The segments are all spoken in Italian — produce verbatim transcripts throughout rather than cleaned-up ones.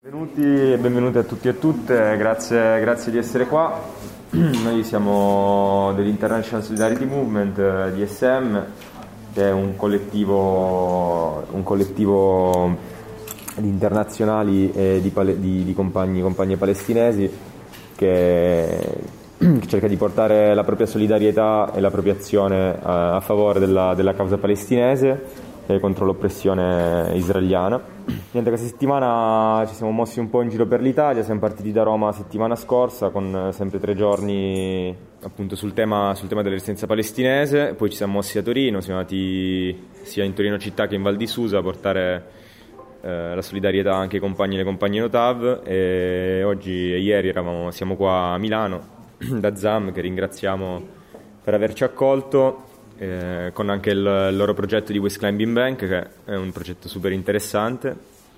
Benvenuti e benvenute a tutti e a tutte, grazie, grazie di essere qua. Noi siamo dell'International Solidarity Movement eh, di I S M, che è un collettivo, un collettivo di internazionali e di, pale, di, di compagni, compagnie palestinesi che, che cerca di portare la propria solidarietà e la propria azione a, a favore della, della causa palestinese e contro l'oppressione israeliana. Niente, questa settimana ci siamo mossi un po' in giro per l'Italia, siamo partiti da Roma la settimana scorsa con sempre tre giorni appunto sul tema, sul tema della resistenza palestinese, poi ci siamo mossi a Torino, siamo andati sia in Torino città che in Val di Susa a portare eh, la solidarietà anche ai compagni e alle compagne Notav, e oggi e ieri eravamo, siamo qua a Milano da ZAM, che ringraziamo per averci accolto. Eh, con anche il, il loro progetto di West Climbing Bank, che è un progetto super interessante.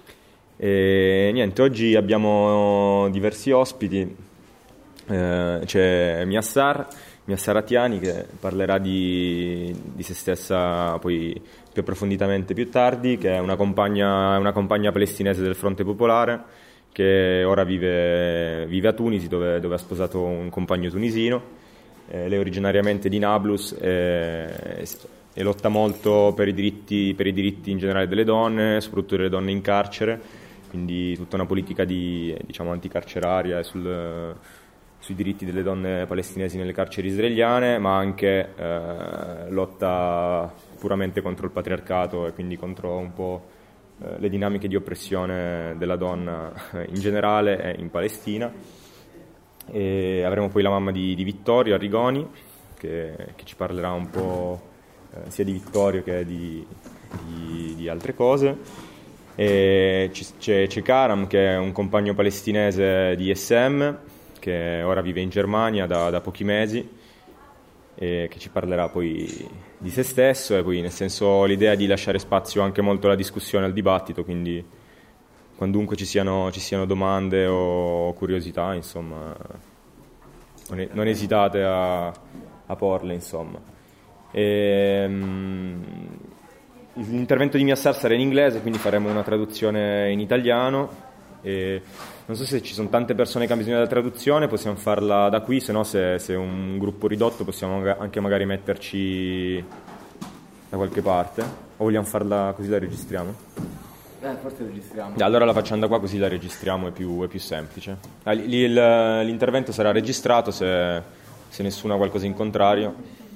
E niente, oggi abbiamo diversi ospiti. Eh, c'è Miassar, Miassar Atiani, che parlerà di, di se stessa poi più approfonditamente più tardi, che è una compagna, una compagna palestinese del Fronte Popolare, che ora vive, vive a Tunisi, dove, dove ha sposato un compagno tunisino. Eh, lei è originariamente di Nablus e, e lotta molto per i diritti, per i diritti in generale delle donne, soprattutto delle donne in carcere, quindi tutta una politica di, diciamo, anticarceraria sul, sui diritti delle donne palestinesi nelle carceri israeliane, ma anche eh, lotta puramente contro il patriarcato e quindi contro un po' eh, le dinamiche di oppressione della donna in generale e in Palestina. E avremo poi la mamma di, di Vittorio Arrigoni, che, che ci parlerà un po' eh, sia di Vittorio che di, di, di altre cose. E c'è, c'è Karam, che è un compagno palestinese di I S M, che ora vive in Germania da, da pochi mesi, e che ci parlerà poi di se stesso, e poi nel senso l'idea di lasciare spazio anche molto alla discussione, al dibattito, quindi quandunque ci siano, ci siano domande o curiosità, insomma, non, non esitate a, a porle, insomma. E, um, l'intervento di Miassar sarà in inglese, quindi faremo una traduzione in italiano. E non so se ci sono tante persone che hanno bisogno della traduzione, possiamo farla da qui, se no se, se è un gruppo ridotto possiamo anche magari metterci da qualche parte, o vogliamo farla così la registriamo? Eh, forse registriamo. Allora la facciamo da qua, così la registriamo, è più, è più semplice. Ah, lì, lì il, l'intervento sarà registrato, se, se nessuno ha qualcosa in contrario.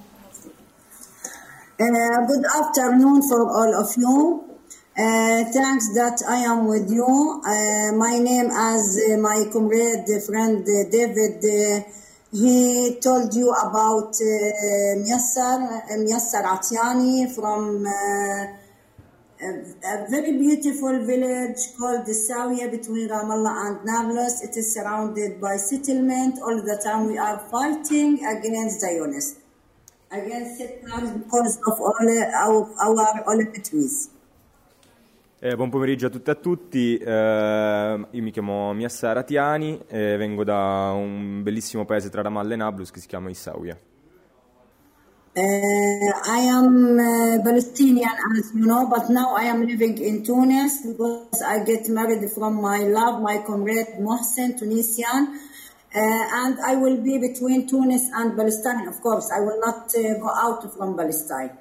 Uh, good afternoon for all of you. Uh, thanks that I am with you. Uh, my name, as uh, my comrade friend uh, David, uh, he told you about uh, Miassar, uh, Miassar Atiani from uh, a very beautiful village called the Sawiya between Ramallah and Nablus. It is surrounded by settlement. All the time we are fighting against Zionists, against settlers, because of all our, our all enemies. Eh, buon pomeriggio a tutte e a tutti, eh, io mi chiamo Miassar Atiani e vengo da un bellissimo paese tra Ramallah e Nablus che si chiama Sawiya. Uh, I am uh, Palestinian, as you know, but now I am living in Tunis because I get married from my love, my comrade Mohsen, Tunisian, uh, and I will be between Tunis and Palestine, of course. I will not uh, go out from Palestine.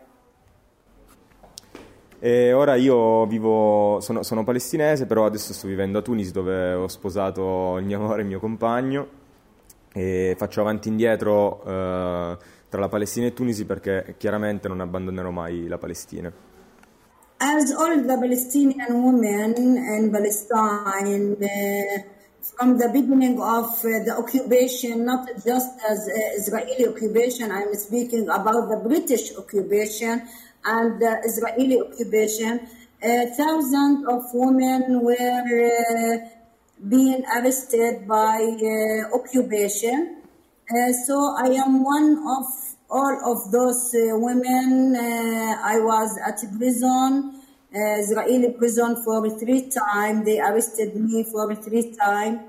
E ora io vivo, sono, sono palestinese, però adesso sto vivendo a Tunisi, dove ho sposato il mio amore, il mio compagno, e faccio avanti e indietro eh, tra la Palestina e Tunisi, perché chiaramente non abbandonerò mai la Palestina. As all the Palestinian women in Palestine, uh, from the beginning of uh, the occupation, not just as uh, Israeli occupation, I'm speaking about the British occupation and the Israeli occupation, uh, thousands of women were uh, being arrested by uh, occupation. Uh, so I am one of all of those uh, women. Uh, I was at prison, uh, Israeli prison for three times. They arrested me for three times.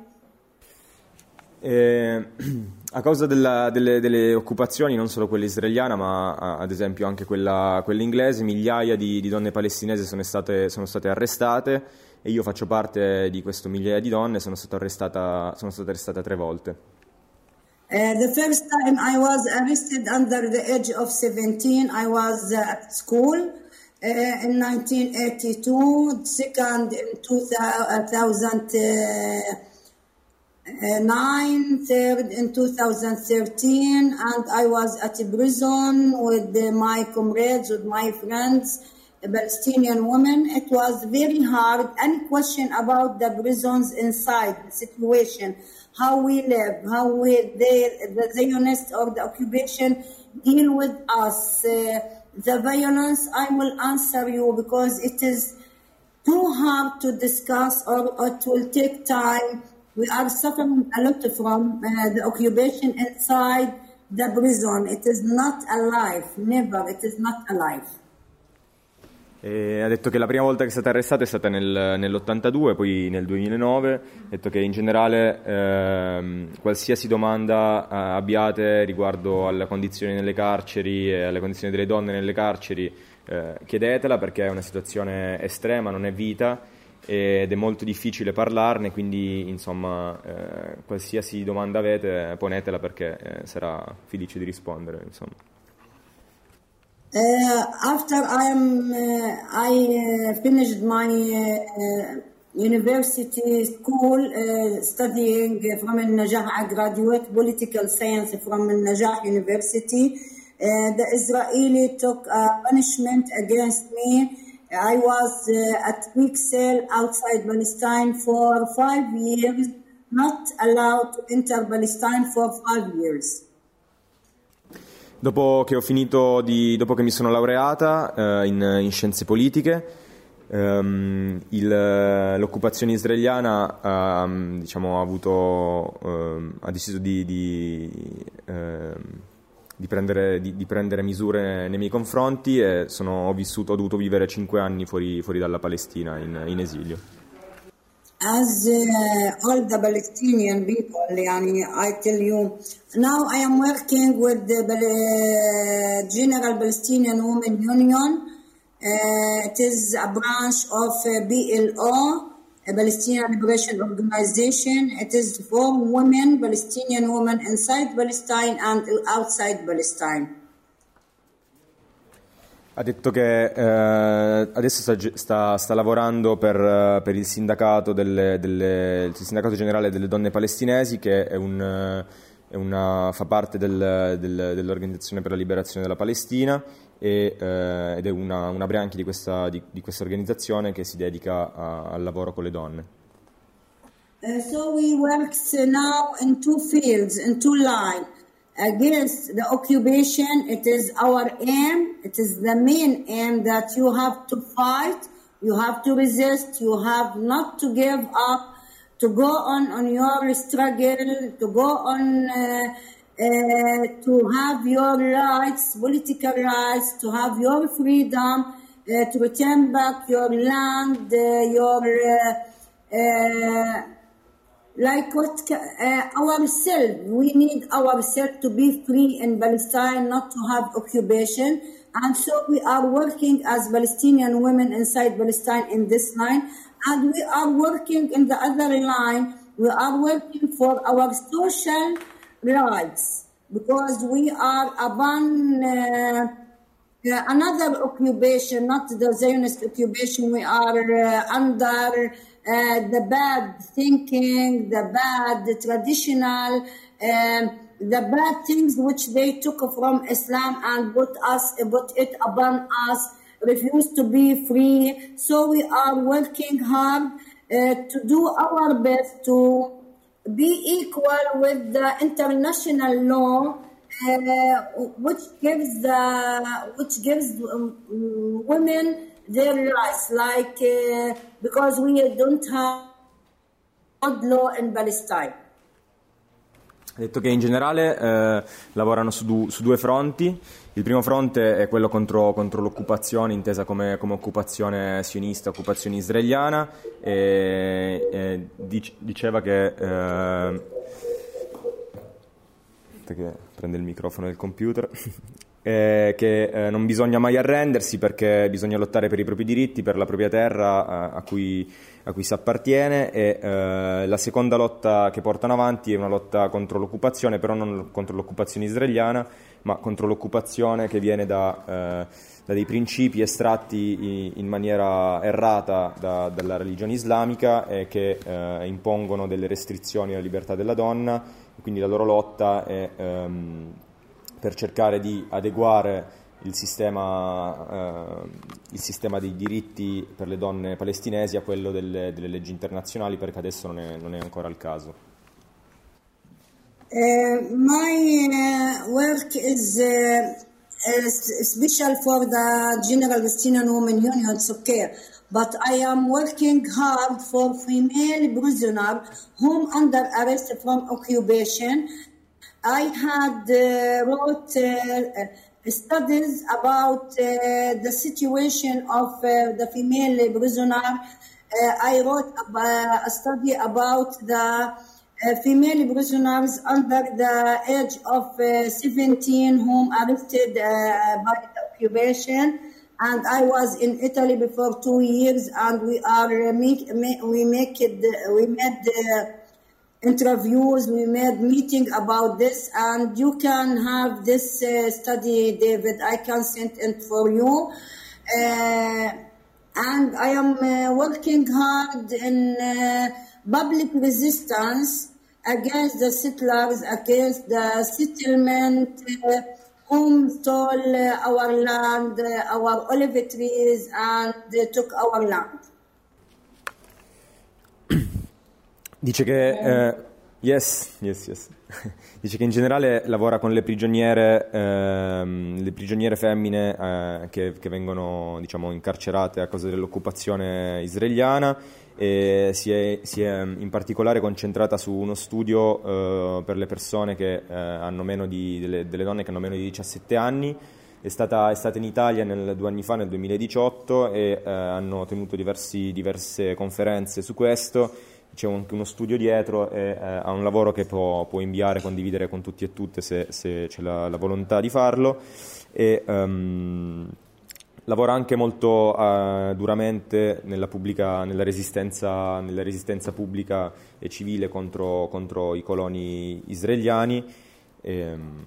E, a causa della, delle, delle occupazioni, non solo quella israeliana, ma ad esempio anche quella, quella inglese, migliaia di, di donne palestinesi sono state, sono state arrestate e io faccio parte di questo migliaia di donne. Sono stata arrestata, sono stata arrestata tre volte. Uh, the first time I was arrested under the age of seventeen, I was uh, at school uh, in nineteen eighty-two, second in two thousand nine, third in two thousand thirteen, and I was at a prison with uh, my comrades, with my friends, Palestinian women. It was very hard. Any question about the prisons inside, the situation, how we live, how we, they, the Zionists or the occupation deal with us, uh, the violence, I will answer you because it is too hard to discuss, or, or it will take time. We are suffering a lot from uh, the occupation inside the prison. It is not alive, never, it is not alive. E ha detto che la prima volta che è stata arrestata è stata nel, nell'ottantadue, poi nel duemilanove. Ha detto che in generale ehm, qualsiasi domanda eh, abbiate riguardo alle condizioni nelle carceri e alle condizioni delle donne nelle carceri, eh, chiedetela, perché è una situazione estrema, non è vita ed è molto difficile parlarne, quindi insomma eh, qualsiasi domanda avete ponetela, perché eh, sarà felice di rispondere, insomma. Uh, after I am, uh, I uh, finished my uh, university school uh, studying from Al-Najah. I graduate political science from Al-Najah University. Uh, the Israeli took a punishment against me. I was uh, at big cell outside Palestine for five years, not allowed to enter Palestine for five years. Dopo che ho finito di, dopo che mi sono laureata eh, in, in scienze politiche, ehm, il, l'occupazione israeliana ha, diciamo, ha avuto, ehm, ha deciso di, di, ehm, di, prendere, di, di prendere misure nei miei confronti, e sono, ho vissuto, ho dovuto vivere cinque anni fuori, fuori dalla Palestina, in, in esilio. As uh, all the Palestinian people, yani, I tell you, now I am working with the uh, General Palestinian Women Union. Uh, it is a branch of uh, B L O, a Palestinian Liberation Organization. It is for women, Palestinian women inside Palestine and outside Palestine. Ha detto che eh, adesso sta, sta, sta lavorando per, per il sindacato delle, delle, il sindacato generale delle donne palestinesi, che è un, è una, fa parte del, del, dell'Organizzazione per la Liberazione della Palestina, e, eh, ed è una, una branchia di questa, di, di questa organizzazione che si dedica a, al lavoro con le donne. Uh, so we work now in two fields, in two lines. Against the occupation, it is our aim, it is the main aim that you have to fight, you have to resist, you have not to give up, to go on on your struggle, to go on uh, uh, to have your rights, political rights, to have your freedom, uh, to return back your land, uh, your uh, uh, like what uh, ourselves, we need ourselves to be free in Palestine, not to have occupation. And so we are working as Palestinian women inside Palestine in this line, and we are working in the other line. We are working for our social rights, because we are upon uh, uh, another occupation, not the Zionist occupation. We are uh, under Uh, the bad thinking, the bad the traditional, um, the bad things which they took from Islam and put us, put it upon us, refused to be free. So we are working hard uh, to do our best to be equal with the international law, uh, which gives the which gives um, women their rights, like uh, because we don't have law in Palestine. Ha detto che in generale eh, lavorano su, du- su due fronti. Il primo fronte è quello contro, contro l'occupazione, intesa come, come occupazione sionista, occupazione israeliana, e, e dic- diceva che... Eh, aspetta che prende il microfono del computer. eh, che eh, non bisogna mai arrendersi perché bisogna lottare per i propri diritti, per la propria terra a, a cui a cui si appartiene, e eh, la seconda lotta che portano avanti è una lotta contro l'occupazione, però non contro l'occupazione israeliana, ma contro l'occupazione che viene da, eh, da dei principi estratti in maniera errata da, dalla religione islamica e che eh, impongono delle restrizioni alla libertà della donna. Quindi la loro lotta è ehm, per cercare di adeguare il sistema, eh, il sistema dei diritti per le donne palestinesi a quello delle, delle leggi internazionali, perché adesso non è, non è ancora il caso. Uh, my uh, work is uh, is special for the General Palestinian Women Union, it's okay. But I am working hard for female prisoners whom under arrest from occupation. I had uh, wrote uh, studies about uh, the situation of uh, the female prisoner. Uh, I wrote a, a study about the uh, female prisoners under the age of uh, seventeen whom arrested uh, by the occupation. And I was in Italy before two years, and we are make, make we make it we made uh, interviews, we made meeting about this, and you can have this uh, study, David. I can send it for you. Uh, and I am uh, working hard in uh, public resistance against the settlers, against the settlement. Uh, whom stole uh, our land, uh, our olive trees, and they took our land. Dice che eh, yes, yes, yes. Dice che in generale lavora con le prigioniere, ehm, le prigioniere femmine eh, che, che vengono, diciamo, incarcerate a causa dell'occupazione israeliana, e si è, si è in particolare concentrata su uno studio eh, per le persone che eh, hanno meno di, delle, delle donne che hanno meno di diciassette anni. È stata, è stata in Italia nel, due anni fa, nel duemiladiciotto, e eh, hanno tenuto diversi, diverse conferenze su questo. C'è anche uno studio dietro, e eh, ha un lavoro che può, può inviare, condividere con tutti e tutte se, se c'è la, la volontà di farlo. E um, lavora anche molto uh, duramente nella, pubblica, nella, resistenza, nella resistenza pubblica e civile contro, contro i coloni israeliani. E, um,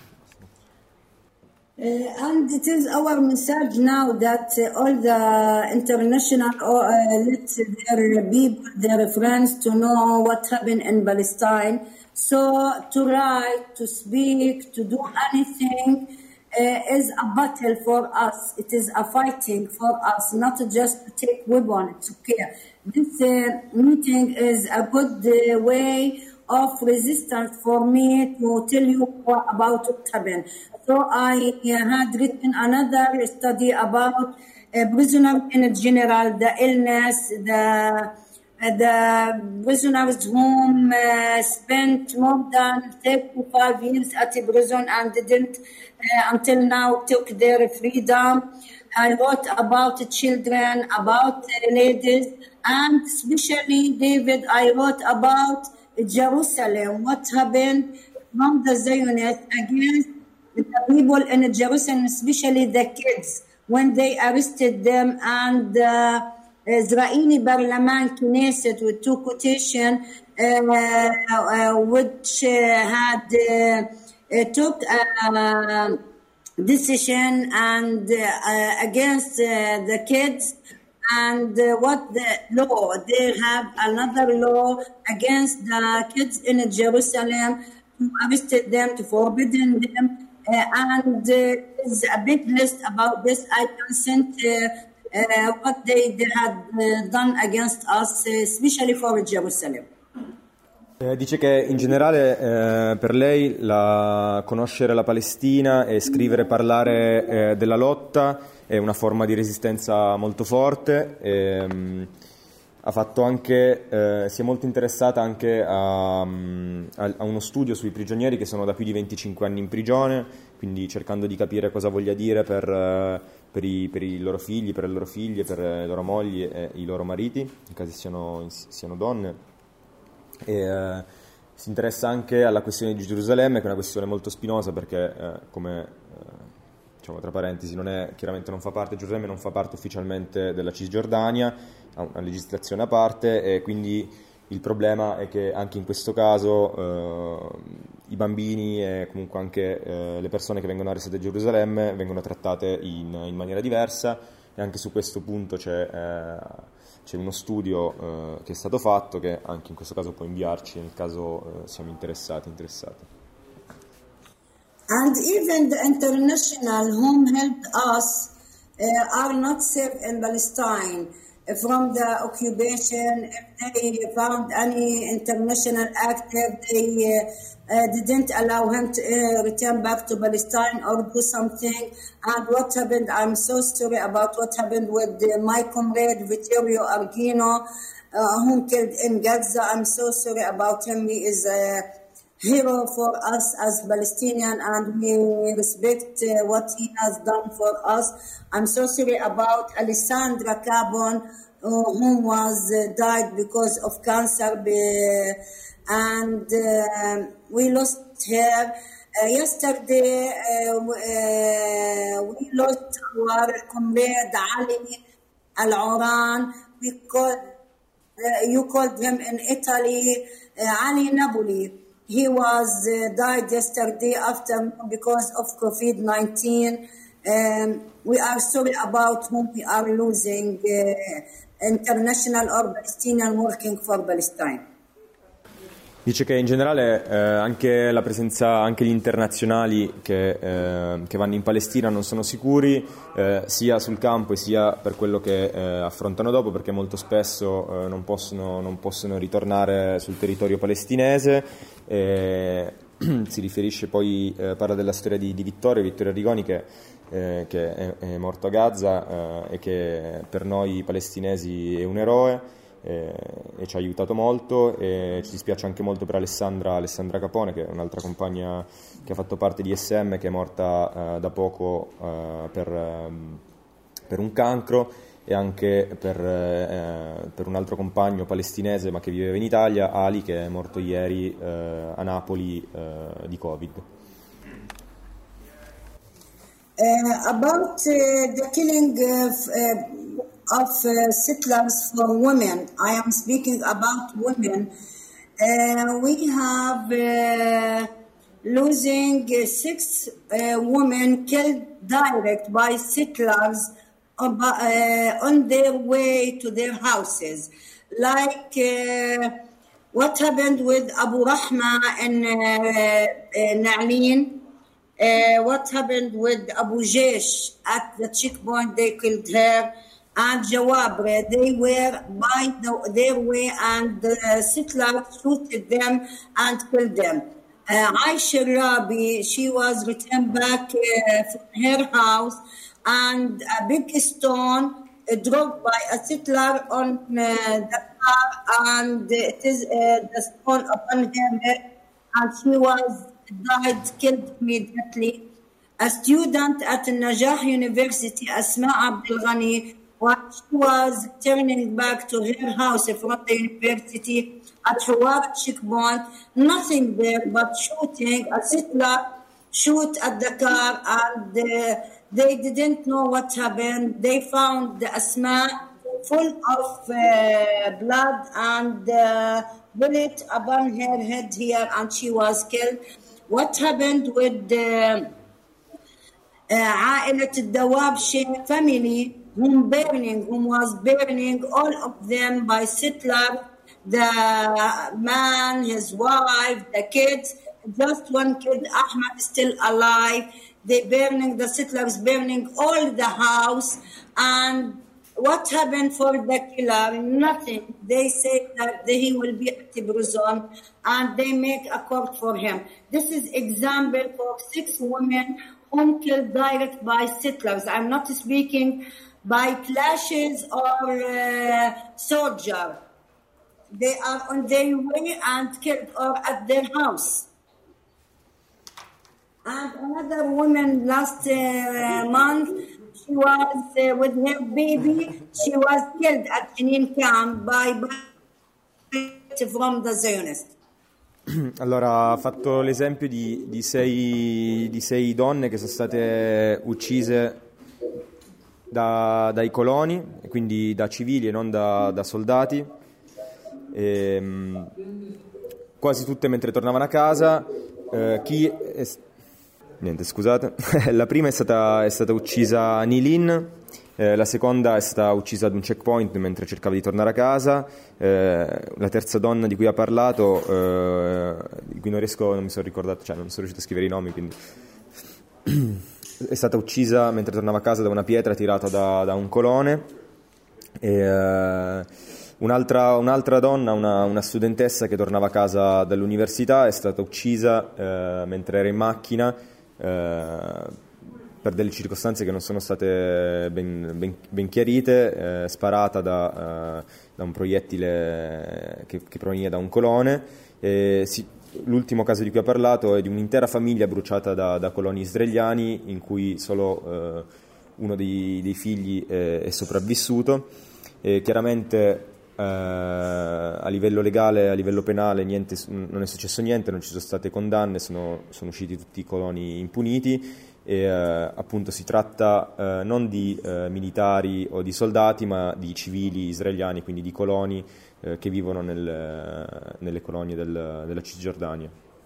Uh, and it is our message now that uh, all the international uh, let their people, their friends to know what happened in Palestine. So to write, to speak, to do anything uh, is a battle for us. It is a fighting for us, not just to take weapon. It's okay. This uh, meeting is a good uh, way of resistance for me to tell you about what happened. So I uh, had written another study about uh, prisoners in general, the illness, the uh, the prisoners whom uh, spent more than thirty-five years at a prison and didn't uh, until now took their freedom. I wrote about children, about uh, ladies, and especially, David, I wrote about Jerusalem, what happened from the Zionists against the people in Jerusalem, especially the kids, when they arrested them, and the Israeli Parliament Knesset with two quotation, uh, uh, which uh, had uh, uh, took a decision and uh, against uh, the kids. And uh, what the law, they have another law against the kids in Jerusalem, to arrest them, to forbidden them. Uh, and uh, there's a big list about this. I can send uh, uh, what they, they had uh, done against us, uh, especially for Jerusalem. Eh, dice che in generale eh, per lei la, conoscere la Palestina e scrivere e parlare eh, della lotta è una forma di resistenza molto forte. E, mh, ha fatto anche, eh, si è molto interessata anche a, a, a uno studio sui prigionieri che sono da più di venticinque anni in prigione, quindi cercando di capire cosa voglia dire per, per, i, per i loro figli, per le loro figlie, per le loro mogli e i loro mariti, in caso siano, siano donne. E, eh, si interessa anche alla questione di Gerusalemme, che è una questione molto spinosa perché, eh, come, eh, diciamo tra parentesi, non è, chiaramente non fa parte, Gerusalemme non fa parte ufficialmente della Cisgiordania, ha una legislazione a parte, e quindi il problema è che anche in questo caso eh, i bambini e comunque anche eh, le persone che vengono arrestate a Gerusalemme vengono trattate in, in maniera diversa, e anche su questo punto c'è, eh, c'è uno studio eh, che è stato fatto, che anche in questo caso può inviarci nel caso eh, siamo interessati, interessati. And even the international whom helped us uh, are not safe in Palestine from the occupation. If they found any international actor, they uh, uh, didn't allow him to uh, return back to Palestine or do something. And what happened, I'm so sorry about what happened with uh, my comrade Vittorio Argino, uh, whom killed in Gaza. I'm so sorry about him. He is a hero for us as Palestinian, and we respect uh, what he has done for us. I'm so sorry about Alessandra Cabon, uh, whom was uh, died because of cancer, uh, and uh, we lost her. Uh, yesterday, uh, uh, we lost our comrade Ali Al-Oran. We called, uh, you called him in Italy, uh, Ali Napoli. He was uh, died yesterday after because of COVID nineteen. Um, we are sorry about whom we are losing, uh, international or Palestinian working for Palestine. Dice che in generale eh, anche la presenza, anche gli internazionali che, eh, che vanno in Palestina non sono sicuri, eh, sia sul campo e sia per quello che eh, affrontano dopo, perché molto spesso eh, non possono, non possono ritornare sul territorio palestinese. Eh, si riferisce poi, eh, parla della storia di, di Vittorio, Vittorio Arrigoni, che, eh, che è, è morto a Gaza eh, e che per noi palestinesi è un eroe. Eh, e ci ha aiutato molto, e ci dispiace anche molto per Alessandra, Alessandra Capone, che è un'altra compagna che ha fatto parte di S M, che è morta eh, da poco eh, per, ehm, per un cancro, e anche per, eh, per un altro compagno palestinese ma che viveva in Italia, Ali, che è morto ieri eh, a Napoli eh, di Covid. Uh, about uh, the killing of uh, of uh, settlers for women. I am speaking about women. Uh, we have uh, losing uh, six uh, women killed direct by settlers on, uh, on their way to their houses. Like uh, what happened with Abu Rahma and uh, uh, Na'lin. Uh, what happened with Abu Jaish at the checkpoint, they killed her. And Jawabre, they were by the, their way, and the settlers shooted them and killed them. Uh, Aisha Rabi, she was returned back uh, from her house, and a big stone uh, dropped by a settler on uh, the car, and it is uh, the stone upon her head, and she was died, killed immediately. A student at Najah University, Asma Abdel Ghani, when she was turning back to her house from the university at Huwar checkpoint, nothing there but shooting. A settler shoot at the car, and uh, they didn't know what happened. They found the Asma full of uh, blood and uh, bullet upon her head here, and she was killed. What happened with the uh, عائلة الدوابشة family, whom burning, whom was burning, all of them by settler, the man, his wife, the kids, just one kid, Ahmad, is still alive. They burning, the settlers burning all the house. And what happened for the killer? Nothing. They say that he will be at the prison, and they make a court for him. This is example for six women whom killed direct by settlers. I'm not speaking by clashes or uh, soldier. They are on their way and killed or at their house. And another woman last uh, month, she was uh, with her baby. She was killed at Jenin camp by from the Zionists. Allora, ha fatto l'esempio di, di, sei, di sei donne che sono state uccise da, dai coloni, quindi da civili e non da, da soldati, e, quasi tutte mentre tornavano a casa. Eh, chi è, niente, scusate. La prima è stata, è stata uccisa a Nilin. Eh, la seconda è stata uccisa ad un checkpoint mentre cercava di tornare a casa. Eh, la terza donna di cui ha parlato, eh, di cui non riesco, non mi sono ricordato, cioè non sono riuscito a scrivere i nomi, quindi è stata uccisa mentre tornava a casa da una pietra tirata da, da un colone. E, eh, un'altra, un'altra donna, una, una studentessa che tornava a casa dall'università, è stata uccisa eh, mentre era in macchina, eh, per delle circostanze che non sono state ben, ben, ben chiarite, eh, sparata da, uh, da un proiettile che, che proveniva da un colone. E si, l'ultimo caso di cui ha parlato è di un'intera famiglia bruciata da, da coloni israeliani, in cui solo uh, uno dei, dei figli è, è sopravvissuto. E chiaramente uh, a livello legale, a livello penale, niente, non è successo niente, non ci sono state condanne, sono, sono usciti tutti i coloni impuniti. E eh, appunto si tratta eh, non di eh, militari o di soldati, ma di civili israeliani, quindi di coloni eh, che vivono nel, nelle colonie del, della Cisgiordania.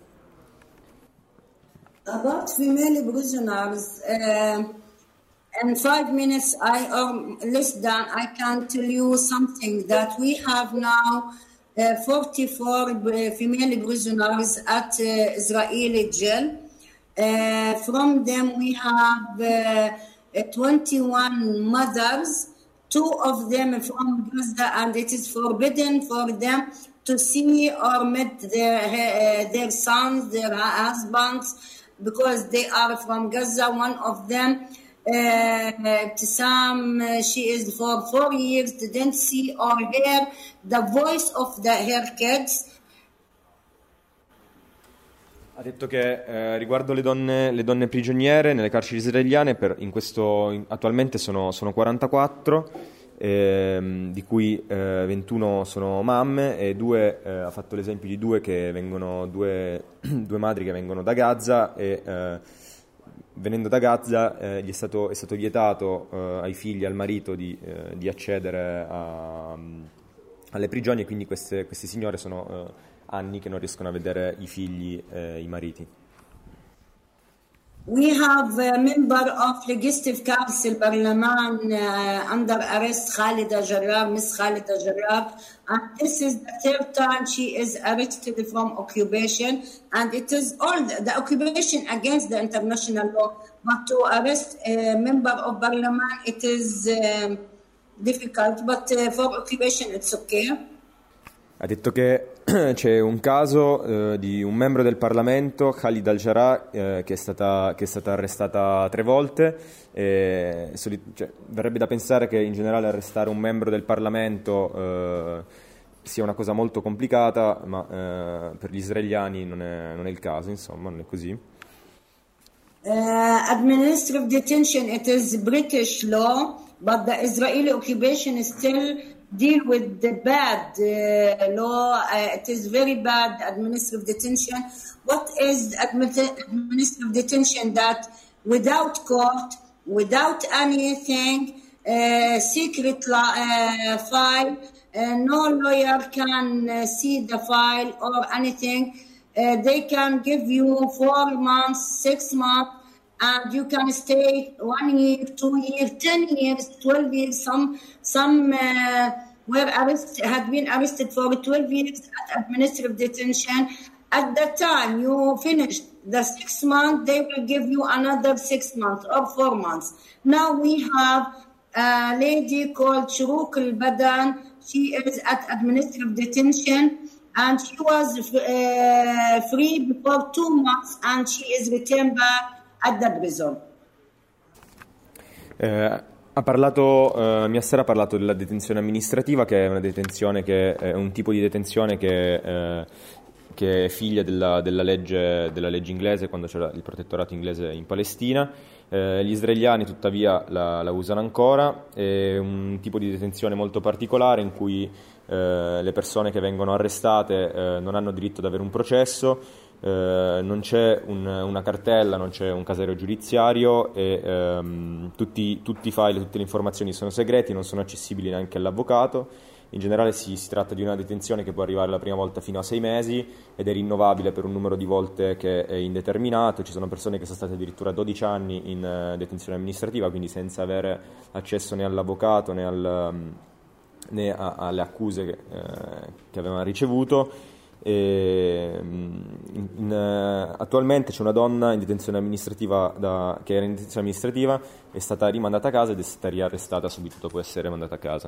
About female prisoners, uh, in five minutes I or less than I can tell you something that we have now uh, forty-four female prisoners at uh, Israeli jail. Uh, from them we have uh, twenty-one mothers, two of them from Gaza, and it is forbidden for them to see or meet their, uh, their sons, their husbands, because they are from Gaza. One of them, uh, Sam, uh, she is for four years, didn't see or hear the voice of the, her kids. Ha detto che eh, riguardo le donne, le donne prigioniere nelle carceri israeliane, per, in questo, in, attualmente sono, sono quarantaquattro, eh, di cui eh, ventuno sono mamme, e due, eh, ha fatto l'esempio di due, che vengono, due, due madri che vengono da Gaza, e eh, venendo da Gaza eh, gli è stato, è stato vietato eh, ai figli e al marito di, eh, di accedere a, alle prigioni, e quindi queste, queste signore sono... Eh, anni che non riescono a vedere i figli e i mariti. We have a member of Legislative Council Parliament uh, under arrest, Khalida Jarrah, Miss Khalida Jarrah, and this is the third time she is arrested from occupation, and it is all the, the occupation against the international law, but to arrest a member of Parliament it is um, difficult, but uh, for occupation it's okay. Ha detto che c'è un caso eh, di un membro del Parlamento, Khalid al-Jarrah, eh, che, è stata, che è stata arrestata tre volte. E, soli, cioè, verrebbe da pensare che in generale arrestare un membro del Parlamento eh, sia una cosa molto complicata, ma eh, per gli israeliani non è, non è il caso, insomma, non è così. Uh, administrative detention, it is British law, but the Israeli occupation is still deal with the bad uh, law. Uh, it is very bad administrative detention. What is administrative detention? That without court, without anything, uh, secret uh, file, uh, no lawyer can uh, see the file or anything. Uh, they can give you four months, six months, and you can stay one year, two years, ten years, twelve years. Some some uh, were arrested, had been arrested for twelve years at administrative detention. At the time you finish the six months, they will give you another six months or four months. Now we have a lady called Shuruk al-Badan. She is at administrative detention, and she was uh, free before two months, and she is returned back at the prison. Eh, ha parlato, eh, Miasser ha parlato della detenzione amministrativa, che è una detenzione che è un tipo di detenzione che eh, che è figlia della, della, legge, della legge inglese quando c'era il protettorato inglese in Palestina. Eh, gli israeliani tuttavia la, la usano ancora, è un tipo di detenzione molto particolare in cui eh, le persone che vengono arrestate eh, non hanno diritto ad avere un processo, eh, non c'è un, una cartella, non c'è un caserio giudiziario e ehm, tutti, tutti i file, tutte le informazioni sono segreti, non sono accessibili neanche all'avvocato. In generale si, si tratta di una detenzione che può arrivare la prima volta fino a sei mesi ed è rinnovabile per un numero di volte che è indeterminato. Ci sono persone che sono state addirittura dodici anni in uh, detenzione amministrativa, quindi senza avere accesso né all'avvocato né, al, um, né a, alle accuse che, uh, che avevano ricevuto. E, in, in, uh, attualmente c'è una donna in detenzione amministrativa da, che era in detenzione amministrativa, è stata rimandata a casa ed è stata riarrestata subito dopo essere mandata a casa.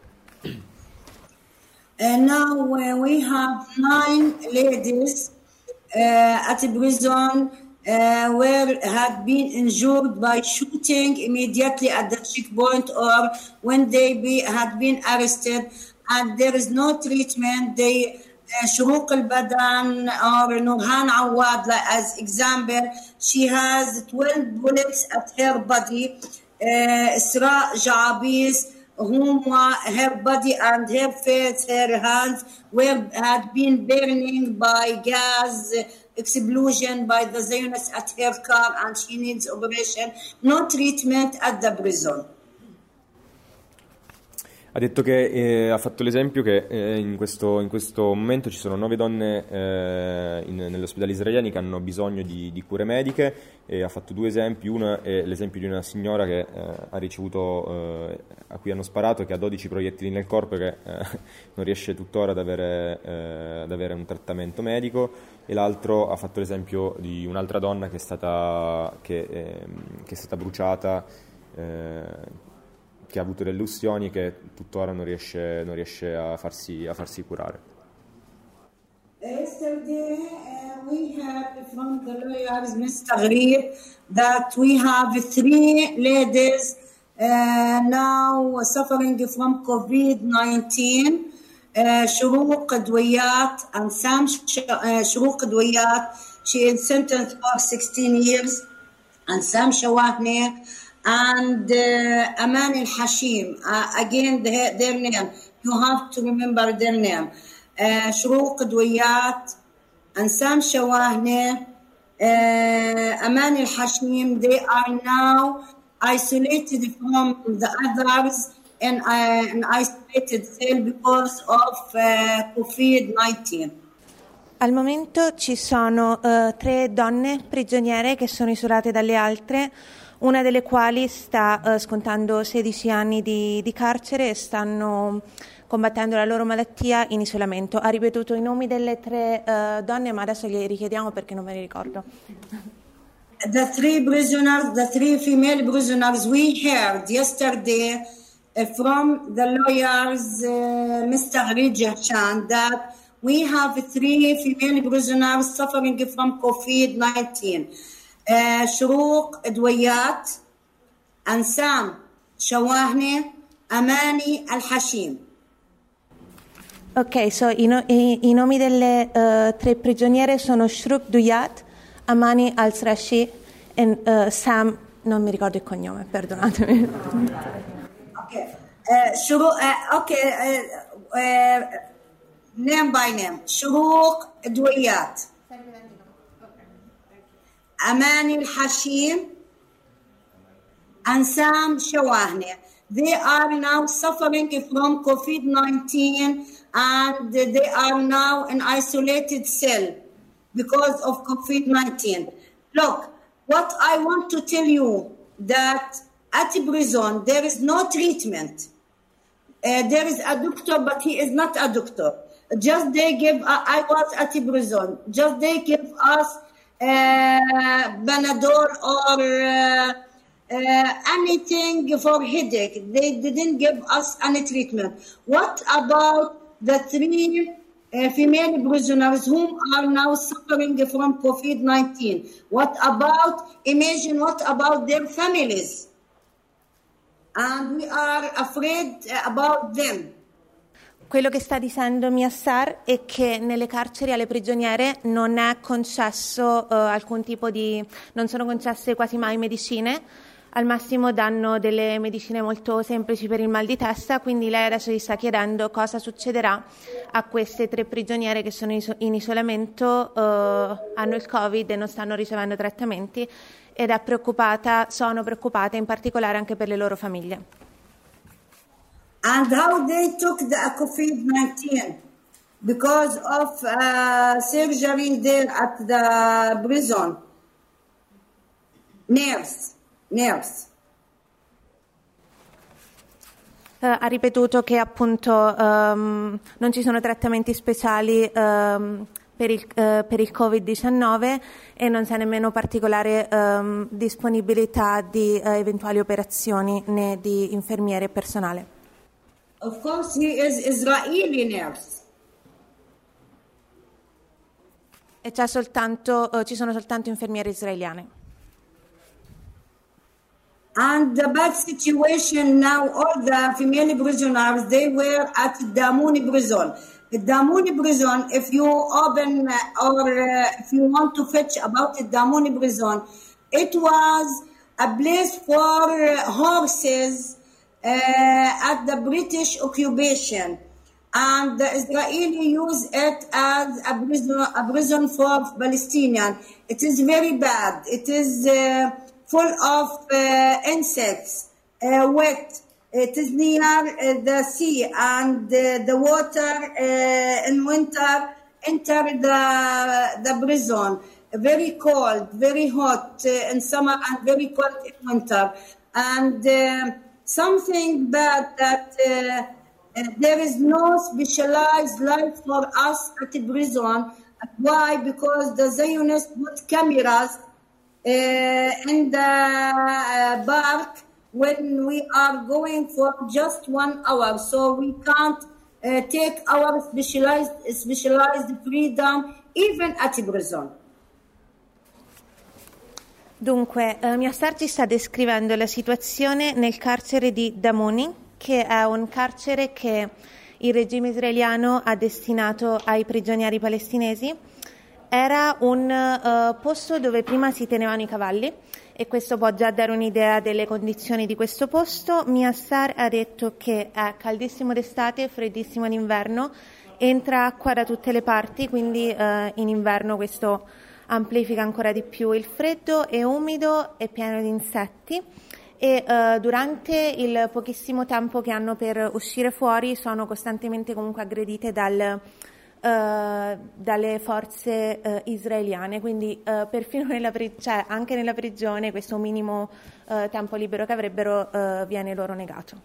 And now uh, we have nine ladies uh, at a prison uh, where had been injured by shooting immediately at the checkpoint or when they be, had been arrested, and there is no treatment. They uh, Shuruq al-Badan or Nurhan Awad, like, as example, she has twelve bullets at her body. uh, Isra Jabis, whom uh, her body and her face, her hands were had been burning by gas explosion by the Zionists at her car, and she needs operation. No treatment at the prison. Ha detto che eh, ha fatto l'esempio che eh, in, questo, in questo momento ci sono nove donne eh, in, negli ospedali israeliani che hanno bisogno di, di cure mediche, e ha fatto due esempi. Uno è l'esempio di una signora che eh, ha ricevuto, eh, a cui hanno sparato e che ha dodici proiettili nel corpo e che eh, non riesce tuttora ad avere, eh, ad avere un trattamento medico, e l'altro ha fatto l'esempio di un'altra donna che è stata, che, eh, che è stata bruciata, eh, che ha avuto delle ustioni che tuttora non riesce, non riesce a, farsi, a farsi curare. Yesterday uh, we have from the lawyers Mister Gharib that we have three ladies uh, now suffering from COVID nineteen. Uh, Shuruq Dwayat and Sam uh, Shuruq Dwayat, she is sentenced for sixteen years, and Sam Shawahne and uh, Aman al-Hashim, uh, again the, their name, you have to remember their name, uh, Shuruq Dwayat and Sam Shawahne, uh, Aman al-Hashim, they are now isolated from the others in uh, an isolated cell because of uh, COVID nineteen. Al momento ci sono uh, tre donne prigioniere che sono isolate dalle altre, una delle quali sta uh, scontando sedici anni di, di carcere e stanno combattendo la loro malattia in isolamento. Ha ripetuto i nomi delle tre uh, donne, ma adesso glieli richiediamo perché non me li ricordo. The three prisoners, the three female prisoners we heard yesterday uh, from the lawyers, uh, Mister Gharib Jahshan, that we have three female prisoners suffering from COVID nineteen. Uh, Shuruq Dwayat, and Sam Shawahne, Amani al-Hashim. Ok, so i, no, i, i nomi delle uh, tre prigioniere sono Shuruq Dwayat, Amani al-Rashi e uh, Sam, non mi ricordo il cognome, perdonatemi. Ok, uh, Shuruq, uh, ok, uh, uh, name by name. Shuruq Dwayat, Amani al-Hashim, and Sam Shawahne. They are now suffering from COVID nineteen, and they are now in isolated cell because of COVID nineteen. Look, what I want to tell you, that at prison there is no treatment. Uh, there is a doctor, but he is not a doctor. Just they give, uh, I was at prison, just they give us uh, Benadryl or uh, uh, anything for headache. They didn't give us any treatment. What about the three uh, female prisoners whom are now suffering from COVID nineteen? What about, imagine, what about their families? And we are afraid about them. Quello che sta dicendo Miassar è che nelle carceri alle prigioniere non è concesso uh, alcun tipo di, non sono concesse quasi mai medicine, al massimo danno delle medicine molto semplici per il mal di testa, quindi lei adesso si sta chiedendo cosa succederà a queste tre prigioniere che sono in isolamento, uh, hanno il Covid e non stanno ricevendo trattamenti ed è preoccupata, sono preoccupate in particolare anche per le loro famiglie. And how they took the COVID nineteen because of uh, surgery there at the prison. Nurse, nurse. Uh, ha ripetuto che appunto um, non ci sono trattamenti speciali um, per il, uh, per il covid diciannove e non c'è nemmeno particolare um, disponibilità di uh, eventuali operazioni né di infermiere e personale. Of course, he is Israeli nurse. E c'è soltanto, uh, ci sono soltanto infermiere israeliane. And the bad situation now, all the female prisoners, they were at Damuni prison. The Damuni prison, if you open uh, or uh, if you want to fetch about the Damuni prison, it was a place for uh, horses uh, at the British occupation. And the Israeli use it as a prison, a prison for Palestinians. It is very bad. It is uh, full of uh, insects, uh, wet. It is near uh, the sea, and uh, the water uh, in winter enter the the prison. Very cold, very hot uh, in summer, and very cold in winter. And uh, something bad that uh, uh, there is no specialized life for us at the prison. Why? Because the Zionists put cameras Uh, in the uh, park when we are going for just one hour, so we can't uh, take our specialized specialized freedom even at prison. Dunque, eh, Miassar ci sta descrivendo la situazione nel carcere di Damuni, che è un carcere che il regime israeliano ha destinato ai prigionieri palestinesi. Era un uh, posto dove prima si tenevano i cavalli e questo può già dare un'idea delle condizioni di questo posto. Miassar ha detto che è caldissimo d'estate, freddissimo d'inverno, entra acqua da tutte le parti, quindi uh, in inverno questo amplifica ancora di più il freddo, è umido e pieno di insetti e uh, durante il pochissimo tempo che hanno per uscire fuori sono costantemente comunque aggredite dal Uh, dalle forze uh, israeliane, quindi uh, perfino nella pri- cioè anche nella prigione questo minimo uh, tempo libero che avrebbero uh, viene loro negato.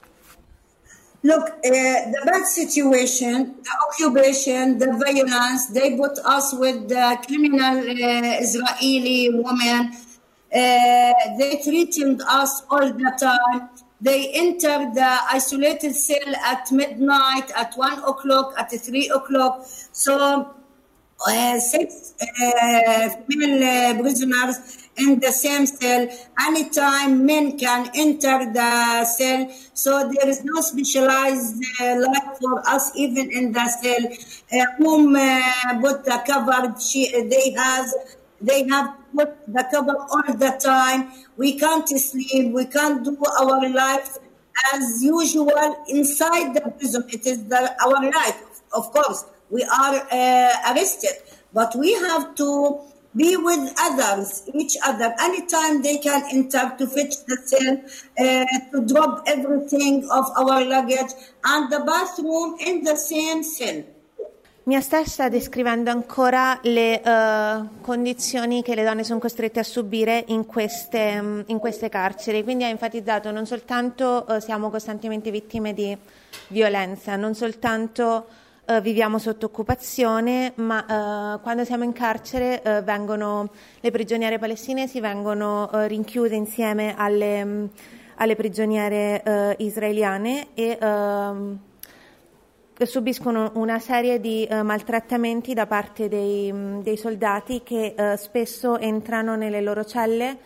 Look, uh, the bad situation, the occupation, the violence, they put us with the criminal uh, Israeli women. Uh, they threatened us all the time. They enter the isolated cell at midnight, at one o'clock, at three o'clock. So uh, six uh, female uh, prisoners in the same cell. Anytime men can enter the cell. So there is no specialized uh, life for us even in the cell. Uh, whom uh, put the cover, she, they has, they have put the cover all the time. We can't sleep. We can't do our life as usual inside the prison. It is the, our life, of course. We are uh, arrested, but we have to be with others, each other. Anytime they can enter to fetch the cell, uh, to drop everything of our luggage, and the bathroom in the same cell. Miassar sta descrivendo ancora le uh, condizioni che le donne sono costrette a subire in queste, in queste carceri, quindi ha enfatizzato non soltanto uh, siamo costantemente vittime di violenza, non soltanto uh, viviamo sotto occupazione, ma uh, quando siamo in carcere uh, vengono, le prigioniere palestinesi vengono uh, rinchiuse insieme alle, um, alle prigioniere uh, israeliane e uh, subiscono una serie di uh, maltrattamenti da parte dei, dei soldati che uh, spesso entrano nelle loro celle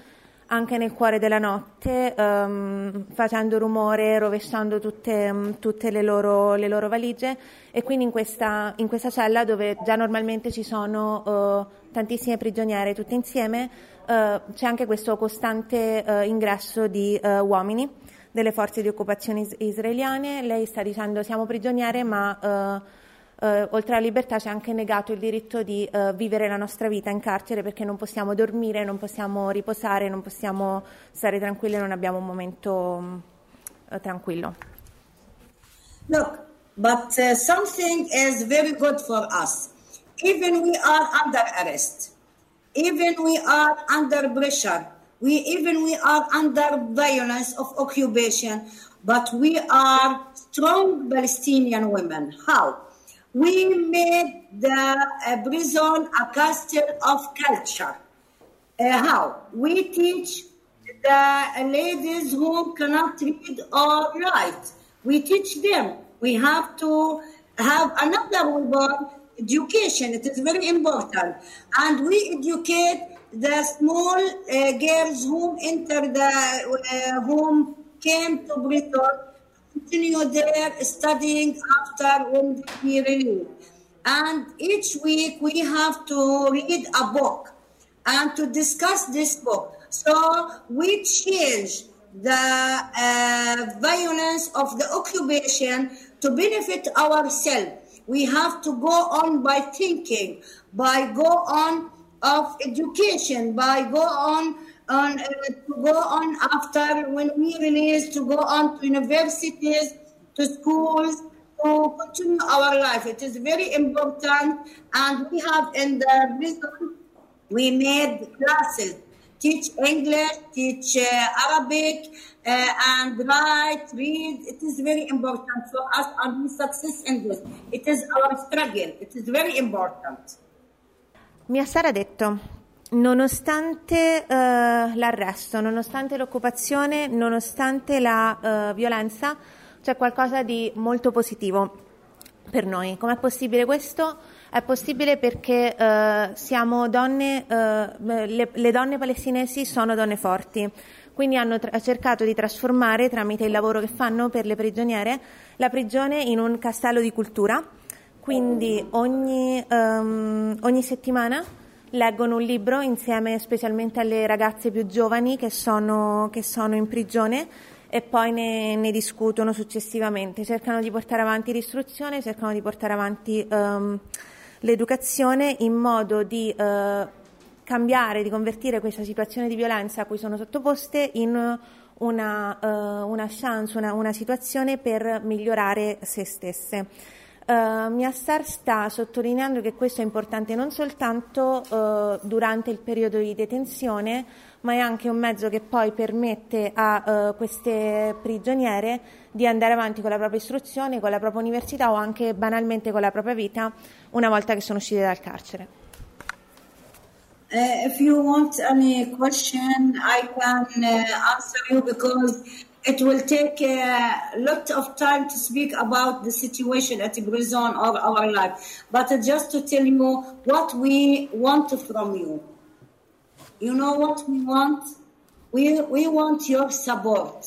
anche nel cuore della notte, um, facendo rumore, rovesciando tutte, tutte le, loro, le loro valigie, e quindi in questa, in questa cella dove già normalmente ci sono uh, tantissime prigioniere tutte insieme, uh, c'è anche questo costante uh, ingresso di uh, uomini delle forze di occupazione is- israeliane. Lei sta dicendo siamo prigioniere, ma uh, Uh, oltre alla libertà c'è anche negato il diritto di uh, vivere la nostra vita in carcere, perché non possiamo dormire, non possiamo riposare, non possiamo stare tranquilli, non abbiamo un momento uh, tranquillo. Look, but uh, something is very good for us. Even we are under arrest, even we are under pressure, we even we are under violence of occupation, but we are strong Palestinian women. How? We made the uh, prison a castle of culture. Uh, how? We teach the ladies who cannot read or write. We teach them. We have to have another weapon, education. It is very important. And we educate the small uh, girls who enter the, uh, whom came to prison, continue their studying after when they be released. And each week we have to read a book and to discuss this book. So we change the uh, violence of the occupation to benefit ourselves. We have to go on by thinking, by go on of education, by go on On, uh, to go on after when we release, to go on to universities, to schools, to continue our life. It is very important, and we have in the prison, we made classes, teach English, teach uh, Arabic, uh, and write, read. It is very important for us, and we success in this. It is our struggle. It is very important. Miassar ha detto: nonostante uh, l'arresto, nonostante l'occupazione, nonostante la uh, violenza, c'è qualcosa di molto positivo per noi. Com'è possibile questo? È possibile perché uh, siamo donne, uh, le, le donne palestinesi sono donne forti, quindi hanno tra- cercato di trasformare, tramite il lavoro che fanno per le prigioniere, la prigione in un castello di cultura. Quindi ogni, um, ogni settimana leggono un libro insieme, specialmente alle ragazze più giovani che sono, che sono in prigione, e poi ne, ne discutono successivamente. Cercano di portare avanti l'istruzione, cercano di portare avanti um, l'educazione in modo di uh, cambiare, di convertire questa situazione di violenza a cui sono sottoposte in una, uh, una chance, una, una situazione per migliorare se stesse. Uh, Miassar sta sottolineando che questo è importante non soltanto uh, durante il periodo di detenzione, ma è anche un mezzo che poi permette a uh, queste prigioniere di andare avanti con la propria istruzione, con la propria università o anche banalmente con la propria vita una volta che sono uscite dal carcere. Uh, if you want any question, I can uh, answer you, because it will take a lot of time to speak about the situation at the prison or our life. But just to tell you what we want from you. You know what we want? We, we want your support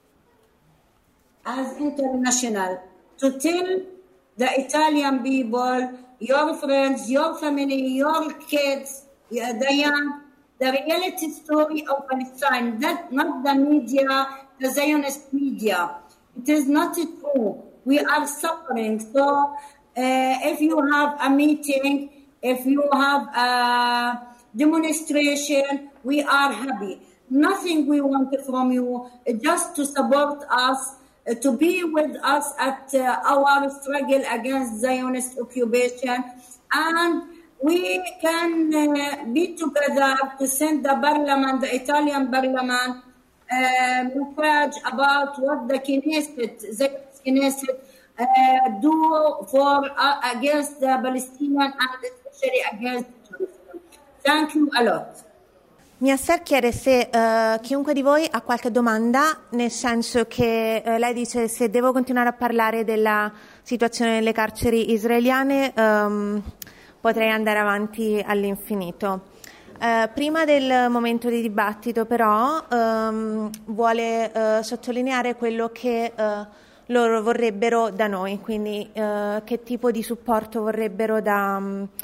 as international, to tell the Italian people, your friends, your family, your kids, the young, the reality story of Palestine, that not the media, the Zionist media. It is not true. We are suffering. So uh, if you have a meeting, if you have a demonstration, we are happy. Nothing we want from you, just to support us, uh, to be with us at uh, our struggle against Zionist occupation, and we can uh, be together to send the parliament, the Italian parliament, uh, message about what the Knesset, the Knesset uh, do for uh, against the Palestinian and especially against Jerusalem. Thank you a lot. Miassar chiede se uh, chiunque di voi ha qualche domanda, nel senso che uh, lei dice: se devo continuare a parlare della situazione nelle carceri israeliane um, potrei andare avanti all'infinito. Eh, prima del momento di dibattito, però, ehm, vuole eh, sottolineare quello che eh, loro vorrebbero da noi, quindi eh, che tipo di supporto vorrebbero da,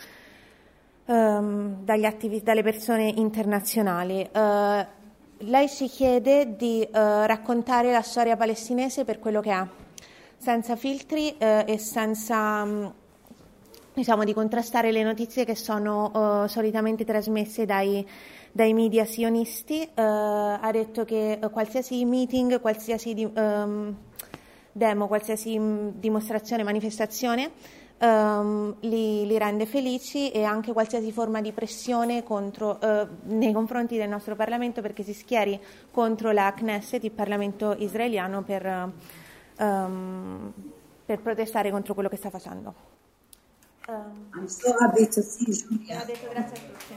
um, dagli attivi- dalle persone internazionali. Eh, lei ci chiede di eh, raccontare la storia palestinese per quello che è, senza filtri eh, e senza... Um, diciamo di contrastare le notizie che sono uh, solitamente trasmesse dai, dai media sionisti. Uh, ha detto che uh, qualsiasi meeting, qualsiasi di, um, demo, qualsiasi um, dimostrazione, manifestazione um, li, li rende felici, e anche qualsiasi forma di pressione contro, uh, nei confronti del nostro Parlamento, perché si schieri contro la Knesset, il Parlamento israeliano, per, uh, um, per protestare contro quello che sta facendo. Um, I'm so happy to see Julia. ho detto grazie a tutti.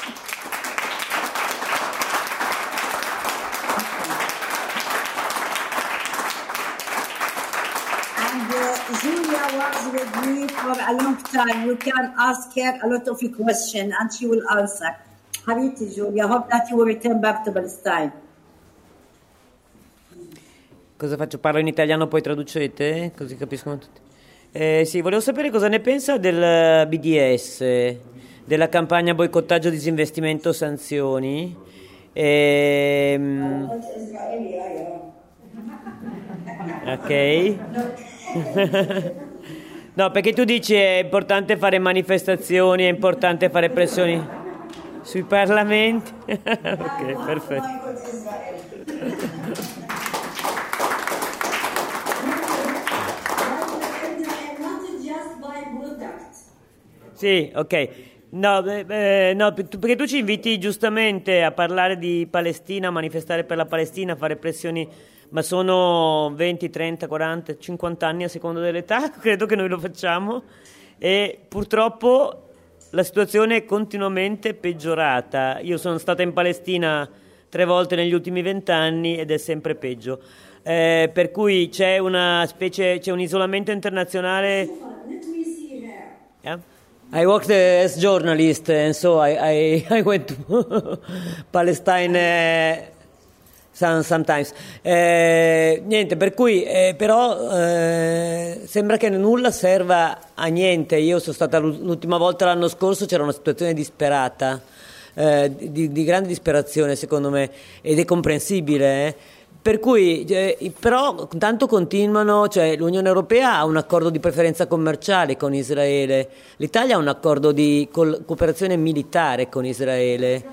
And uh, Julia was with me for a long time. You can ask her a lot of questions and she will answer. Habibti Julia, hope that you will return back to Palestine. Cosa faccio? Parlo in italiano, poi traducete? Così capiscono tutti. Eh, sì, volevo sapere cosa ne pensa del B D S, della campagna boicottaggio, disinvestimento, sanzioni. Ehm... Ok. No, perché tu dici è importante fare manifestazioni, è importante fare pressioni sui parlamenti. Ok, perfetto. Sì, ok. No, eh, no, perché tu ci inviti giustamente a parlare di Palestina, a manifestare per la Palestina, a fare pressioni, ma sono venti, trenta, quaranta, cinquanta anni a seconda dell'età, credo che noi lo facciamo, e purtroppo la situazione è continuamente peggiorata. Io sono stata in Palestina tre volte negli ultimi vent'anni ed è sempre peggio. Eh, per cui c'è una specie, c'è un isolamento internazionale. Yeah? I worked as journalist, and so I, I, I went to Palestine uh, some, sometimes. Eh, niente, per cui, eh, però, eh, sembra che nulla serva a niente. Io sono stata l'ultima volta l'anno scorso, c'era una situazione disperata, eh, di, di grande disperazione secondo me, ed è comprensibile, eh. Per cui, eh, però, tanto continuano, cioè l'Unione Europea ha un accordo di preferenza commerciale con Israele, l'Italia ha un accordo di col- cooperazione militare con Israele.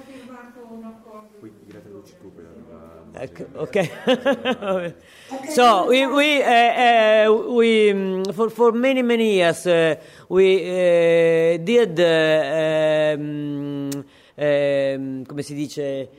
Ecco, ok. So we we uh, uh, we um, for for many many years uh, we uh, did uh, um, um, come si dice.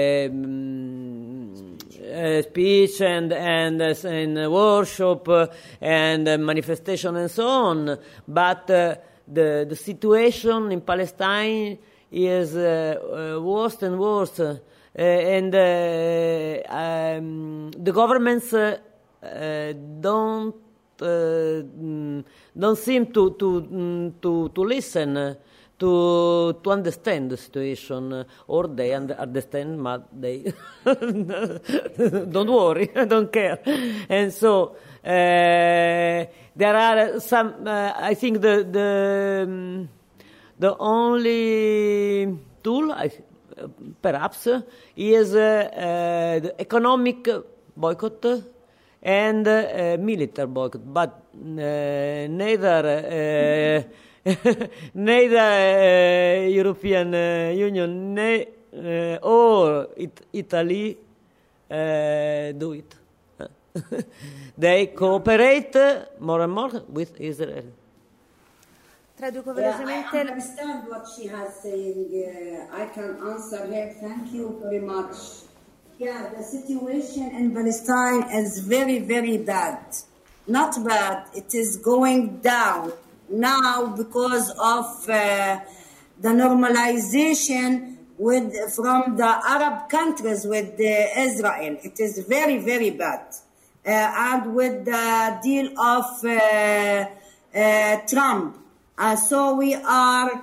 Um, uh, speech and and, uh, and workshop uh, and uh, manifestation and so on, but uh, the the situation in Palestine is uh, uh, worse and worse, uh, and uh, um, the governments uh, uh, don't uh, don't seem to to to to listen. To, to understand the situation, or they understand, but they don't worry, I don't care. And so uh, there are some. Uh, I think the the um, the only tool, I, uh, perhaps, is uh, uh, the economic boycott and uh, military boycott, but uh, neither. Uh, neither uh, European uh, Union ne, uh, or it, Italy uh, do it. They cooperate more and more with Israel. Traduco Yeah, velocemente. I understand what she has saying. Uh, I can answer her. Thank you very much. Yeah, the situation in Palestine is very, very bad. Not bad. It is going down now because of uh, the normalization with from the Arab countries with uh, Israel. It is very, very bad. Uh, and with the deal of uh, uh, Trump. Uh, so we are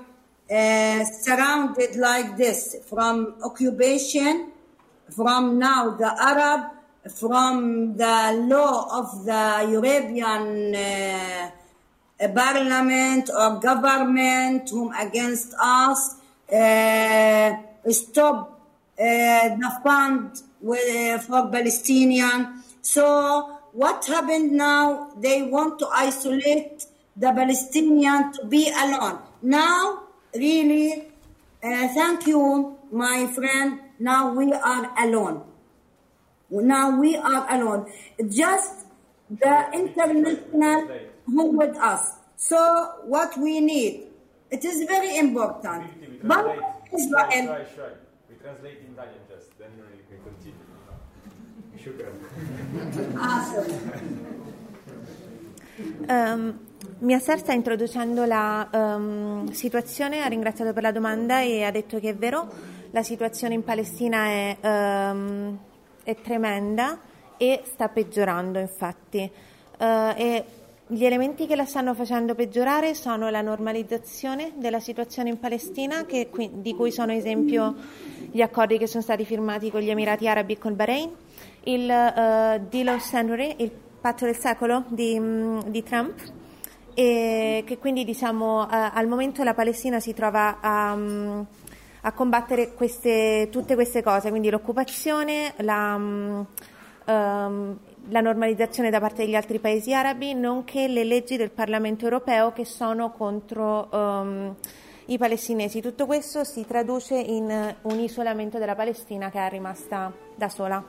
uh, surrounded like this from occupation, from now the Arab, from the law of the European uh, parliament or government whom against us, uh, stop uh, the fund with, for Palestinian. So what happened now? They want to isolate the Palestinian to be alone. Now, really, uh, thank you, my friend. Now we are alone. Now we are alone. Just the international who with us. So what we need, it is very important. We But translate. Israel. Try, try, try. We translate in Italian just, then you can continue. Shukran. Um, Miaser sta introducendo la um, situazione, ha ringraziato per la domanda e ha detto che è vero, la situazione in Palestina è, um, è tremenda e sta peggiorando, infatti. Uh, e gli elementi che la stanno facendo peggiorare sono la normalizzazione della situazione in Palestina, che, di cui sono esempio gli accordi che sono stati firmati con gli Emirati Arabi e con il Bahrain, il uh, Deal of Century, il patto del secolo di, di Trump, e che quindi diciamo uh, al momento la Palestina si trova a, um, a combattere queste, tutte queste cose, quindi l'occupazione, la, um, um, la normalizzazione da parte degli altri paesi arabi, nonché le leggi del Parlamento europeo che sono contro um, i palestinesi. Tutto questo si traduce in un isolamento della Palestina che è rimasta da sola.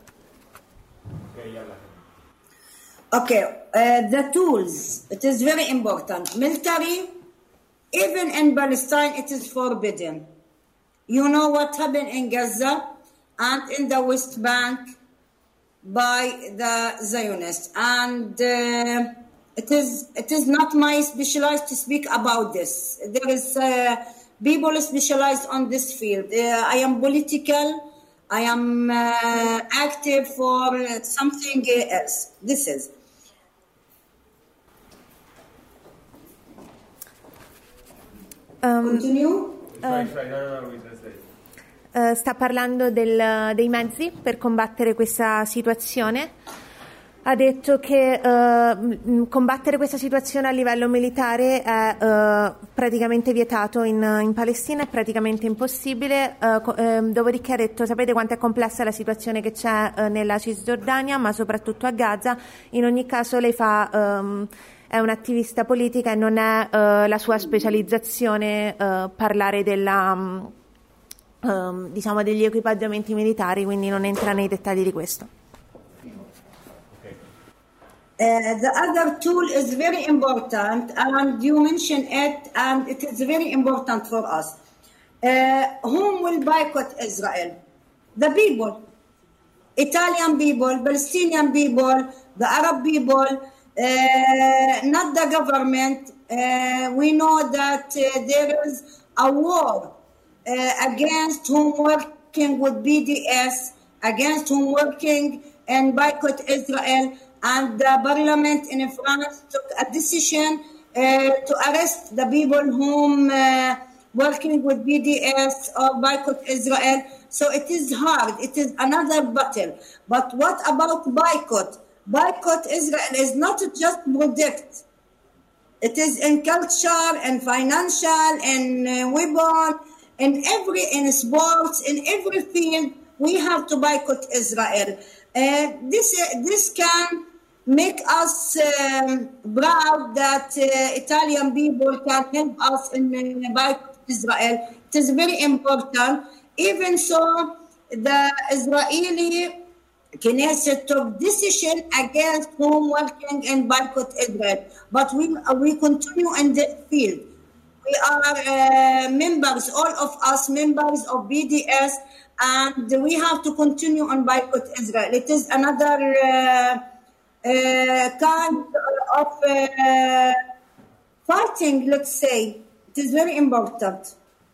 Okay, uh, the tools, it is very important. Military, even in Palestine, it is forbidden. You know what happened in Gaza and in the West Bank by the Zionists. And uh, it is it is not my specialized to speak about this. There is uh, people specialized on this field. Uh, I am political. I am uh, active for something else. This is. Um, Continue? Try, try. No, no, no, we translate. Uh, sta parlando del, dei mezzi per combattere questa situazione. Ha detto che uh, combattere questa situazione a livello militare è uh, praticamente vietato in, in Palestina, è praticamente impossibile. Uh, co- uh, dopodiché ha detto: sapete quanto è complessa la situazione che c'è uh, nella Cisgiordania, ma soprattutto a Gaza. In ogni caso lei fa... Um, è un'attivista politica e non è uh, la sua specializzazione uh, parlare della, um, um, diciamo degli equipaggiamenti militari, quindi non entra nei dettagli di questo. Uh, the other tool is very important, and you mentioned it, and it is very important for us. Uh, whom will boycott Israel? The people. Italian people, Palestinian people, the Arab people. Uh, not the government. Uh, we know that uh, there is a war uh, against whom working with B D S, against whom working and boycott Israel, and the parliament in France took a decision uh, to arrest the people whom uh, working with B D S or boycott Israel. So it is hard. It is another battle. But what about boycott? Boycott Israel is not just product. It is in culture and financial and uh, weapon, in every in sports, in every field. We have to boycott Israel. Uh, this uh, this can make us um, proud that uh, Italian people can help us in uh, boycott Israel. It is very important. Even so, the Israeli Knesset took decision against whom working and boycott Israel. But we we continue in this field. We are uh, members, all of us members of B D S, and we have to continue on boycott Israel. It is another uh, uh, kind of uh, fighting, let's say. It is very important.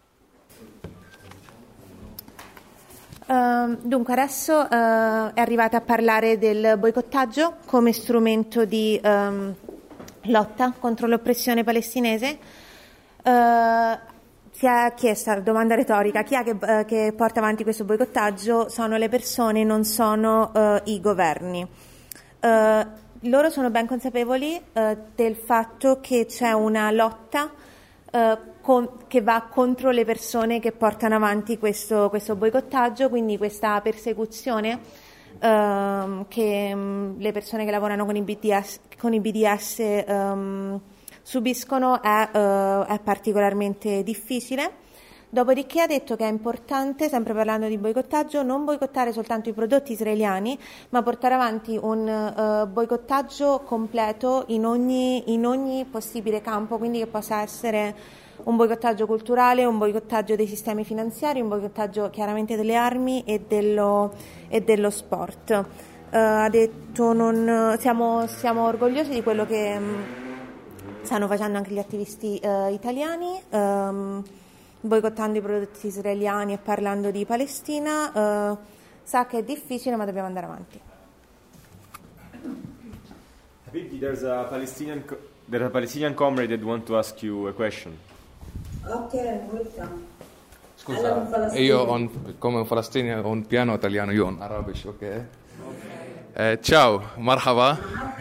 Uh, dunque adesso uh, è arrivata a parlare del boicottaggio come strumento di um, lotta contro l'oppressione palestinese. Uh, si è chiesta, domanda retorica, chi è che, uh, che porta avanti questo boicottaggio? Sono le persone, non sono uh, i governi. Uh, loro sono ben consapevoli uh, del fatto che c'è una lotta uh, con, che va contro le persone che portano avanti questo, questo boicottaggio, quindi questa persecuzione uh, che um, le persone che lavorano con i B D S, con i B D S um, subiscono è, uh, è particolarmente difficile. Dopodiché ha detto che è importante, sempre parlando di boicottaggio, non boicottare soltanto i prodotti israeliani, ma portare avanti un uh, boicottaggio completo in ogni, in ogni possibile campo, quindi che possa essere un boicottaggio culturale, un boicottaggio dei sistemi finanziari, un boicottaggio chiaramente delle armi e dello, e dello sport. Uh, ha detto non, siamo, siamo orgogliosi di quello che um, stanno facendo anche gli attivisti uh, italiani, um, boicottando i prodotti israeliani e parlando di Palestina. Uh, sa che è difficile, ma dobbiamo andare avanti. Habibi, there's a Palestinian, there's a Palestinian comrade that want to ask you a question. Ok, welcome. Scusa, io ho, come un falastino ho un piano italiano, io ho un arabish, ok? okay. Eh, ciao, marhaba.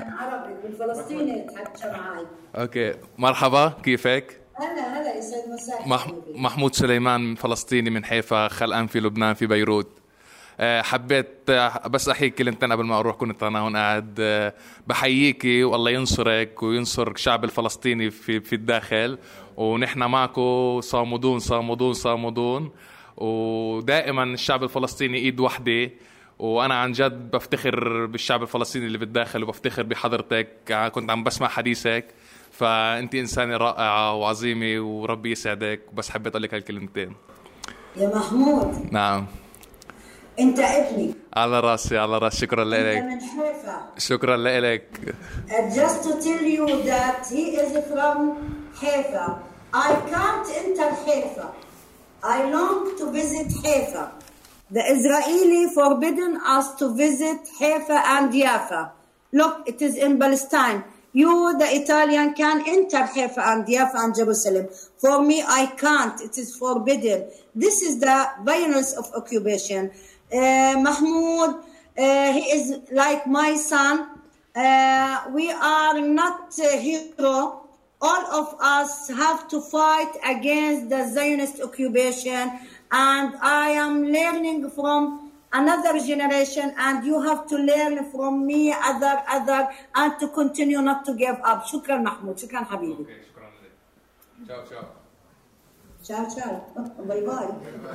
اوكي مرحبا كيفك؟ هلا هلا يسعد مساك. مح... محمود سليمان فلسطيني من حيفا خلقان في لبنان في بيروت. أه حبيت بس احيي كلمتين قبل ما اروح، كنت انا هون قاعد أه بحييكي والله ينصرك وينصر الشعب الفلسطيني في في الداخل، ونحن معكم صامدون صامدون صامدون، ودائما الشعب الفلسطيني ايد وحده، وانا عن جد بفتخر بالشعب الفلسطيني اللي بالداخل وبفتخر بحضرتك. كنت عم بسمع حديثك، فانت انسانه رائعه وعظيمه وربي يسعدك، بس حبيت اقول لك هالكلمتين. يا محمود. نعم. انت ابني. على راسي على راسي، شكرا لك. انت من حيفا. شكرا لك. Just to tell you that he is from Haifa. I can't enter Haifa. I long to visit Haifa. The Israeli forbidden us to visit Haifa and Jaffa. Look, it is in Palestine. You, the Italian, can enter Haifa and Jaffa and Jerusalem. For me, I can't. It is forbidden. This is the violence of occupation. Uh, Mahmoud, uh, he is like my son. Uh, we are not a hero. All of us have to fight against the Zionist occupation. And I am learning from another generation, and you have to learn from me, other, other, and to continue not to give up. شكرا محمود. شكرا حبيبي. Okay, شكرا لك. ciao ciao. Ciao ciao. Bye bye.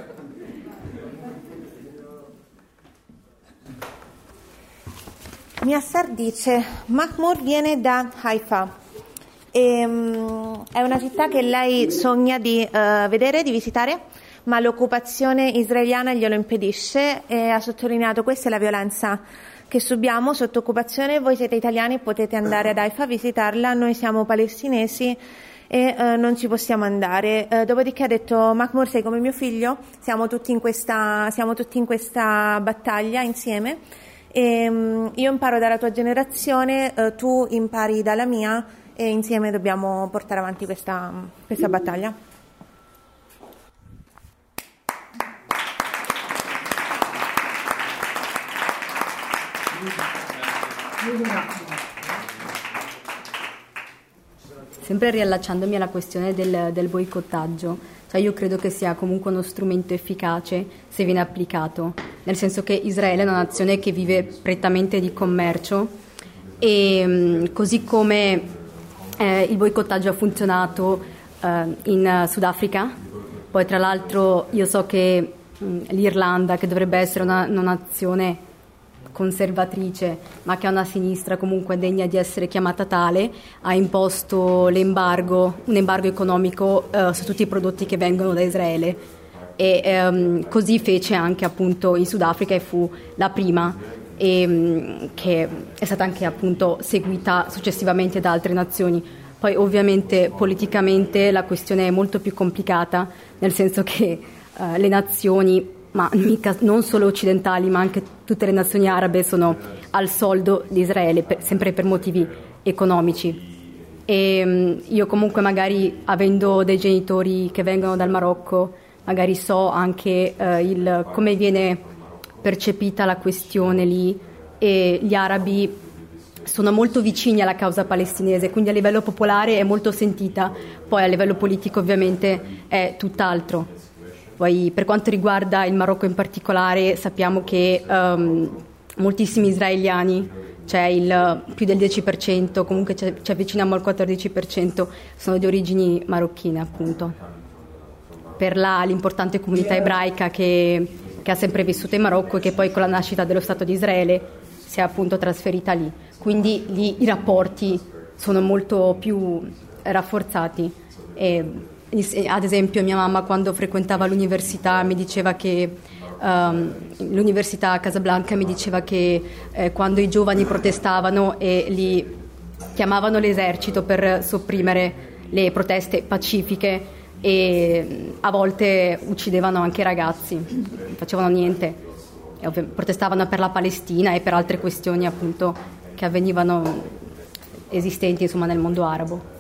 Miassar dice: Mahmoud viene da Haifa. E, um, è una città che lei sogna di uh, vedere, di visitare, ma l'occupazione israeliana glielo impedisce, e ha sottolineato: questa è la violenza che subiamo sotto occupazione, voi siete italiani, potete andare ad Haifa a visitarla, noi siamo palestinesi e uh, non ci possiamo andare. Uh, dopodiché ha detto: Mahmoud, sei come mio figlio, siamo tutti in questa, siamo tutti in questa battaglia insieme, e um, io imparo dalla tua generazione, uh, tu impari dalla mia, e insieme dobbiamo portare avanti questa, questa battaglia. Sempre riallacciandomi alla questione del, del boicottaggio, cioè io credo che sia comunque uno strumento efficace se viene applicato, nel senso che Israele è una nazione che vive prettamente di commercio, e così come eh, il boicottaggio ha funzionato eh, in Sudafrica, poi tra l'altro io so che mh, l'Irlanda, che dovrebbe essere una, una nazione conservatrice ma che ha una sinistra comunque degna di essere chiamata tale, ha imposto l'embargo, un embargo economico eh, su tutti i prodotti che vengono da Israele, e ehm, così fece anche appunto in Sudafrica, e fu la prima, e, mh, che è stata anche appunto seguita successivamente da altre nazioni. Poi ovviamente politicamente la questione è molto più complicata, nel senso che eh, le nazioni, ma mica non solo occidentali ma anche tutte le nazioni arabe, sono al soldo di Israele, per, sempre per motivi economici, E io comunque magari, avendo dei genitori che vengono dal Marocco, magari so anche eh, il, come viene percepita la questione lì, e gli arabi sono molto vicini alla causa palestinese, quindi a livello popolare è molto sentita, poi a livello politico ovviamente è tutt'altro. Poi per quanto riguarda il Marocco in particolare, sappiamo che um, moltissimi israeliani, cioè il più del dieci per cento, comunque ci avviciniamo al quattordici per cento, sono di origini marocchine, appunto, per la, l'importante comunità ebraica che, che ha sempre vissuto in Marocco e che poi con la nascita dello Stato di Israele si è appunto trasferita lì. Quindi lì i rapporti sono molto più rafforzati. E, ad esempio mia mamma, quando frequentava l'università, mi diceva che Um, l'università a Casablanca mi diceva che eh, quando i giovani protestavano e li chiamavano l'esercito per sopprimere le proteste pacifiche, e a volte uccidevano anche i ragazzi, non facevano niente, e ovvi- protestavano per la Palestina e per altre questioni appunto che avvenivano esistenti insomma nel mondo arabo.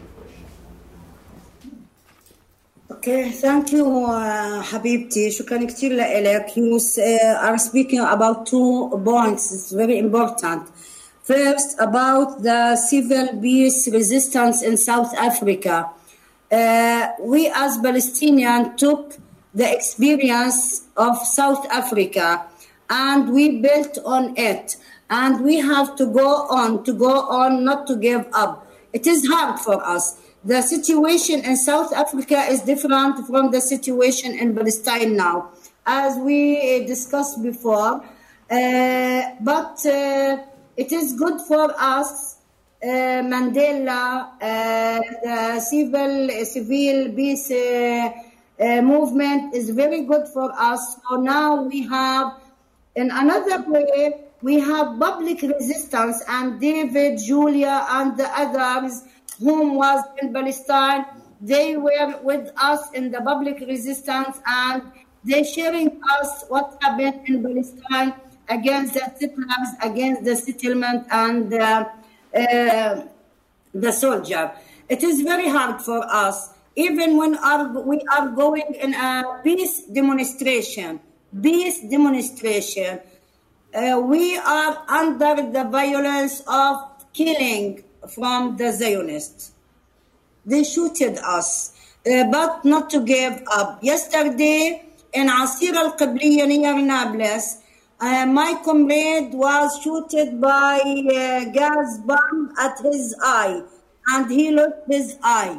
Okay, thank you, uh, Habibti. شكرا كثير لك. You uh, are speaking about two points. It's very important. First, about the civil peace resistance in South Africa. Uh, we as Palestinians took the experience of South Africa and we built on it. And we have to go on, to go on, not to give up. It is hard for us. The situation in South Africa is different from the situation in Palestine now, as we discussed before. Uh, but uh, it is good for us, uh, Mandela, uh, the civil, civil peace uh, uh, movement is very good for us. So now we have, in another way, we have public resistance, and David, Julia, and the others whom was in Palestine, they were with us in the public resistance, and they sharing us what happened in Palestine against the settlers, against the settlement and uh, uh, the soldier. It is very hard for us, even when our, we are going in a peace demonstration, peace demonstration, uh, we are under the violence of killing from the Zionists. They shooted us, uh, but not to give up. Yesterday, in Asir al-Qabliya near Nablus, uh, my comrade was shooted by a gas bomb at his eye, and he lost his eye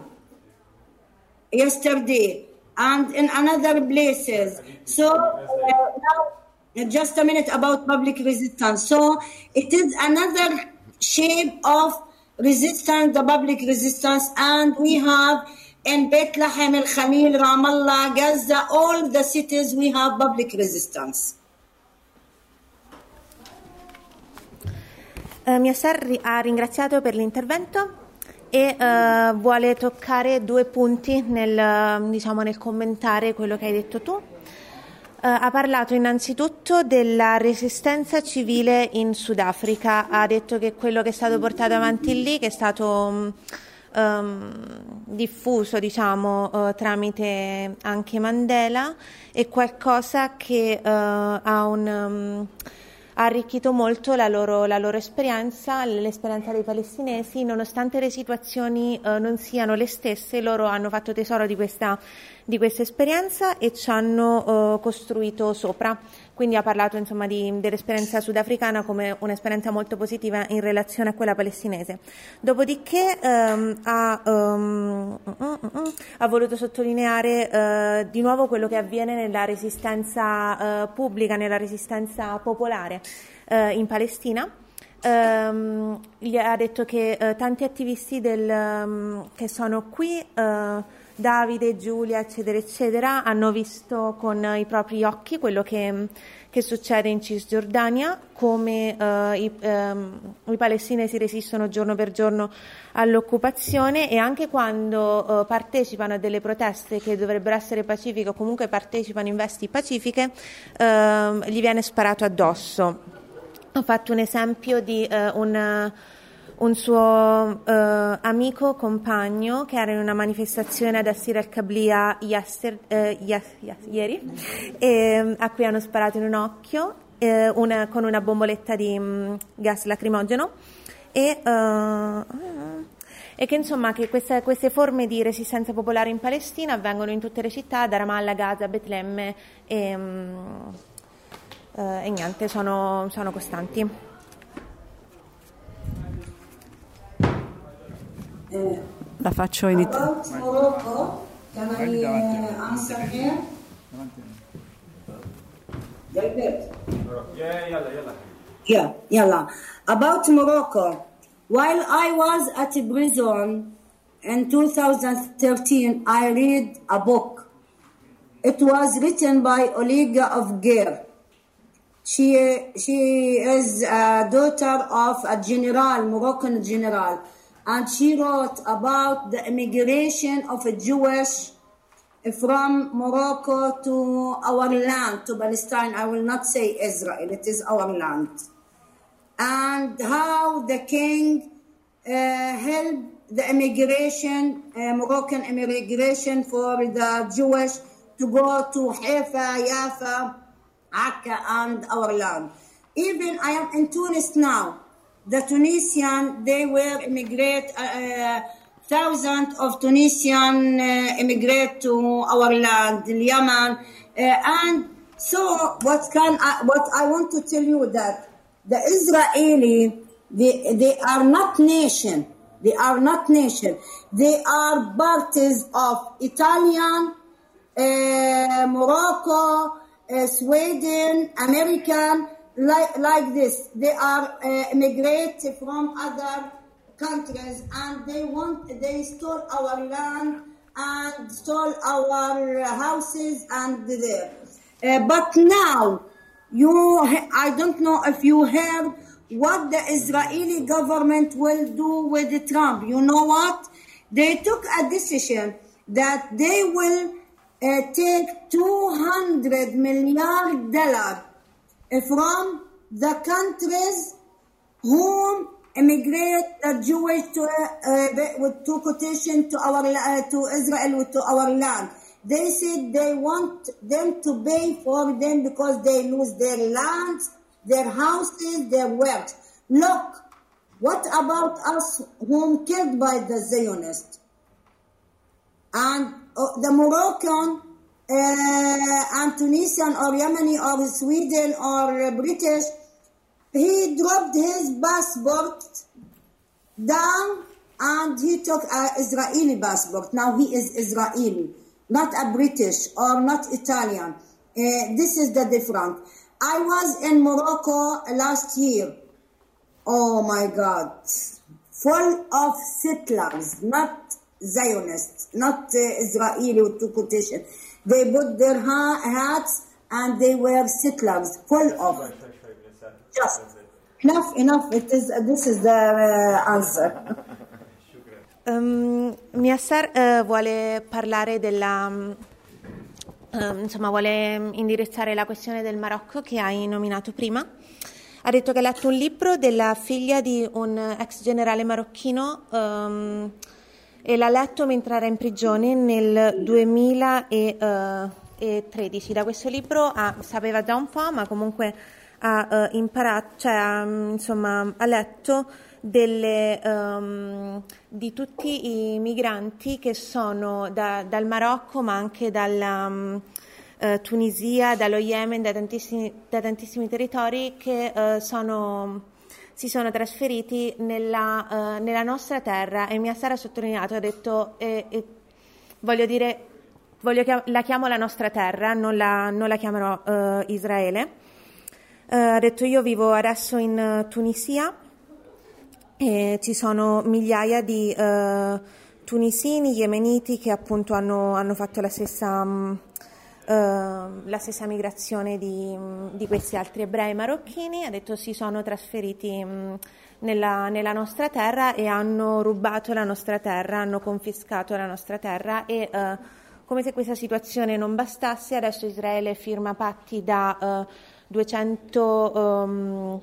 yesterday, and in other places. So, uh, now, just a minute about public resistance. So, it is another shape of resistance, the public resistance, and we have in Bethlehem, El Khalil, Ramallah, Gaza, all the cities we have public resistance. Uh, Miaser ri- ha ringraziato per l'intervento e uh, vuole toccare due punti nel, diciamo, nel commentare quello che hai detto tu. Uh, ha parlato innanzitutto della resistenza civile in Sudafrica, ha detto che quello che è stato portato avanti lì, che è stato um, um, diffuso diciamo uh, tramite anche Mandela, è qualcosa che uh, ha un... Um, ha arricchito molto la loro, la loro esperienza, l'esperienza dei palestinesi, nonostante le situazioni eh, non siano le stesse, loro hanno fatto tesoro di questa, di questa esperienza e ci hanno eh, costruito sopra. Quindi ha parlato insomma di, dell'esperienza sudafricana come un'esperienza molto positiva in relazione a quella palestinese. Dopodiché ehm, ha, um, uh, uh, uh, ha voluto sottolineare eh, di nuovo quello che avviene nella resistenza eh, pubblica, nella resistenza popolare eh, in Palestina. Um, gli ha detto che eh, tanti attivisti del, um, che sono qui, eh, Davide, Giulia, eccetera, eccetera, hanno visto con i propri occhi quello che, che succede in Cisgiordania, come eh, i, ehm, i palestinesi resistono giorno per giorno all'occupazione, e anche quando eh, partecipano a delle proteste che dovrebbero essere pacifiche o comunque partecipano in vesti pacifiche, eh, gli viene sparato addosso. Ho fatto un esempio di uh, un, un suo uh, amico, compagno, che era in una manifestazione ad Assir al-Kablia yester, uh, yes, yes, ieri, e, a cui hanno sparato in un occhio eh, una, con una bomboletta di um, gas lacrimogeno, e, uh, e che insomma che queste, queste forme di resistenza popolare in Palestina avvengono in tutte le città, da Ramallah, Gaza, Betlemme, e, um, uh, e niente, sono, sono costanti. La faccio in Italia. About Morocco, can I uh, answer here? Yeah, yalla. About Morocco, while I was at prison in two thousand thirteen, I read a book. It was written by Oliga of Ger. She, she is a daughter of a general, Moroccan general. And she wrote about the immigration of a Jewish from Morocco to our land, to Palestine. I will not say Israel, it is our land. And how the king uh, helped the immigration, uh, Moroccan immigration for the Jewish to go to Haifa, Jaffa, Akka, and our land. Even I am in Tunis now. The Tunisian, they were immigrate, uh, thousands of Tunisian uh, immigrate to our land, Yemen, uh, and so what can I, what I want to tell you that the Israeli, they, they are not nation, they are not nation, they are parties of Italian, uh, Morocco, uh, Sweden, American. Like, like this, they are uh, immigrate from other countries, and they want, they stole our land and stole our houses and there. Uh, but now, you, I don't know if you heard what the Israeli government will do with Trump. You know what? They took a decision that they will uh, take two hundred million dollars from the countries whom immigrate the Jewish to uh, with to quotation to our uh, to Israel to our land. They said they want them to pay for them because they lose their lands, their houses, their wealth. Look, what about us whom killed by the Zionists? And uh, the Moroccan Uh, and Tunisian or Yemeni or Sweden or uh, British, he dropped his passport down and he took an Israeli passport. Now he is Israeli, not a British or not Italian. Uh, this is the difference. I was in Morocco last year. Oh my God. Full of settlers, not Zionists, not uh, Israeli with two quotation. They put their ha- hats and they were settlers, full of. Just enough, enough. It is. This is the uh, answer. um, Miassar uh, vuole parlare della, uh, insomma, vuole indirizzare la questione del Marocco che hai nominato prima. Ha detto che ha letto un libro della figlia di un ex generale marocchino. Um, E l'ha letto mentre era in prigione nel duemilatredici. Da questo libro ah, sapeva già un po', ma comunque ha uh, imparato, cioè ha, insomma, ha letto delle, um, di tutti i migranti che sono da, dal Marocco, ma anche dalla um, uh, Tunisia, dallo Yemen, da tantissimi, da tantissimi territori che uh, sono... si sono trasferiti nella, uh, nella nostra terra, e Miassar ha sottolineato, ha detto, eh, eh, voglio dire, voglio chiam- la chiamo la nostra terra, non la, non la chiamerò uh, Israele. Uh, ha detto, io vivo adesso in uh, Tunisia e ci sono migliaia di uh, tunisini, yemeniti che appunto hanno, hanno fatto la stessa... Um, Uh, la stessa migrazione di, di questi altri ebrei marocchini. Ha detto si sono trasferiti um, nella, nella nostra terra e hanno rubato la nostra terra, hanno confiscato la nostra terra e uh, come se questa situazione non bastasse, adesso Israele firma patti da uh, duecento um,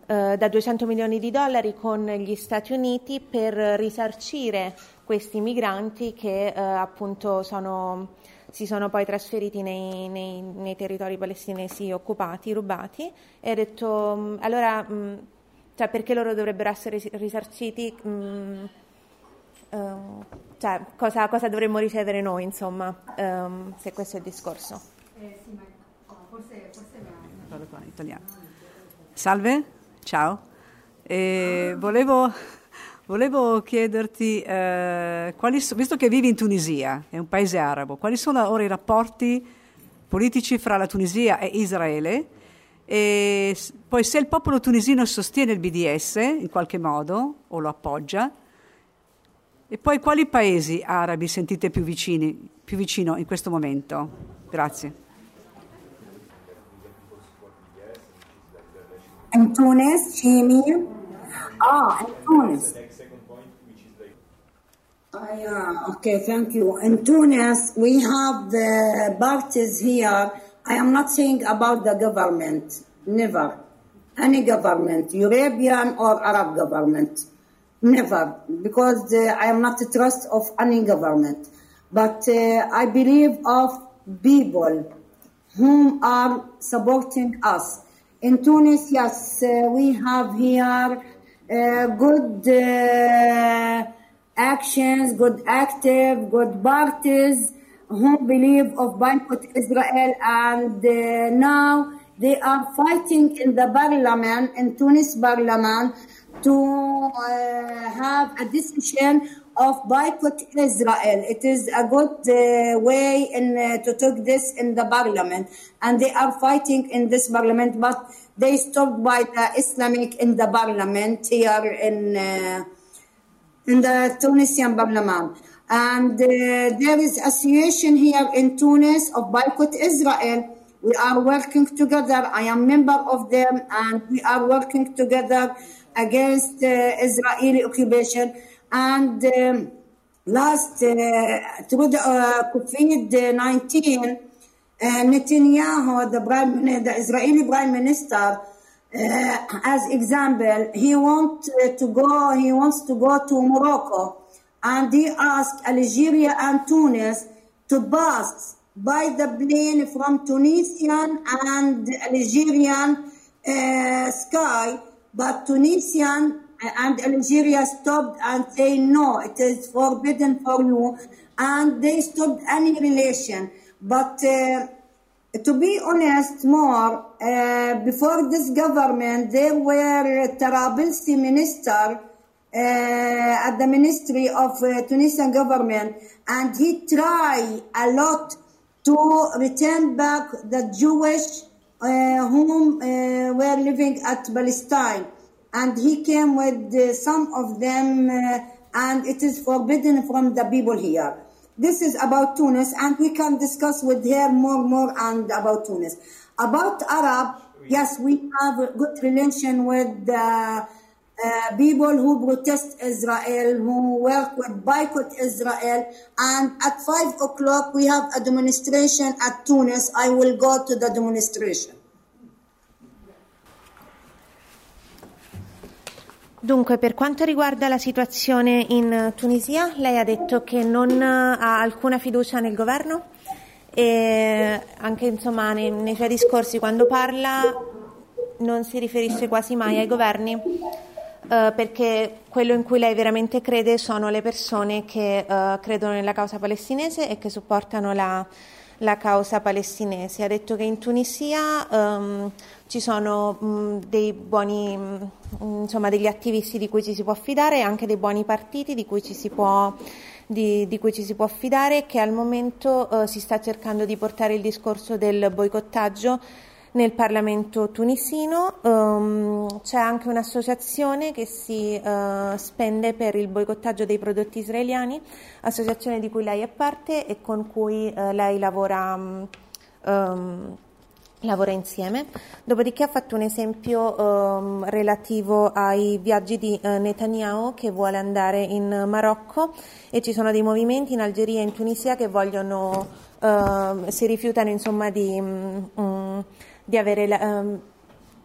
eh, da duecento milioni di dollari con gli Stati Uniti per risarcire questi migranti che eh, appunto sono, si sono poi trasferiti nei, nei, nei territori palestinesi occupati, rubati, e ha detto mh, allora mh, cioè perché loro dovrebbero essere risarciti, mh, um, cioè cosa, cosa dovremmo ricevere noi, insomma, um, se questo è il discorso. Eh, sì, ma forse, forse mi parlo qua in italiano. Salve, ciao. Eh, volevo, volevo chiederti, eh, quali so, visto che vivi in Tunisia, è un paese arabo, quali sono ora i rapporti politici fra la Tunisia e Israele? E poi se il popolo tunisino sostiene il B D S in qualche modo o lo appoggia, e poi quali paesi arabi sentite più vicini, più vicino in questo momento? Grazie. In Tunis, Shimi. Ah, in Tunis. Ah, yeah. Okay, thank you. In Tunis, we have the parties here. I am not saying about the government, never. Any government, European or Arab government, never, because uh, I am not a trust of any government. But uh, I believe of people whom are supporting us. In Tunis, yes, uh, we have here uh, good uh, actions, good active, good parties who believe of boycott Israel, and uh, now they are fighting in the parliament, in Tunis parliament, to uh, have a decision of boycott Israel. It is a good uh, way in, uh, to take this in the parliament, and they are fighting in this parliament, but they stopped by the Islamic in the parliament here in uh, in the Tunisian parliament. And uh, there is association here in Tunis of boycott Israel. We are working together. I am member of them, and we are working together against uh, Israeli occupation. And um, last, uh, through the uh, COVID nineteen, uh, Netanyahu, the, prime, the Israeli prime minister, uh, as example, he want uh, to go. He wants to go to Morocco. And he asked Algeria and Tunis to pass by the plane from Tunisian and Algerian uh, sky, but Tunisian and Algeria stopped and say no, it is forbidden for you, and they stopped any relation. But uh, to be honest more, uh, before this government, there were Tarabelsi minister Uh, at the Ministry of uh, Tunisian government, and he tried a lot to return back the Jewish uh, whom uh, were living at Palestine, and he came with uh, some of them, uh, and it is forbidden from the people here. This is about Tunis, and we can discuss with her more more and about Tunis. About Arab, yes, we have a good relation with the Uh, people who protest Israel, who work with boycott Israel, and at five o'clock we have a demonstration at Tunis. I will go to the demonstration. Dunque, per quanto riguarda la situazione in Tunisia, lei ha detto che non ha alcuna fiducia nel governo, e anche insomma nei, nei suoi discorsi quando parla non si riferisce quasi mai ai governi. Uh, perché quello in cui lei veramente crede sono le persone che uh, credono nella causa palestinese e che supportano la, la causa palestinese. Ha detto che in Tunisia um, ci sono um, dei buoni, um, insomma, degli attivisti di cui ci si può fidare, e anche dei buoni partiti di cui ci si può, di, di cui ci si può fidare, che al momento uh, si sta cercando di portare il discorso del boicottaggio nel Parlamento tunisino. Um, c'è anche un'associazione che si uh, spende per il boicottaggio dei prodotti israeliani, associazione di cui lei è parte e con cui uh, lei lavora, um, lavora insieme. Dopodiché ha fatto un esempio um, relativo ai viaggi di uh, Netanyahu, che vuole andare in Marocco, e ci sono dei movimenti in Algeria e in Tunisia che vogliono, uh, si rifiutano insomma di... Um, di avere la, um,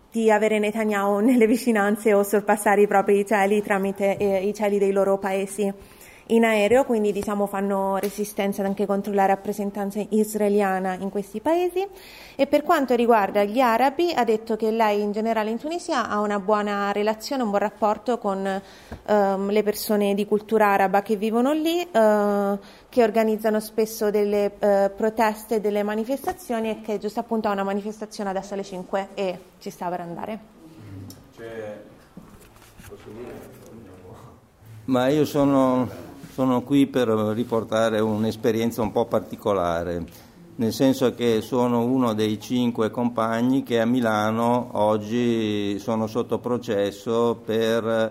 di avere Netanyahu nelle vicinanze o sorpassare i propri cieli tramite eh, i cieli dei loro paesi in aereo, quindi diciamo fanno resistenza anche contro la rappresentanza israeliana in questi paesi. E per quanto riguarda gli arabi, ha detto che lei in generale in Tunisia ha una buona relazione, un buon rapporto con ehm, le persone di cultura araba che vivono lì, eh, che organizzano spesso delle eh, proteste, delle manifestazioni, e che giusto appunto ha una manifestazione adesso alle cinque e ci sta per andare. Cioè, posso dire? Ma io sono... Sono qui per riportare un'esperienza un po' particolare, nel senso che sono uno dei cinque compagni che a Milano oggi sono sotto processo per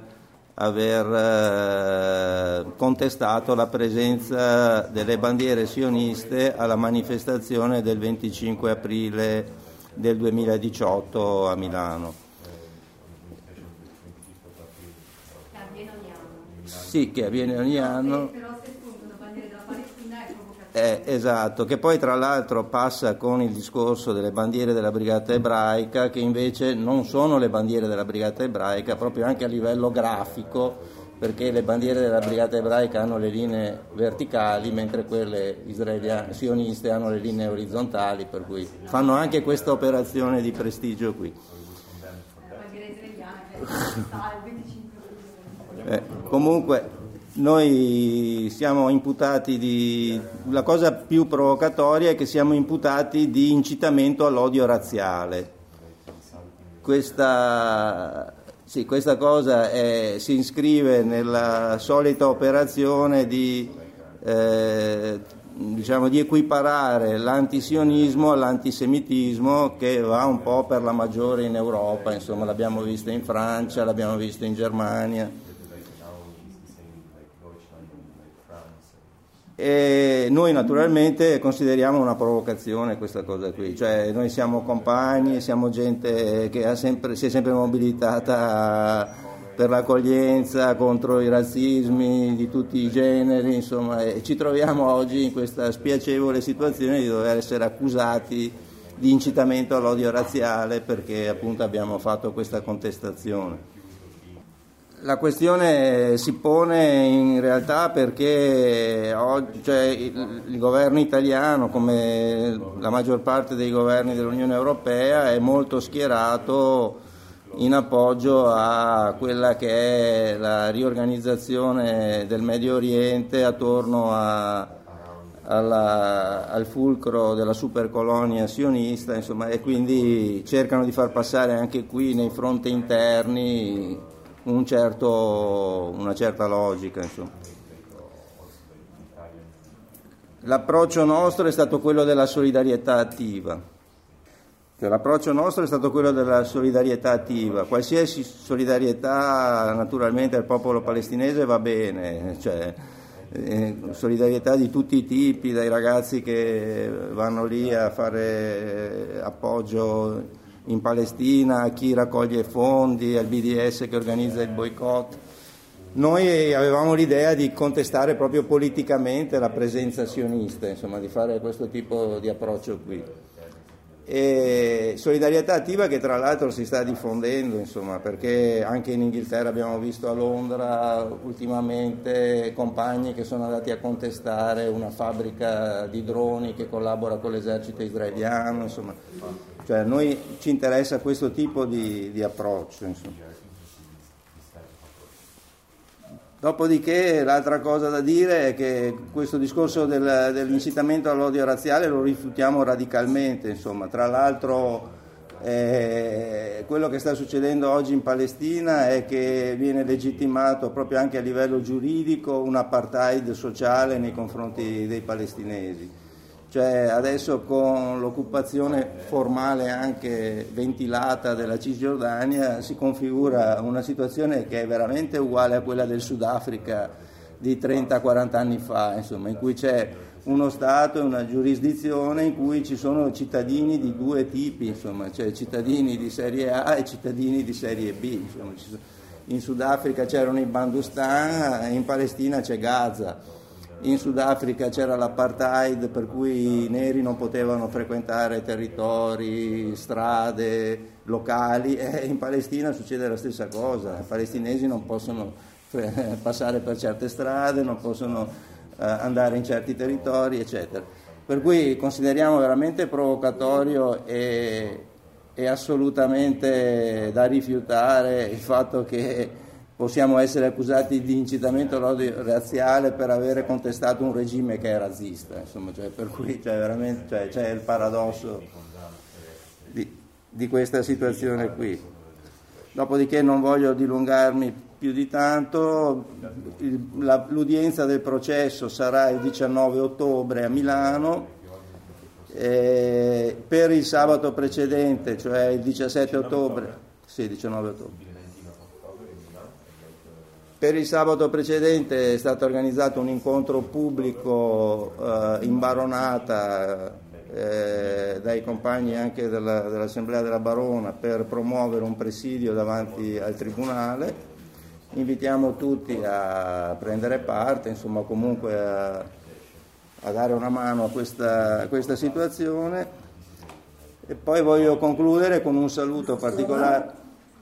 aver contestato la presenza delle bandiere sioniste alla manifestazione del venticinque aprile del duemiladiciotto a Milano. Sì, che avviene ogni anno. Eh, esatto, che poi tra l'altro passa con il discorso delle bandiere della Brigata Ebraica, che invece non sono le bandiere della Brigata Ebraica, proprio anche a livello grafico, perché le bandiere della Brigata Ebraica hanno le linee verticali, mentre quelle israeliane, sioniste hanno le linee orizzontali, per cui fanno anche questa operazione di prestigio qui. Eh, comunque noi siamo imputati di... la cosa più provocatoria è che siamo imputati di incitamento all'odio razziale. Questa, sì, questa cosa è, si iscrive nella solita operazione di, eh, diciamo, di equiparare l'antisionismo all'antisemitismo, che va un po' per la maggiore in Europa, insomma l'abbiamo visto in Francia, l'abbiamo visto in Germania. E noi naturalmente consideriamo una provocazione questa cosa qui, cioè noi siamo compagni, siamo gente che ha sempre, si è sempre mobilitata per l'accoglienza, contro i razzismi di tutti i generi, insomma, e ci troviamo oggi in questa spiacevole situazione di dover essere accusati di incitamento all'odio razziale perché appunto abbiamo fatto questa contestazione. La questione si pone in realtà perché oggi, cioè, il, il governo italiano, come la maggior parte dei governi dell'Unione Europea, è molto schierato in appoggio a quella che è la riorganizzazione del Medio Oriente attorno a, alla, al fulcro della supercolonia sionista, insomma, e quindi cercano di far passare anche qui nei fronti interni un certo, una certa logica, insomma. L'approccio nostro è stato quello della solidarietà attiva. Cioè, l'approccio nostro è stato quello della solidarietà attiva. Qualsiasi solidarietà naturalmente al popolo palestinese va bene, cioè eh, solidarietà di tutti i tipi, dai ragazzi che vanno lì a fare appoggio in Palestina, a chi raccoglie fondi, al B D S che organizza il boicott. Noi avevamo l'idea di contestare proprio politicamente la presenza sionista, insomma, di fare questo tipo di approccio qui. E solidarietà attiva che tra l'altro si sta diffondendo, insomma, perché anche in Inghilterra abbiamo visto a Londra ultimamente compagni che sono andati a contestare una fabbrica di droni che collabora con l'esercito israeliano, insomma. Cioè, a noi ci interessa questo tipo di, di approccio, insomma. Dopodiché l'altra cosa da dire è che questo discorso del, dell'incitamento all'odio razziale lo rifiutiamo radicalmente, insomma. Tra l'altro eh, quello che sta succedendo oggi in Palestina è che viene legittimato proprio anche a livello giuridico un apartheid sociale nei confronti dei palestinesi. Cioè adesso con l'occupazione formale anche ventilata della Cisgiordania si configura una situazione che è veramente uguale a quella del Sudafrica di trenta quaranta anni fa, insomma, in cui c'è uno Stato e una giurisdizione in cui ci sono cittadini di due tipi, insomma, cioè cittadini di serie A e cittadini di serie B. Insomma, in Sudafrica c'erano i Bandustan, in Palestina c'è Gaza. in Sudafrica c'era l'apartheid per cui i neri non potevano frequentare territori, strade, locali, e in Palestina succede la stessa cosa, i palestinesi non possono passare per certe strade, non possono eh, andare in certi territori, eccetera. Per cui consideriamo veramente provocatorio e, e assolutamente da rifiutare il fatto che possiamo essere accusati di incitamento all'odio razziale per avere contestato un regime che è razzista, insomma, cioè, per cui cioè, veramente cioè, c'è il paradosso di, di questa situazione qui. Dopodiché non voglio dilungarmi più di tanto, il, la, l'udienza del processo sarà il diciannove ottobre a Milano, eh, per il sabato precedente, cioè il diciassette ottobre, sì, diciannove ottobre. Per il sabato precedente è stato organizzato un incontro pubblico eh, in Baronata eh, dai compagni anche della, dell'Assemblea della Barona per promuovere un presidio davanti al Tribunale. Invitiamo tutti a prendere parte, insomma comunque a, a dare una mano a questa, a questa situazione. E poi voglio concludere con un saluto particolare.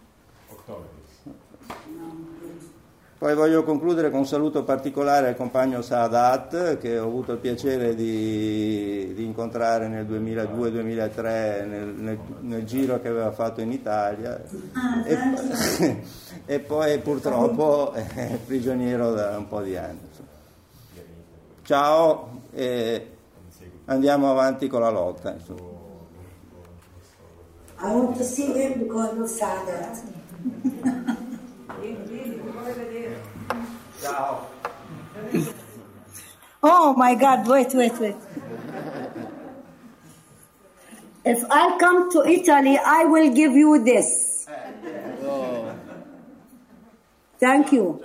Poi voglio concludere con un saluto particolare al compagno Saadat, che ho avuto il piacere di, di incontrare nel duemiladue duemilatré nel, nel, nel giro che aveva fatto in Italia, e, e poi purtroppo è prigioniero da un po' di anni. Ciao e andiamo avanti con la lotta. Insomma. I want to see him because of Saadat. Ciao. Oh my God, wait, wait, wait. If I come to Italy, I will give you this. Oh. Thank you.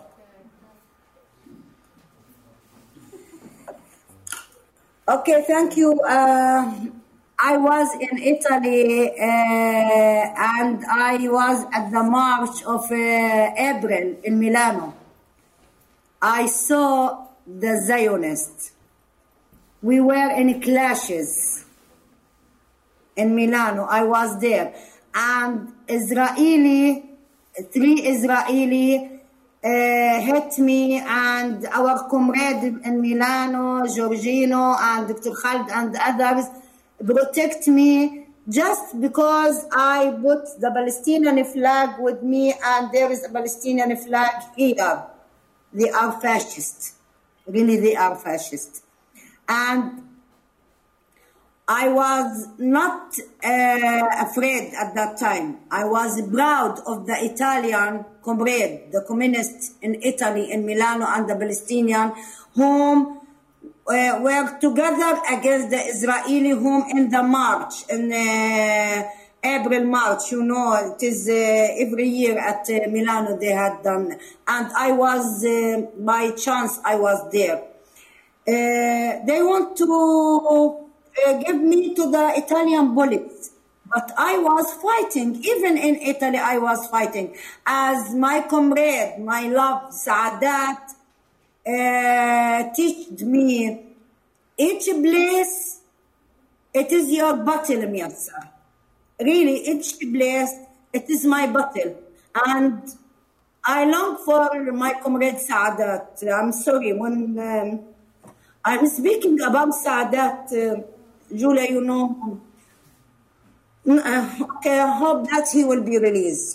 Okay, thank you. Uh, I was in Italy uh, and I was at the March of uh, April in Milano. I saw the Zionists. We were in clashes in Milano. I was there. And Israeli, three Israeli uh, hit me, and our comrade in Milano, Giorgino and Doctor Khalid and others protect me just because I put the Palestinian flag with me and there is a Palestinian flag here. They are fascist. Really, they are fascist. And I was not uh, afraid at that time. I was proud of the Italian comrade, the communists in Italy, in Milano, and the Palestinian, whom uh, were together against the Israeli, whom in the march, in uh, April March, you know, it is uh, every year at uh, Milano they had done. And I was, uh, by chance, I was there. Uh, they want to uh, give me to the Italian bullets. But I was fighting. Even in Italy, I was fighting. As my comrade, my love, Saadat, uh, taught me, each place, it is your battle, Mirza. Really, each place, it is my battle. And I long for my comrade Saadat. I'm sorry, when um, I'm speaking about Saadat, uh, Julia, you know, uh, okay, I hope that he will be released.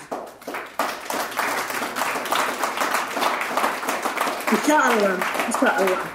Inshallah, inshallah.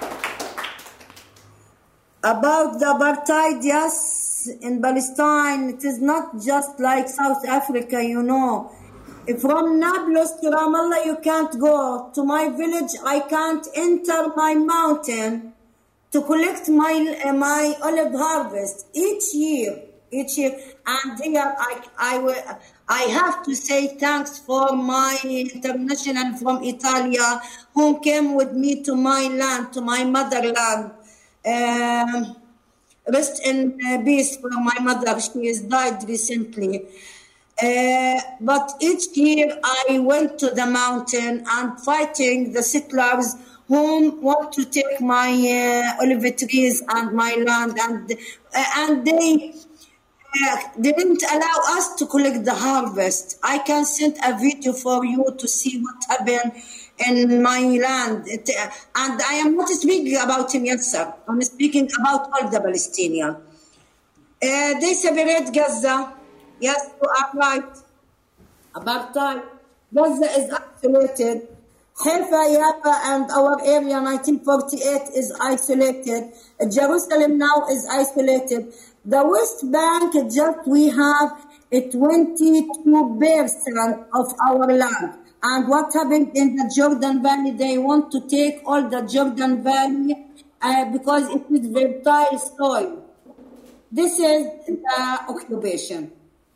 About the apartheid, yes. In Palestine, it is not just like South Africa, you know. From Nablus to Ramallah, you can't go. To my village, I can't enter my mountain to collect my uh, my olive harvest each year, each year. And here, I I will, I have to say thanks for my international from Italia, who came with me to my land, to my motherland. Um, Rest in uh, peace for my mother. She has died recently. Uh, but each year I went to the mountain and fighting the settlers whom want to take my uh, olive trees and my land, and uh, and they uh, didn't allow us to collect the harvest. I can send a video for you to see what happened in my land. It, uh, and I am not speaking about him, yes, sir. I'm speaking about all the Palestinians. Uh, they separate Gaza. Yes, you are right. Apartheid. Gaza is isolated. Haifa, Jaffa, and our area nineteen forty-eight is isolated. Jerusalem now is isolated. The West Bank, just we have a twenty-two percent of our land. And what happened in the Jordan Valley, they want to take all the Jordan Valley uh, because it is fertile soil. This is the occupation.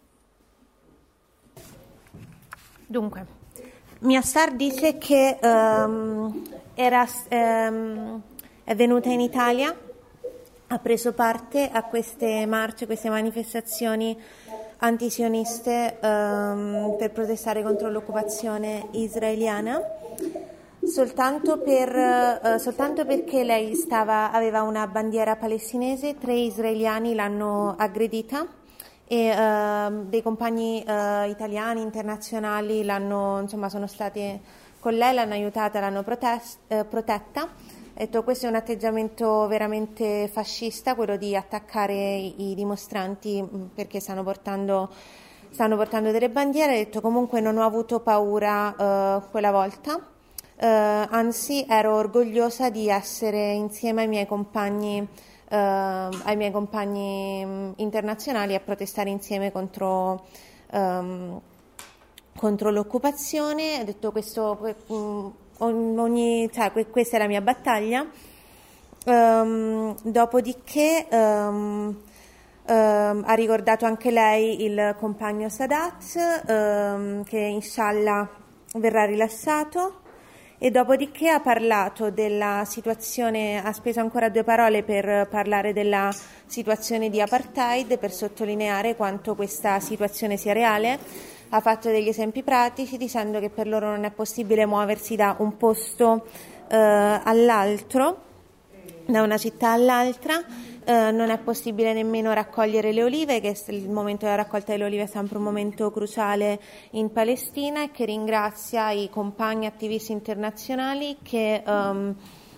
Dunque, Mia Star dice che um, era, um, è venuta in Italia, ha preso parte a queste marce, queste manifestazioni antisioniste um, per protestare contro l'occupazione israeliana, soltanto, per, uh, soltanto perché lei stava, aveva una bandiera palestinese. Tre israeliani l'hanno aggredita e uh, dei compagni uh, italiani, internazionali l'hanno, insomma, sono stati con lei, l'hanno aiutata, l'hanno protest, uh, protetta. Ha detto questo è un atteggiamento veramente fascista, quello di attaccare i, i dimostranti perché stanno portando, stanno portando delle bandiere. Ha detto comunque non ho avuto paura uh, quella volta, uh, anzi ero orgogliosa di essere insieme ai miei compagni Uh, ai miei compagni um, internazionali a protestare insieme contro, um, contro l'occupazione. Ha detto questo, um, ogni, cioè, questa è la mia battaglia. Um, dopodiché um, um, ha ricordato anche lei il compagno Sadat, um, che inshallah verrà rilasciato. E dopodiché ha parlato della situazione, ha speso ancora due parole per parlare della situazione di apartheid, per sottolineare quanto questa situazione sia reale. Ha fatto degli esempi pratici dicendo che per loro non è possibile muoversi da un posto eh, all'altro, da una città all'altra. Uh, non è possibile nemmeno raccogliere le olive, che il momento della raccolta delle olive è sempre un momento cruciale in Palestina, e che ringrazia i compagni attivisti internazionali che um,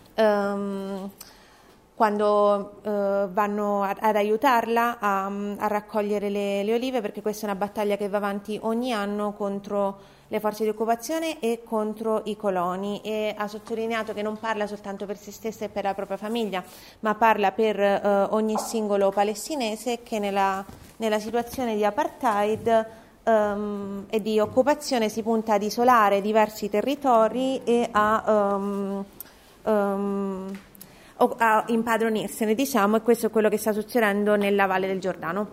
um, quando uh, vanno a, ad aiutarla a, a raccogliere le, le olive, perché questa è una battaglia che va avanti ogni anno contro le forze di occupazione e contro i coloni. E ha sottolineato che non parla soltanto per se stessa e per la propria famiglia, ma parla per eh, ogni singolo palestinese, che nella, nella situazione di apartheid um, e di occupazione si punta ad isolare diversi territori e a, um, um, a impadronirsene, diciamo, e questo è quello che sta succedendo nella Valle del Giordano.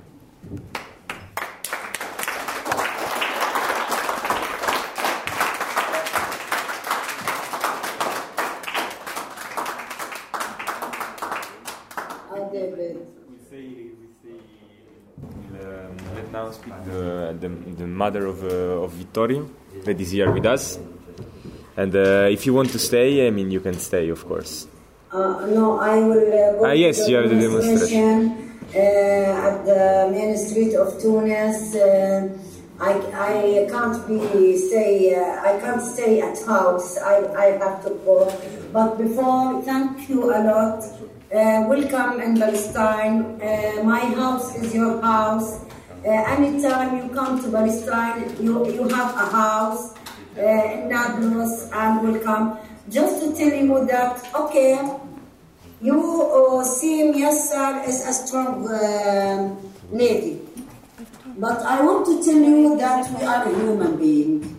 Now speak the, the, the mother of, uh, of Vittorio, that is here with us. And uh, if you want to stay, I mean, you can stay, of course. Uh, no, I will uh, go ah, yes, to you the are the demonstration. Uh, at the main street of Tunis. Uh, I, I can't be stay. Uh, I can't stay at house. I, I have to go. But before, thank you a lot. Uh, welcome in Palestine. Uh, my house is your house. Uh, anytime you come to Palestine, you, you have a house uh, in Nablus, and welcome. Just to tell you that, okay, you uh, see Yassar as a strong uh, lady, but I want to tell you that we are a human being.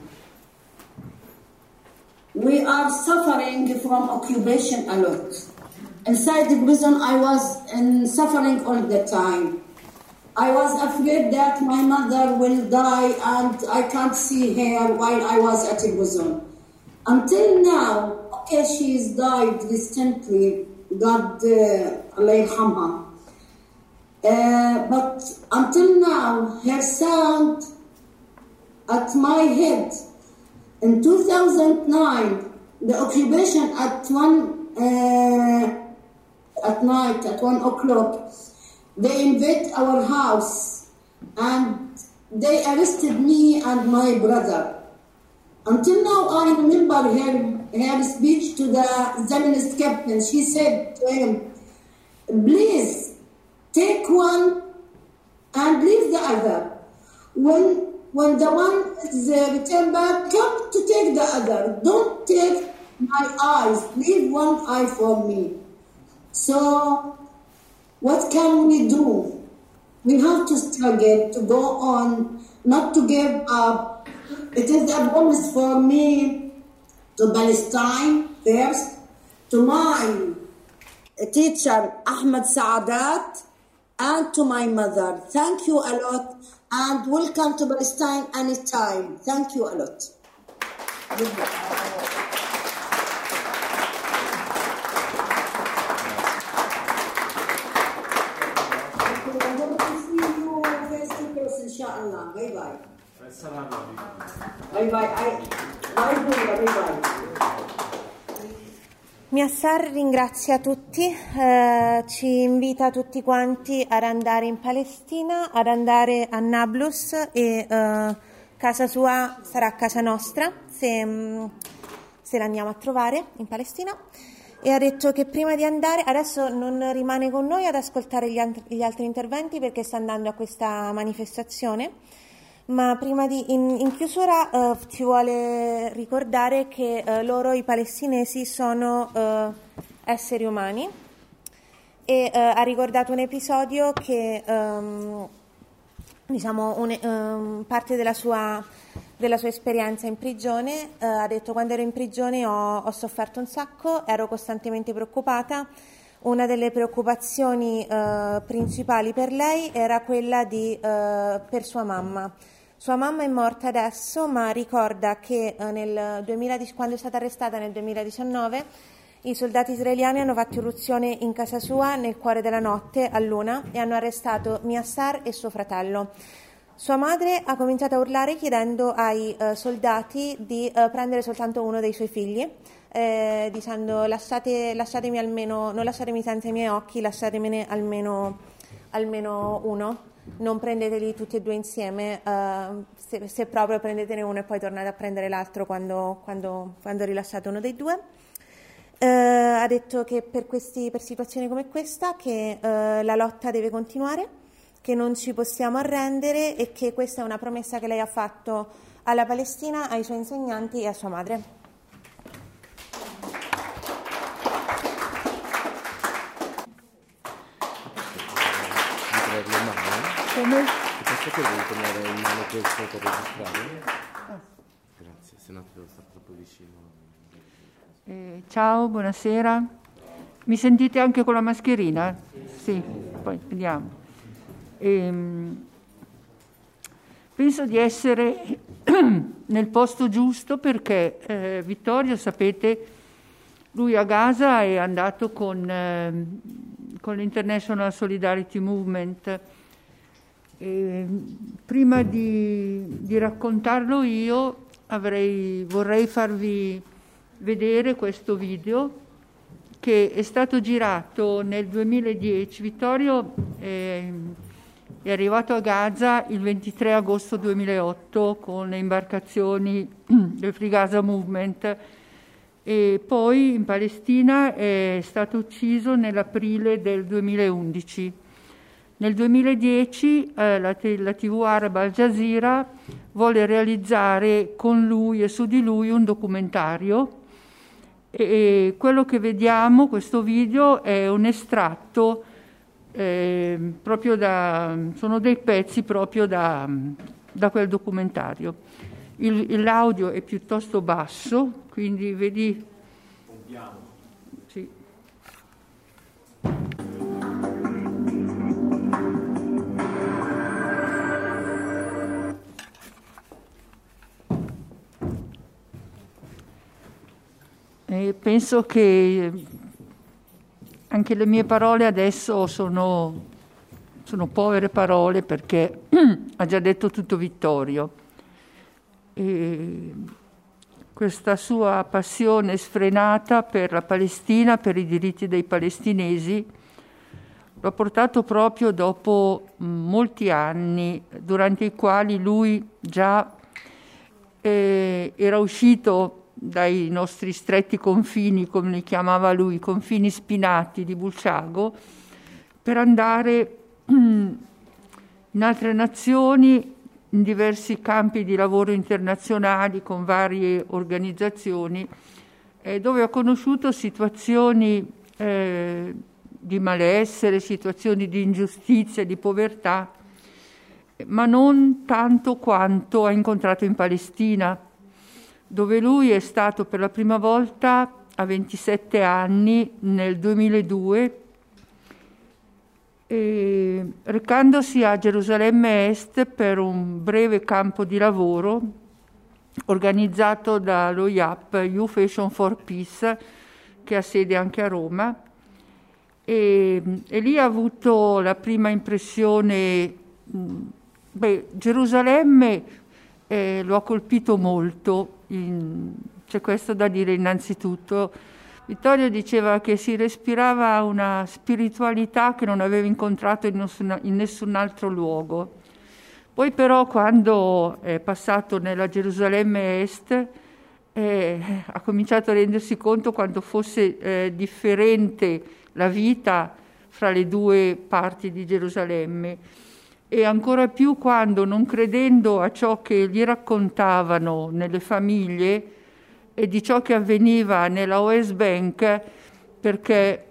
We are suffering from occupation a lot. Inside the prison, I was in suffering all the time. I was afraid that my mother will die and I can't see her while I was at the prison. Until now, okay, she's died recently, God, uh, Allah yarhamha. Uh, but until now, her sound at my head in two thousand nine, the occupation at one uh, at night at one o'clock. They invade our house and they arrested me and my brother. Until now, I remember her, her speech to the Zionist captain. She said to him, please take one and leave the other. When, when the one is uh, returned back, come to take the other. Don't take my eyes. Leave one eye for me. So, what can we do? We have to struggle, to go on, not to give up. It is a promise for me to Palestine first, to my teacher Ahmed Saadat, and to my mother. Thank you a lot, and welcome to Palestine anytime. Thank you a lot. Inshallah. Bye bye. Bye bye. Bye bye. Bye. Miassar ringrazia tutti, eh, ci invita tutti quanti ad andare in Palestina, ad andare a Nablus e eh, casa sua sarà casa nostra se, se l'andiamo a trovare in Palestina. E ha detto che prima di andare, adesso non rimane con noi ad ascoltare gli, ant- gli altri interventi perché sta andando a questa manifestazione, ma prima di, in, in chiusura uh, ci vuole ricordare che uh, loro, i palestinesi, sono uh, esseri umani e uh, ha ricordato un episodio che um, diciamo un, um, parte della sua della sua esperienza in prigione. Uh, ha detto: quando ero in prigione ho, ho sofferto un sacco, ero costantemente preoccupata. Una delle preoccupazioni uh, principali per lei era quella di uh, per sua mamma. Sua mamma è morta adesso, ma ricorda che uh, nel duemila, quando è stata arrestata nel duemiladiciannove, i soldati israeliani hanno fatto irruzione in casa sua nel cuore della notte a luna e hanno arrestato Miassar e suo fratello. Sua madre ha cominciato a urlare chiedendo ai uh, soldati di uh, prendere soltanto uno dei suoi figli, eh, dicendo lasciate, lasciatemi almeno, non lasciatemi senza i miei occhi, lasciatemene almeno, almeno uno, non prendeteli tutti e due insieme, uh, se, se proprio prendetene uno e poi tornate a prendere l'altro quando, quando, quando rilasciate uno dei due. Uh, ha detto che per, questi, per situazioni come questa che uh, la lotta deve continuare, che non ci possiamo arrendere e che questa è una promessa che lei ha fatto alla Palestina, ai suoi insegnanti e a sua madre. Come? Posso che vuoi tenere in mano questo per registrare? Ah. Grazie, se no ti devo stare troppo vicino. Eh, ciao, buonasera. Mi sentite anche con la mascherina? Sì, poi vediamo. Ehm, penso di essere nel posto giusto perché eh, Vittorio, sapete, lui a Gaza è andato con, eh, con l'International Solidarity Movement. E prima di, di raccontarlo io avrei, vorrei farvi vedere questo video che è stato girato nel duemiladieci. Vittorio è, è arrivato a Gaza il ventitré agosto duemilaotto con le imbarcazioni del Free Gaza Movement e poi in Palestina è stato ucciso nell'aprile del duemilaundici. Nel duemiladieci eh, la, te- la tivù araba Al Jazeera volle realizzare con lui e su di lui un documentario. E quello che vediamo, questo video, è un estratto eh, proprio da, sono dei pezzi proprio da, da quel documentario. Il, l'audio è piuttosto basso, quindi vedi. Sì. E penso che anche le mie parole adesso sono, sono povere parole perché ha già detto tutto Vittorio. E questa sua passione sfrenata per la Palestina, per i diritti dei palestinesi, l'ha portato proprio dopo molti anni, durante i quali lui già eh, era uscito dai nostri stretti confini, come li chiamava lui, confini spinati di Bulciago, per andare in altre nazioni, in diversi campi di lavoro internazionali con varie organizzazioni, eh, dove ho conosciuto situazioni eh, di malessere, situazioni di ingiustizia, di povertà, ma non tanto quanto ha incontrato in Palestina, dove lui è stato per la prima volta a ventisette anni nel duemiladue, e recandosi a Gerusalemme Est per un breve campo di lavoro organizzato dallo I A P, Youth Action for Peace, che ha sede anche a Roma. E, e lì ha avuto la prima impressione, beh, Gerusalemme eh, lo ha colpito molto, in, c'è questo da dire innanzitutto. Vittorio diceva che si respirava una spiritualità che non aveva incontrato in nessun, in nessun altro luogo. Poi però quando è passato nella Gerusalemme Est eh, ha cominciato a rendersi conto quanto fosse eh, differente la vita fra le due parti di Gerusalemme, e ancora più quando, non credendo a ciò che gli raccontavano nelle famiglie e di ciò che avveniva nella West Bank, perché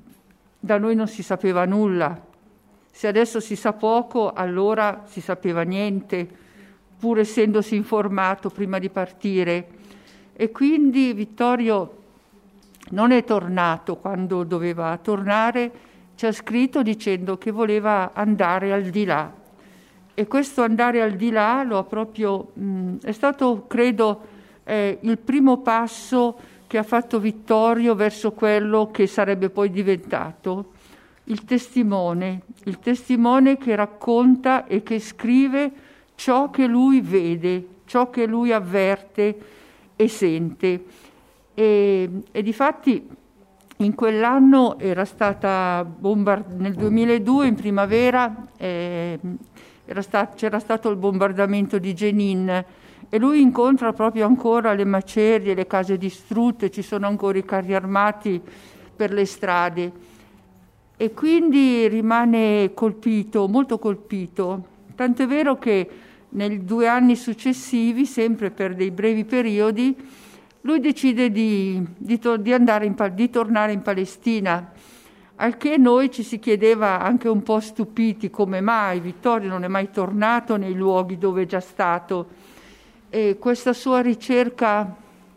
da noi non si sapeva nulla. Se adesso si sa poco, allora si sapeva niente, pur essendosi informato prima di partire. E quindi Vittorio non è tornato quando doveva tornare, ci ha scritto dicendo che voleva andare al di là. E questo andare al di là lo ha proprio, mh, è stato, credo, eh, il primo passo che ha fatto Vittorio verso quello che sarebbe poi diventato il testimone, il testimone che racconta e che scrive ciò che lui vede, ciò che lui avverte e sente. E, e difatti in quell'anno era stata bombard- nel duemiladue in primavera eh, era stat- c'era stato il bombardamento di Jenin, e lui incontra proprio ancora le macerie, le case distrutte, ci sono ancora i carri armati per le strade, e quindi rimane colpito, molto colpito, tant'è vero che nei due anni successivi, sempre per dei brevi periodi, lui decide di, di, to- di, andare in, di tornare in Palestina, al che noi ci si chiedeva anche un po' stupiti come mai Vittorio non è mai tornato nei luoghi dove è già stato. E questa sua ricerca,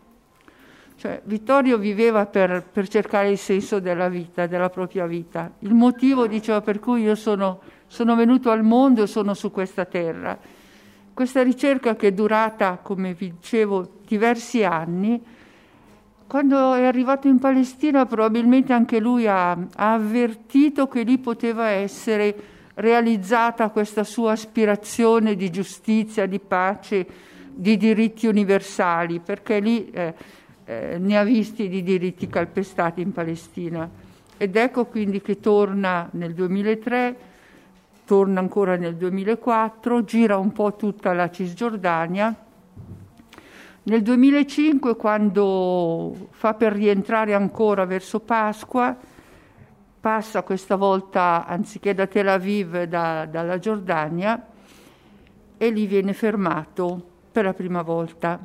cioè Vittorio viveva per, per cercare il senso della vita, della propria vita. Il motivo, diceva, per cui io sono, sono venuto al mondo e sono su questa terra. Questa ricerca che è durata, come vi dicevo, diversi anni. Quando è arrivato in Palestina probabilmente anche lui ha, ha avvertito che lì poteva essere realizzata questa sua aspirazione di giustizia, di pace, di diritti universali, perché lì eh, eh, ne ha visti di diritti calpestati in Palestina. Ed ecco quindi che torna nel duemilatré, torna ancora nel duemilaquattro, gira un po' tutta la Cisgiordania. Nel duemilacinque, quando fa per rientrare ancora verso Pasqua, passa questa volta, anziché da Tel Aviv, da, dalla Giordania, e lì viene fermato per la prima volta,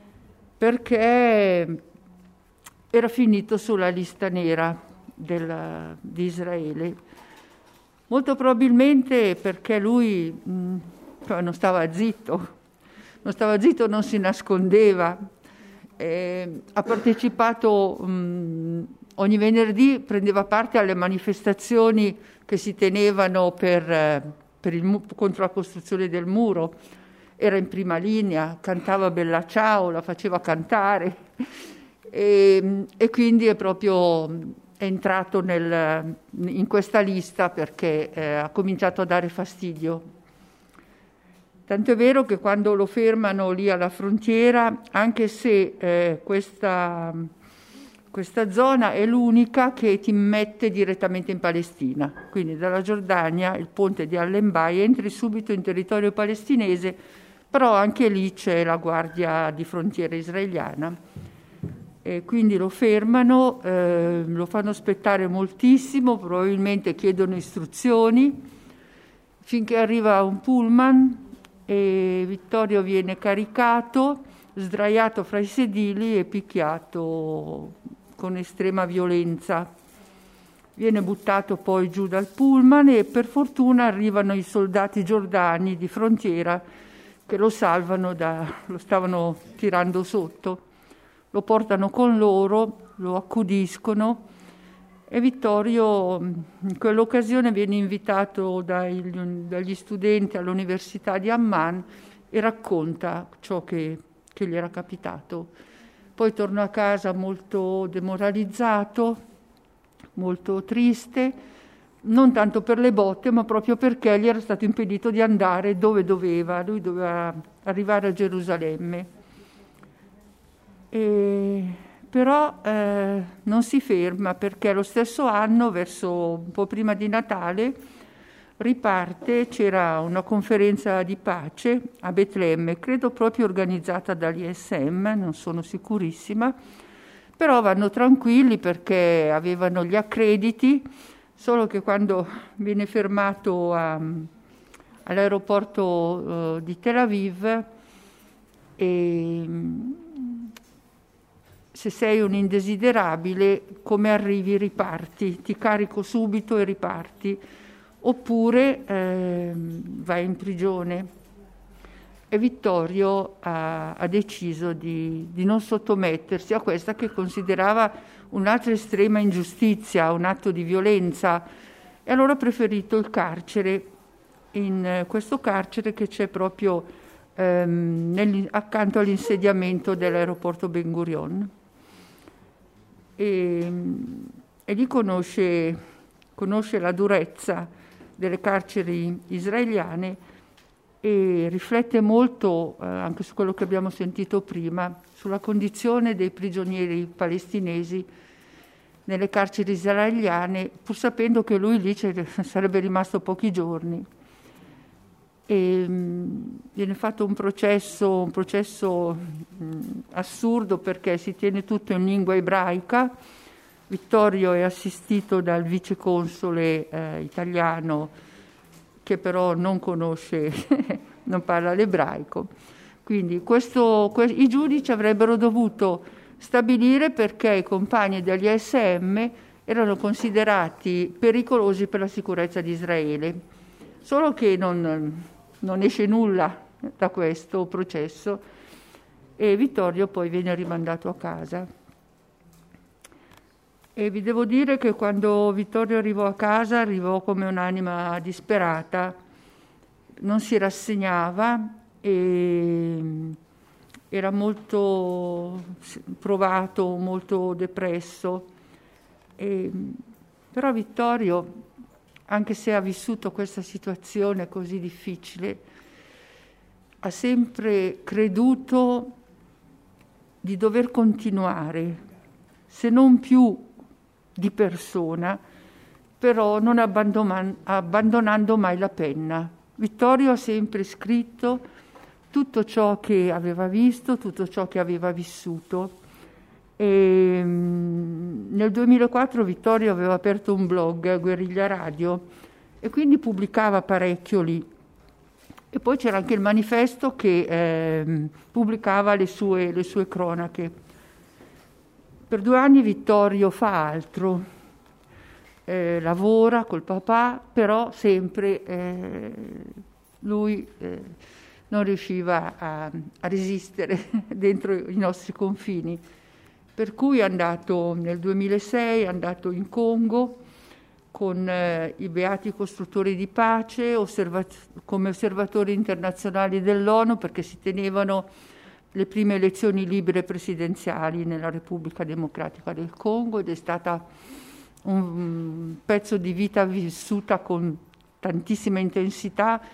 perché era finito sulla lista nera del, di Israele. Molto probabilmente perché lui mh, non stava zitto, non stava zitto, non si nascondeva. Eh, ha partecipato mh, ogni venerdì, prendeva parte alle manifestazioni che si tenevano per, eh, per il, contro la costruzione del muro. Era in prima linea, cantava Bella Ciao, la faceva cantare, e, e quindi è proprio è entrato nel, in questa lista perché eh, ha cominciato a dare fastidio. Tanto è vero che quando lo fermano lì alla frontiera, anche se eh, questa, questa zona è l'unica che ti mette direttamente in Palestina, quindi dalla Giordania, il ponte di Al-Enbai, entri subito in territorio palestinese, però anche lì c'è la guardia di frontiera israeliana. E quindi lo fermano, eh, lo fanno aspettare moltissimo, probabilmente chiedono istruzioni, finché arriva un pullman e Vittorio viene caricato, sdraiato fra i sedili e picchiato con estrema violenza. Viene buttato poi giù dal pullman e per fortuna arrivano i soldati giordani di frontiera che lo salvano, da, lo stavano tirando sotto. Lo portano con loro, lo accudiscono e Vittorio in quell'occasione viene invitato dai, dagli studenti all'Università di Amman e racconta ciò che, che gli era capitato. Poi torna a casa molto demoralizzato, molto triste, non tanto per le botte, ma proprio perché gli era stato impedito di andare dove doveva. Lui doveva arrivare a Gerusalemme. E, però eh, non si ferma, perché lo stesso anno, verso un po' prima di Natale, riparte, c'era una conferenza di pace a Betlemme, credo proprio organizzata dall'I S M, non sono sicurissima, però vanno tranquilli perché avevano gli accrediti, solo che quando viene fermato a, all'aeroporto uh, di Tel Aviv, e, se sei un indesiderabile, come arrivi riparti, ti carico subito e riparti, oppure eh, vai in prigione. E Vittorio ha, ha deciso di, di non sottomettersi a questa che considerava un'altra estrema ingiustizia, un atto di violenza, e allora ha preferito il carcere, in questo carcere che c'è proprio ehm, nel, accanto all'insediamento dell'aeroporto Ben Gurion. E, e lì conosce, conosce la durezza delle carceri israeliane e riflette molto, eh, anche su quello che abbiamo sentito prima, sulla condizione dei prigionieri palestinesi nelle carceri israeliane, pur sapendo che lui lì sarebbe rimasto pochi giorni. E, mh, viene fatto un processo, un processo mh, assurdo, perché si tiene tutto in lingua ebraica. Vittorio è assistito dal viceconsole eh, italiano, che però non conosce, non parla l'ebraico. Quindi questo, que- i giudici avrebbero dovuto stabilire perché i compagni degli S M erano considerati pericolosi per la sicurezza di Israele. Solo che non, non esce nulla da questo processo e Vittorio poi viene rimandato a casa. E vi devo dire che quando Vittorio arrivò a casa arrivò come un'anima disperata, non si rassegnava e era molto provato, molto depresso. E, però Vittorio, anche se ha vissuto questa situazione così difficile, ha sempre creduto di dover continuare, se non più di persona, però non abbandon- abbandonando mai la penna. Vittorio ha sempre scritto tutto ciò che aveva visto, tutto ciò che aveva vissuto. E, mh, nel duemilaquattro Vittorio aveva aperto un blog, Guerriglia Radio, e quindi pubblicava parecchio lì. E poi c'era anche il manifesto che eh, pubblicava le sue, le sue cronache. Per due anni Vittorio fa altro, eh, lavora col papà, però sempre eh, lui eh, non riusciva a, a resistere dentro i nostri confini. Per cui è andato nel duemilasei, è andato in Congo con eh, i Beati Costruttori di Pace, osserva- come osservatori internazionali dell'ONU, perché si tenevano le prime elezioni libere presidenziali nella Repubblica Democratica del Congo, ed è stata un pezzo di vita vissuta con tantissima intensità,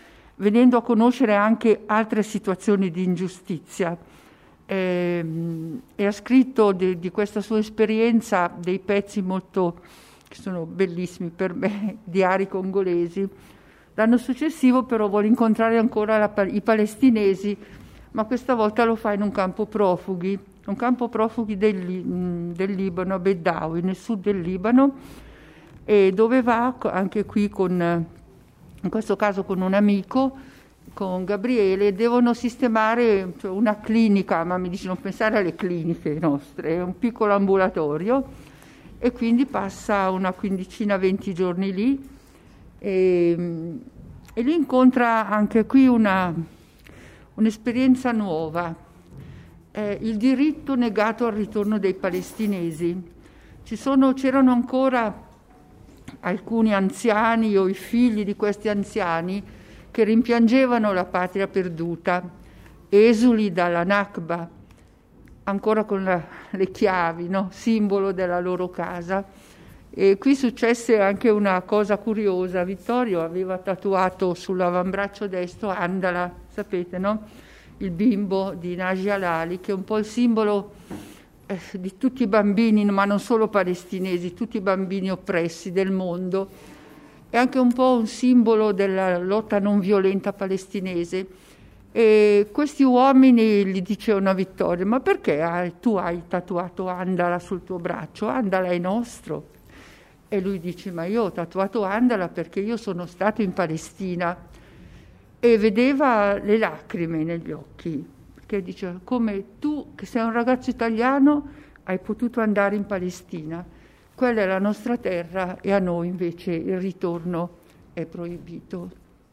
venendo a conoscere anche altre situazioni di ingiustizia. E, e ha scritto di, di questa sua esperienza dei pezzi molto, che sono bellissimi per me, diari congolesi. L'anno successivo però vuole incontrare ancora la, i palestinesi, ma questa volta lo fa in un campo profughi, un campo profughi del, del Libano, a Bedawi, nel sud del Libano, e dove va anche qui con, in questo caso con un amico, con Gabriele, devono sistemare, cioè, una clinica, ma mi dice non pensare alle cliniche nostre, è un piccolo ambulatorio, e quindi passa una quindicina, venti giorni lì, e, e lì incontra anche qui una, un'esperienza nuova, eh, il diritto negato al ritorno dei palestinesi. Ci sono, c'erano ancora alcuni anziani o i figli di questi anziani che rimpiangevano la patria perduta, esuli dalla Nakba, ancora con la, le chiavi, no? Simbolo della loro casa. E qui successe anche una cosa curiosa. Vittorio aveva tatuato sull'avambraccio destro Andala, sapete, no? Il bimbo di Naji Halali, che è un po' il simbolo eh, di tutti i bambini, ma non solo palestinesi, tutti i bambini oppressi del mondo. È anche un po' un simbolo della lotta non violenta palestinese. E questi uomini gli dicevano a Vittorio: ma perché hai, tu hai tatuato Andala sul tuo braccio? Andala è nostro. E lui dice: ma io ho tatuato Andala perché io sono stato in Palestina. E vedeva le lacrime negli occhi, perché dice: come tu, che sei un ragazzo italiano, hai potuto andare in Palestina. Quella è la nostra terra e a noi invece il ritorno è proibito.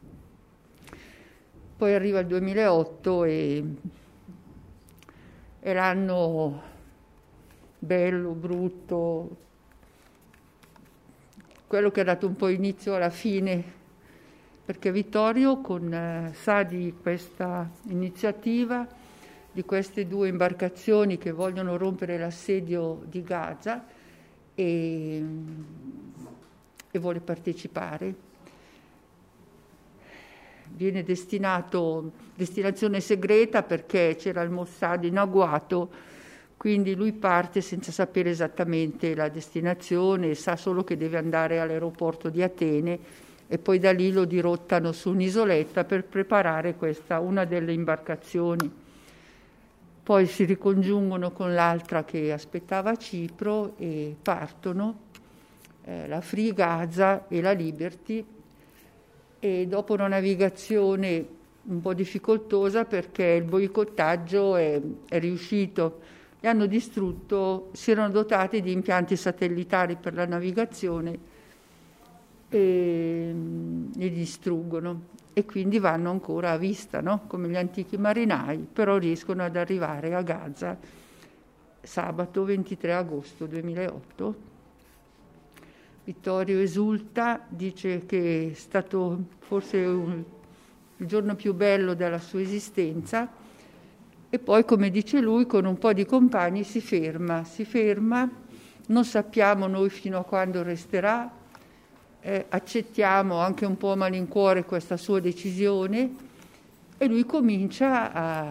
Poi arriva il duemilaotto e è l'anno bello, brutto, quello che ha dato un po' inizio alla fine, perché Vittorio con, eh, sa di questa iniziativa, di queste due imbarcazioni che vogliono rompere l'assedio di Gaza, e, e vuole partecipare. Viene destinato, destinazione segreta, perché c'era il Mossad in agguato, quindi lui parte senza sapere esattamente la destinazione, sa solo che deve andare all'aeroporto di Atene e poi da lì lo dirottano su un'isoletta per preparare questa, una delle imbarcazioni. Poi si ricongiungono con l'altra che aspettava a Cipro e partono, eh, la Free Gaza e la Liberty, e dopo una navigazione un po' difficoltosa perché il boicottaggio è, è riuscito, li hanno distrutto, si erano dotati di impianti satellitari per la navigazione e li distruggono. E quindi vanno ancora a vista, no? Come gli antichi marinai, però riescono ad arrivare a Gaza sabato ventitré agosto duemilaotto. Vittorio esulta, dice che è stato forse un, il giorno più bello della sua esistenza, e poi, come dice lui, con un po' di compagni si ferma, si ferma, non sappiamo noi fino a quando resterà. Eh, accettiamo anche un po' a malincuore questa sua decisione, e lui comincia a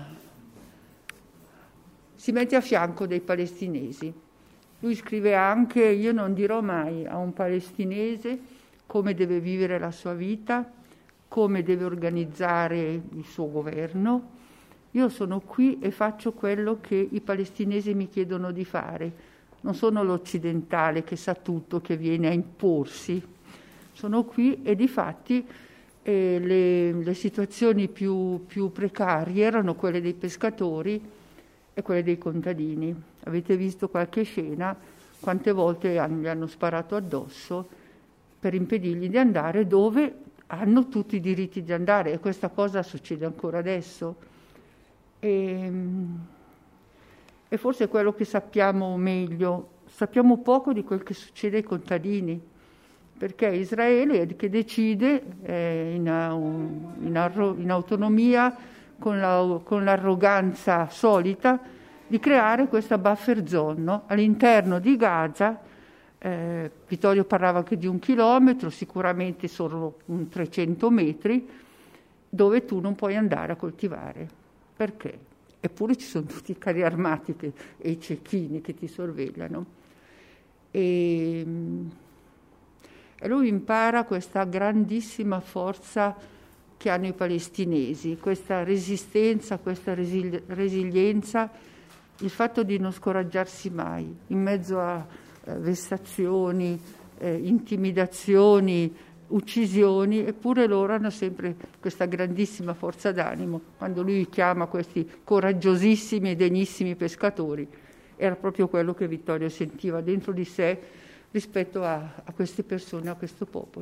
si mette a fianco dei palestinesi. Lui scrive anche: io non dirò mai a un palestinese come deve vivere la sua vita, come deve organizzare il suo governo. Io sono qui e faccio quello che i palestinesi mi chiedono di fare. Non sono l'occidentale che sa tutto, che viene a imporsi. Sono qui e difatti eh, le, le situazioni più, più precarie erano quelle dei pescatori e quelle dei contadini. Avete visto qualche scena, quante volte gli hanno sparato addosso per impedirgli di andare dove hanno tutti i diritti di andare, e questa cosa succede ancora adesso. E, E forse è quello che sappiamo meglio. Sappiamo poco di quel che succede ai contadini, perché Israele è che decide eh, in, in, arro, in autonomia, con, la, con l'arroganza solita, di creare questa buffer zone, no? All'interno di Gaza. Eh, Vittorio parlava anche di un chilometro, sicuramente sono un trecento metri, dove tu non puoi andare a coltivare. Perché? Eppure ci sono tutti i carri armati che, e i cecchini che ti sorvegliano. E, e lui impara questa grandissima forza che hanno i palestinesi, questa resistenza, questa resili- resilienza, il fatto di non scoraggiarsi mai, in mezzo a eh, vessazioni, eh, intimidazioni, uccisioni, eppure loro hanno sempre questa grandissima forza d'animo. Quando lui chiama questi coraggiosissimi e degnissimi pescatori, era proprio quello che Vittorio sentiva dentro di sé rispetto a, a queste persone, a questo popolo.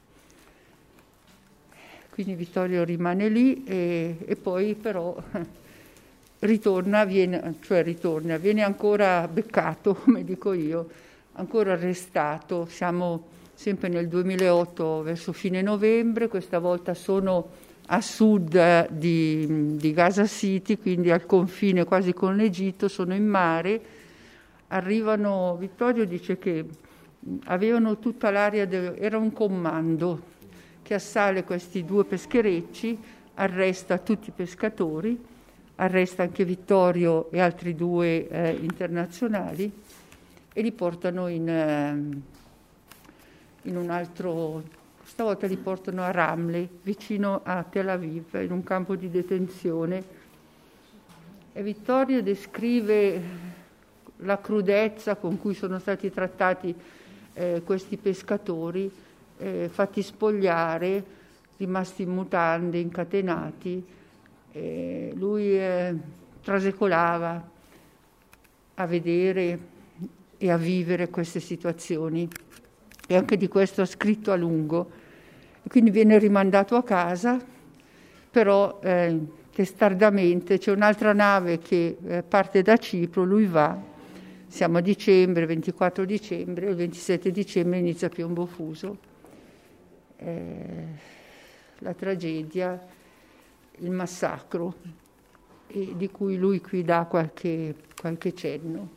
Quindi Vittorio rimane lì e, e poi però ritorna, viene, cioè ritorna, viene ancora beccato, come dico io, ancora arrestato. Siamo sempre nel duemilaotto, verso fine novembre, questa volta sono a sud di, di Gaza City, quindi al confine quasi con l'Egitto, sono in mare, arrivano, Vittorio dice che avevano tutta l'area, de, era un comando che assale questi due pescherecci, arresta tutti i pescatori, arresta anche Vittorio e altri due eh, internazionali e li portano in... Eh, in un altro, stavolta li portano a Ramle, vicino a Tel Aviv, in un campo di detenzione. E Vittorio descrive la crudezza con cui sono stati trattati eh, questi pescatori, eh, fatti spogliare, rimasti in mutande, incatenati. E lui eh, trasecolava a vedere e a vivere queste situazioni. E anche di questo ha scritto a lungo. E quindi viene rimandato a casa, però eh, testardamente c'è un'altra nave che eh, parte da Cipro, lui va, siamo a dicembre, ventiquattro dicembre, il ventisette dicembre inizia Piombo Fuso. Eh, la tragedia, il massacro, e di cui lui qui dà qualche, qualche cenno.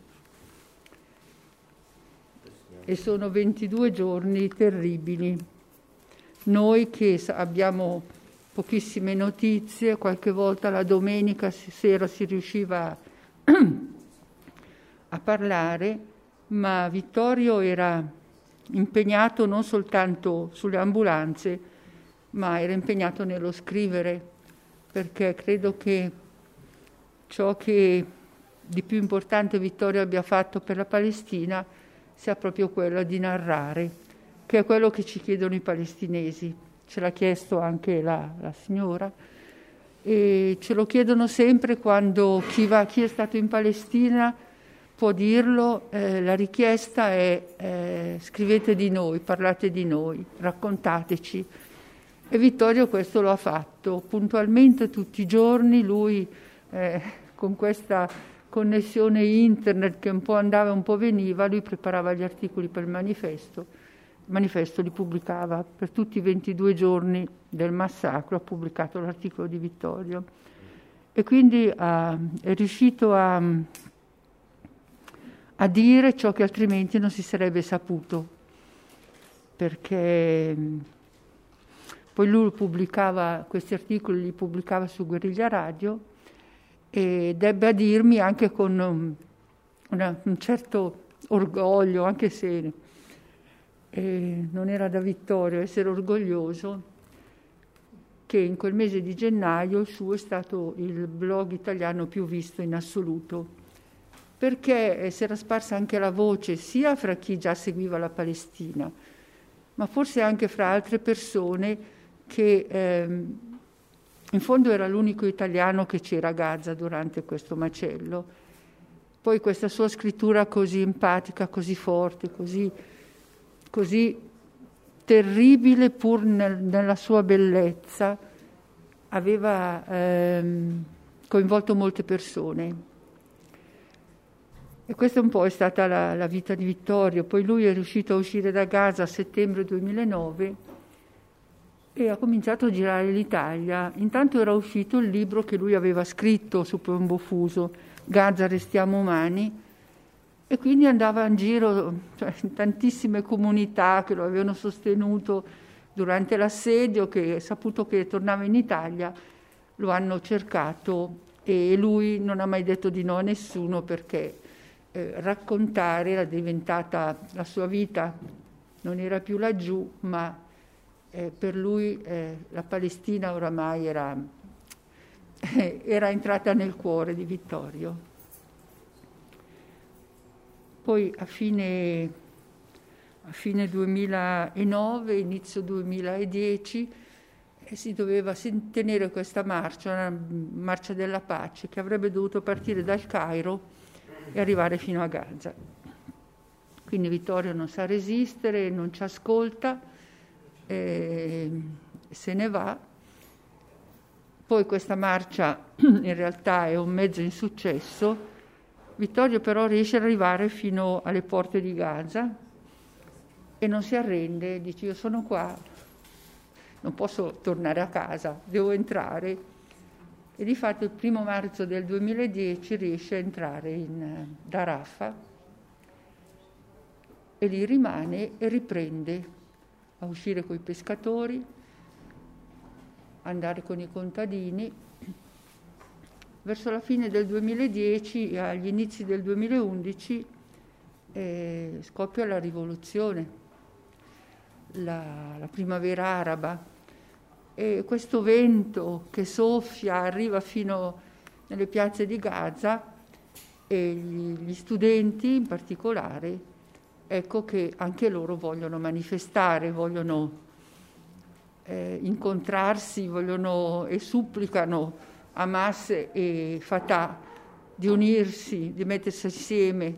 E sono ventidue giorni terribili. Noi che abbiamo pochissime notizie, qualche volta la domenica sera si riusciva a parlare, ma Vittorio era impegnato non soltanto sulle ambulanze, ma era impegnato nello scrivere, perché credo che ciò che di più importante Vittorio abbia fatto per la Palestina sia proprio quello di narrare, che è quello che ci chiedono i palestinesi. Ce l'ha chiesto anche la, la signora, e ce lo chiedono sempre quando chi, va, chi è stato in Palestina può dirlo, eh, la richiesta è eh, scrivete di noi, parlate di noi, raccontateci. E Vittorio questo lo ha fatto puntualmente tutti i giorni, lui eh, con questa connessione internet che un po' andava e un po' veniva, lui preparava gli articoli per il manifesto, il manifesto li pubblicava per tutti i ventidue giorni del massacro, ha pubblicato l'articolo di Vittorio e quindi uh, è riuscito a, a dire ciò che altrimenti non si sarebbe saputo, perché poi lui pubblicava questi articoli, li pubblicava su Guerriglia Radio, e debba dirmi anche con un, una, un certo orgoglio, anche se eh, non era da Vittorio essere orgoglioso, che in quel mese di gennaio il suo è stato il blog italiano più visto in assoluto, perché eh, si era sparsa anche la voce sia fra chi già seguiva la Palestina, ma forse anche fra altre persone che... Ehm, in fondo era l'unico italiano che c'era a Gaza durante questo macello. Poi questa sua scrittura così empatica, così forte, così, così terribile pur nel, nella sua bellezza, aveva ehm, coinvolto molte persone. E questa un po' è stata la, la vita di Vittorio. Poi lui è riuscito a uscire da Gaza a settembre duemilanove e ha cominciato a girare l'Italia. Intanto era uscito il libro che lui aveva scritto su Piombo Fuso, Gaza restiamo umani, e quindi andava in giro, cioè, in tantissime comunità che lo avevano sostenuto durante l'assedio, che saputo che tornava in Italia, lo hanno cercato e lui non ha mai detto di no a nessuno, perché eh, raccontare era diventata la sua vita, non era più laggiù, ma eh, per lui eh, la Palestina oramai era, eh, era entrata nel cuore di Vittorio. Poi a fine, a fine duemilanove, inizio duemiladieci, eh, si doveva tenere questa marcia, una marcia della pace, che avrebbe dovuto partire dal Cairo e arrivare fino a Gaza. Quindi Vittorio non sa resistere, non ci ascolta, eh, se ne va. Poi questa marcia in realtà è un mezzo insuccesso. Vittorio però riesce ad arrivare fino alle porte di Gaza e non si arrende, dice: io sono qua, non posso tornare a casa, devo entrare. E di fatto il primo marzo del duemiladieci riesce a entrare in, da Rafah, e lì rimane e riprende a uscire con i pescatori, andare con i contadini. Verso la fine del duemiladieci e agli inizi del duemilaundici eh, scoppia la rivoluzione, la, la primavera araba, e questo vento che soffia arriva fino nelle piazze di Gaza, e gli, gli studenti in particolare, ecco che anche loro vogliono manifestare, vogliono eh, incontrarsi, vogliono e supplicano Hamas e Fatah di unirsi, di mettersi assieme,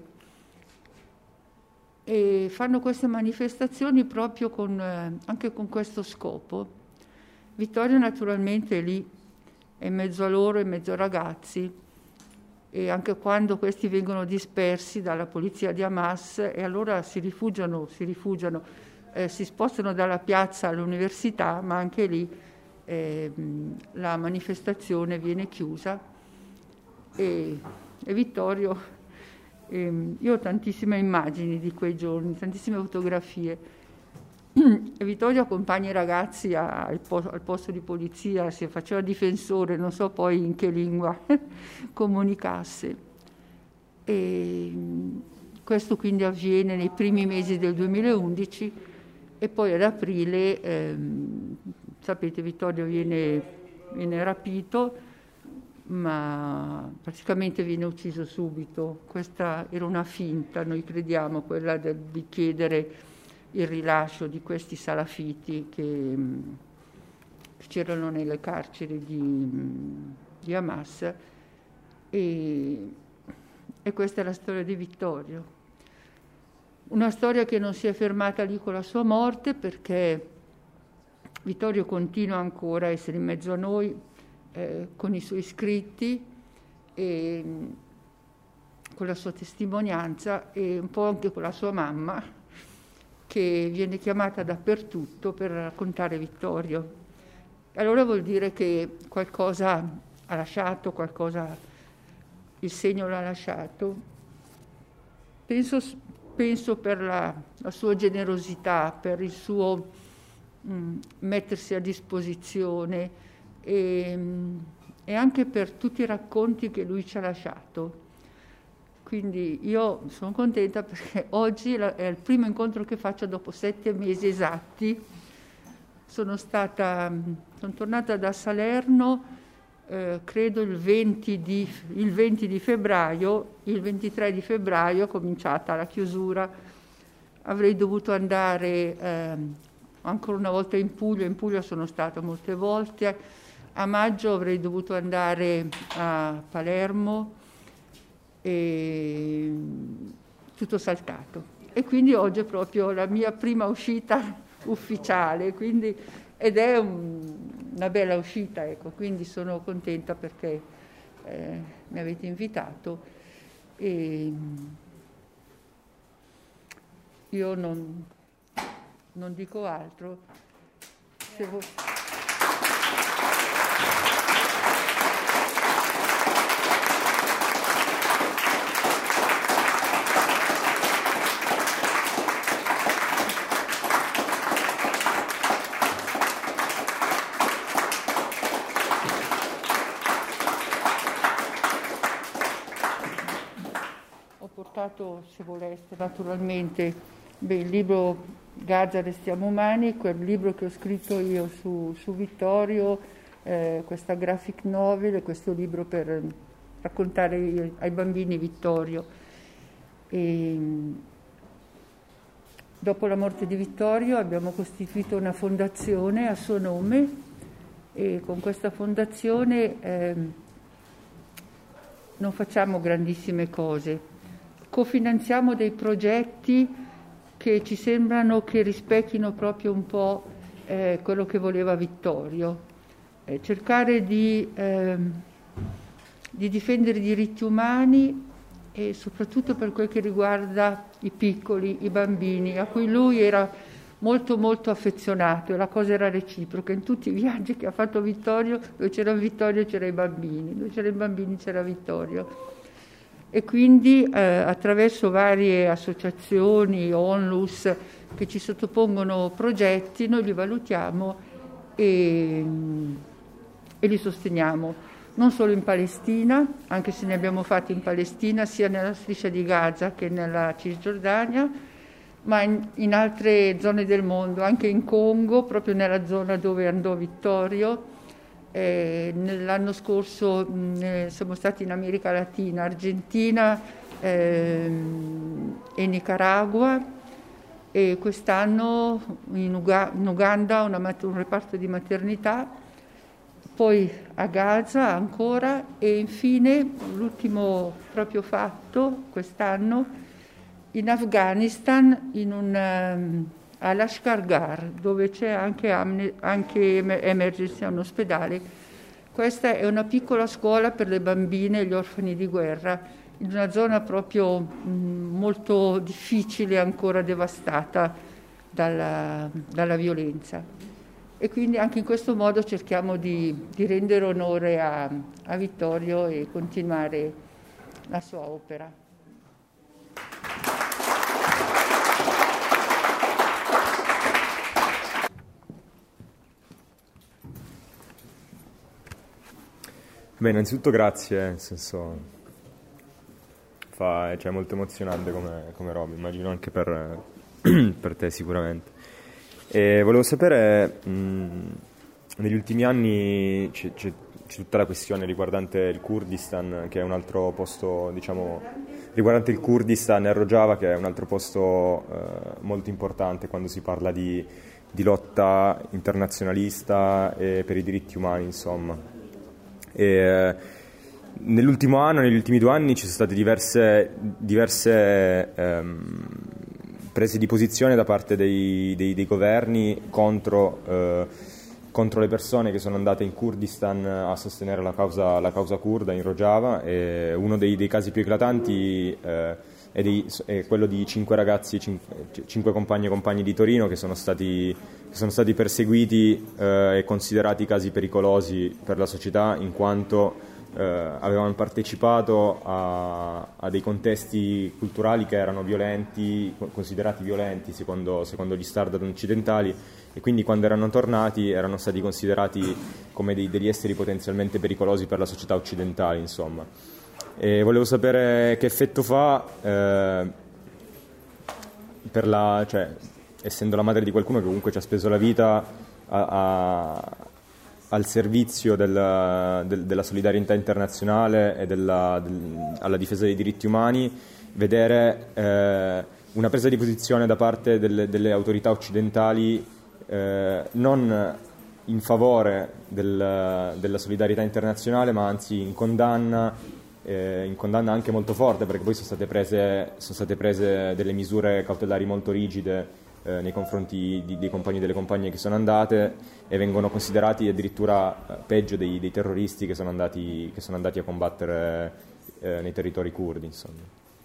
e fanno queste manifestazioni proprio con, eh, anche con questo scopo. Vittorio naturalmente è lì, è in mezzo a loro, in mezzo ai ragazzi, e anche quando questi vengono dispersi dalla polizia di Hamas, e allora si rifugiano, si rifugiano, eh, si spostano dalla piazza all'università, ma anche lì Eh, la manifestazione viene chiusa, e, e Vittorio, eh, io ho tantissime immagini di quei giorni, tantissime fotografie, e Vittorio accompagna i ragazzi a, al, posto, al posto di polizia, si faceva difensore, non so poi in che lingua comunicasse, e questo quindi avviene nei primi mesi del duemilaundici, e poi ad aprile ehm, sapete, Vittorio viene, viene rapito, ma praticamente viene ucciso subito. Questa era una finta, noi crediamo, quella del, di chiedere il rilascio di questi salafiti che, che c'erano nelle carceri di, di Hamas, e, e questa è la storia di Vittorio. Una storia che non si è fermata lì con la sua morte, perché Vittorio continua ancora a essere in mezzo a noi eh, con i suoi scritti e con la sua testimonianza, e un po' anche con la sua mamma, che viene chiamata dappertutto per raccontare Vittorio. Allora vuol dire che qualcosa ha lasciato, qualcosa, il segno l'ha lasciato. Penso, penso per la, la sua generosità, per il suo mettersi a disposizione, e, e anche per tutti i racconti che lui ci ha lasciato. Quindi io sono contenta, perché oggi è il primo incontro che faccio dopo sette mesi esatti. Sono stata, sono tornata da Salerno eh, credo il venti, di, il venti di febbraio, il ventitré di febbraio è cominciata la chiusura. Avrei dovuto andare eh, ancora una volta in Puglia, in Puglia sono stata molte volte, a maggio avrei dovuto andare a Palermo, e tutto saltato. E quindi oggi è proprio la mia prima uscita ufficiale, quindi, ed è un, una bella uscita, ecco, quindi sono contenta perché eh, mi avete invitato, e io non... non dico altro. Se vuoi... citato, se voleste, naturalmente, beh, il libro Gaza restiamo umani, quel libro che ho scritto io su, su Vittorio, eh, questa graphic novel, questo libro per raccontare ai bambini Vittorio. E, dopo la morte di Vittorio abbiamo costituito una fondazione a suo nome e con questa fondazione eh, non facciamo grandissime cose, cofinanziamo dei progetti che ci sembrano che rispecchino proprio un po' eh, quello che voleva Vittorio, eh, cercare di, eh, di difendere i diritti umani e soprattutto per quel che riguarda i piccoli, i bambini, a cui lui era molto molto affezionato e la cosa era reciproca. In tutti i viaggi che ha fatto Vittorio, dove c'era Vittorio c'era i bambini, dove c'erano i bambini c'era Vittorio. E quindi eh, attraverso varie associazioni, onlus, che ci sottopongono progetti, noi li valutiamo e, e li sosteniamo. Non solo in Palestina, anche se ne abbiamo fatti in Palestina, sia nella striscia di Gaza che nella Cisgiordania, ma in, in altre zone del mondo, anche in Congo, proprio nella zona dove andò Vittorio. Eh, nell'anno scorso mh, siamo stati in America Latina, Argentina ehm, e Nicaragua, e quest'anno in, Uga- in Uganda una mat- un reparto di maternità, poi a Gaza ancora e infine l'ultimo proprio fatto quest'anno in Afghanistan in un, um, a Lashkar, dove c'è anche, amne- anche emergency, un ospedale. Questa è una piccola scuola per le bambine e gli orfani di guerra, in una zona proprio mh, molto difficile, ancora devastata dalla, dalla violenza. E quindi anche in questo modo cerchiamo di, di rendere onore a, a Vittorio e continuare la sua opera. Beh, innanzitutto grazie, nel senso fa, cioè, molto emozionante come, come roba, immagino anche per, per te sicuramente. E volevo sapere, mh, negli ultimi anni c'è, c'è, c'è tutta la questione riguardante il Kurdistan, che è un altro posto, diciamo, riguardante il Kurdistan e Rojava, che è un altro posto eh, molto importante quando si parla di, di lotta internazionalista e per i diritti umani, insomma. E, eh, nell'ultimo anno, negli ultimi due anni ci sono state diverse, diverse ehm, prese di posizione da parte dei, dei, dei governi contro, eh, contro le persone che sono andate in Kurdistan a sostenere la causa, la causa kurda in Rojava. E uno dei, dei casi più eclatanti eh, è, dei, è quello di cinque ragazzi, cinque, cinque compagni e compagni di Torino che sono stati, che sono stati perseguiti eh, e considerati casi pericolosi per la società in quanto eh, avevano partecipato a, a dei contesti culturali che erano violenti, considerati violenti secondo, secondo gli standard occidentali, e quindi quando erano tornati erano stati considerati come dei, degli esseri potenzialmente pericolosi per la società occidentale, insomma. E volevo sapere che effetto fa eh, per la, cioè, essendo la madre di qualcuno che comunque ci ha speso la vita a, a, al servizio del, del, della solidarietà internazionale e della, del, alla difesa dei diritti umani, vedere eh, una presa di posizione da parte delle, delle autorità occidentali eh, non in favore del, della solidarietà internazionale, ma anzi in condanna Eh, in condanna anche molto forte, perché poi sono state prese, sono state prese delle misure cautelari molto rigide eh, nei confronti di, dei compagni e delle compagne che sono andate, e vengono considerati addirittura eh, peggio dei, dei terroristi che sono andati, che sono andati a combattere eh, nei territori curdi, insomma.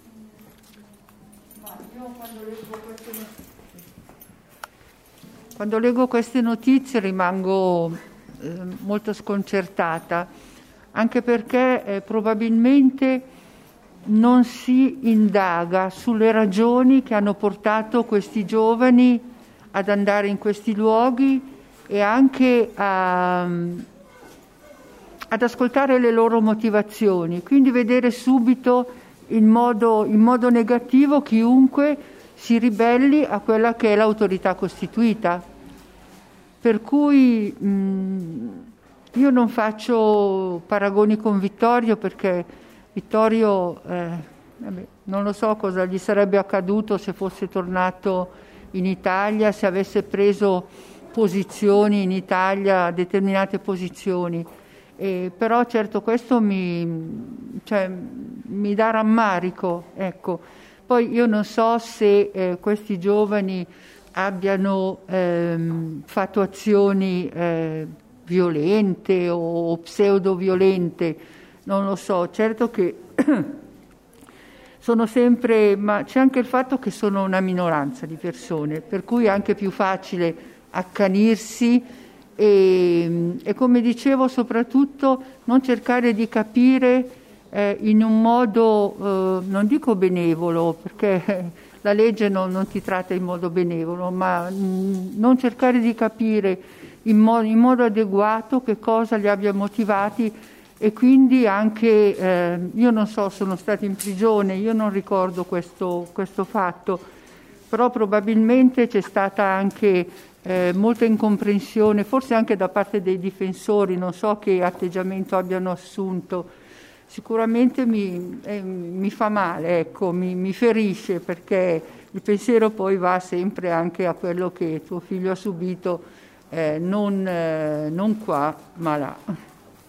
Ma io quando leggo queste notizie, quando leggo queste notizie rimango eh, molto sconcertata, anche perché eh, probabilmente non si indaga sulle ragioni che hanno portato questi giovani ad andare in questi luoghi e anche a, ad ascoltare le loro motivazioni, quindi vedere subito in modo, in modo negativo chiunque si ribelli a quella che è l'autorità costituita. Per cui mh, io non faccio paragoni con Vittorio, perché Vittorio, eh, vabbè, non lo so cosa gli sarebbe accaduto se fosse tornato in Italia, se avesse preso posizioni in Italia, determinate posizioni. Eh, però certo questo mi, cioè, mi dà rammarico, ecco. Poi io non so se eh, questi giovani abbiano ehm, fatto azioni eh, violente o pseudo-violente, non lo so. Certo che sono sempre, ma c'è anche il fatto che sono una minoranza di persone, per cui è anche più facile accanirsi e, e come dicevo, soprattutto non cercare di capire eh, in un modo, eh, non dico benevolo, perché la legge non, non ti tratta in modo benevolo, ma mh, non cercare di capire in, mo- in modo adeguato che cosa li abbia motivati. E quindi anche, eh, io non so, sono stata in prigione, io non ricordo questo, questo fatto, però probabilmente c'è stata anche eh, molta incomprensione, forse anche da parte dei difensori, non so che atteggiamento abbiano assunto. Sicuramente mi, eh, mi fa male, ecco, mi, mi ferisce, perché il pensiero poi va sempre anche a quello che tuo figlio ha subito, eh, non, eh, non qua, ma là.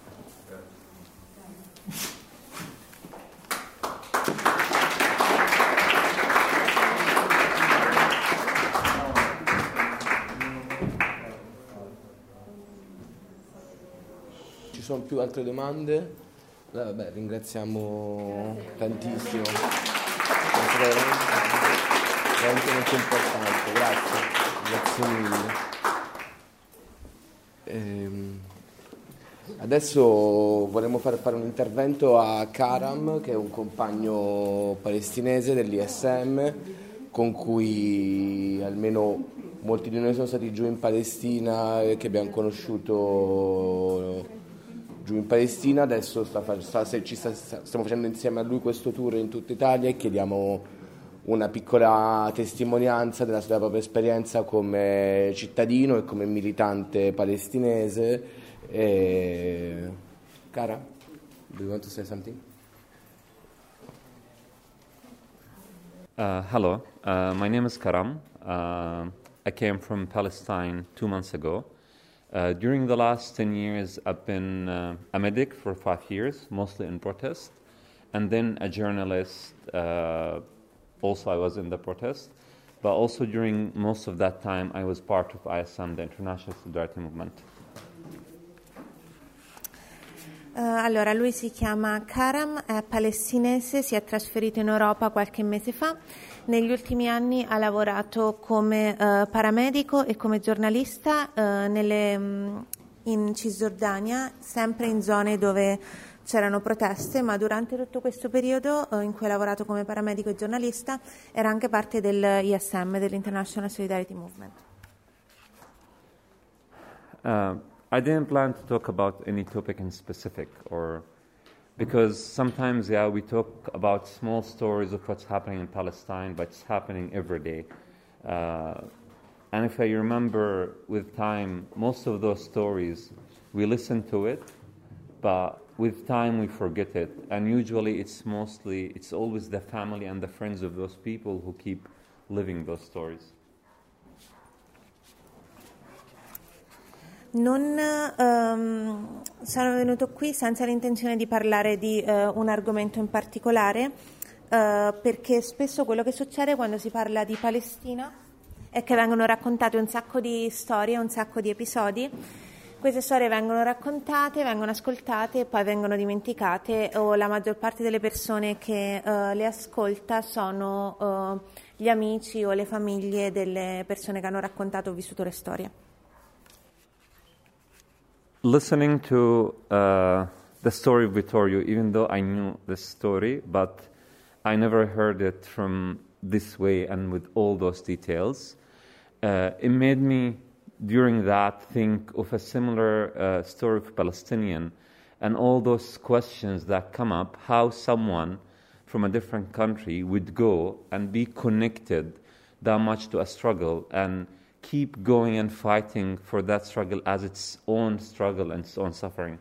Ci sono più altre domande? Vabbè, ringraziamo tantissimo. È veramente molto importante, grazie. Grazie mille. Ehm, adesso vorremmo far fare un intervento a Karam, che è un compagno palestinese dell'I S M, con cui almeno molti di noi sono stati giù in Palestina, che abbiamo conosciuto giù in Palestina. Adesso sta, sta, ci sta, stiamo facendo insieme a lui questo tour in tutta Italia e chiediamo una piccola testimonianza della sua propria esperienza come cittadino e come militante palestinese. E... Cara, do you want to say something? Uh, hello, uh, my name is Karam. Uh, I came from Palestine two months ago. Uh, during the last ten years, I've been uh, a medic for five years, mostly in protest, and then a journalist. Uh, also, I was in the protest, but also during most of that time, I was part of I S M, the International Solidarity Movement. Uh, allora, lui si chiama Karam, è palestinese, si è trasferito in Europa qualche mese fa. Negli ultimi anni ha lavorato come uh, paramedico e come giornalista uh, nelle, um, in Cisgiordania, sempre in zone dove c'erano proteste, ma durante tutto questo periodo uh, in cui ha lavorato come paramedico e giornalista era anche parte dell'I S M, dell'International Solidarity Movement. Uh, I didn't plan to talk about any topic in specific, or because sometimes, yeah, we talk about small stories of what's happening in Palestine, but it's happening every day. Uh, and if I remember with time, most of those stories, we listen to it, but with time we forget it. And usually it's mostly, it's always the family and the friends of those people who keep living those stories. Non um, sono venuto qui senza l'intenzione di parlare di uh, un argomento in particolare, uh, perché spesso quello che succede quando si parla di Palestina è che vengono raccontate un sacco di storie, un sacco di episodi. Queste storie vengono raccontate, vengono ascoltate e poi vengono dimenticate, o la maggior parte delle persone che uh, le ascolta sono uh, gli amici o le famiglie delle persone che hanno raccontato o vissuto le storie. Listening to uh, the story of Vittorio, even though I knew the story, but I never heard it from this way and with all those details, uh, it made me, during that, think of a similar uh, story of Palestinian and all those questions that come up, how someone from a different country would go and be connected that much to a struggle and keep going and fighting for that struggle as its own struggle and its own suffering.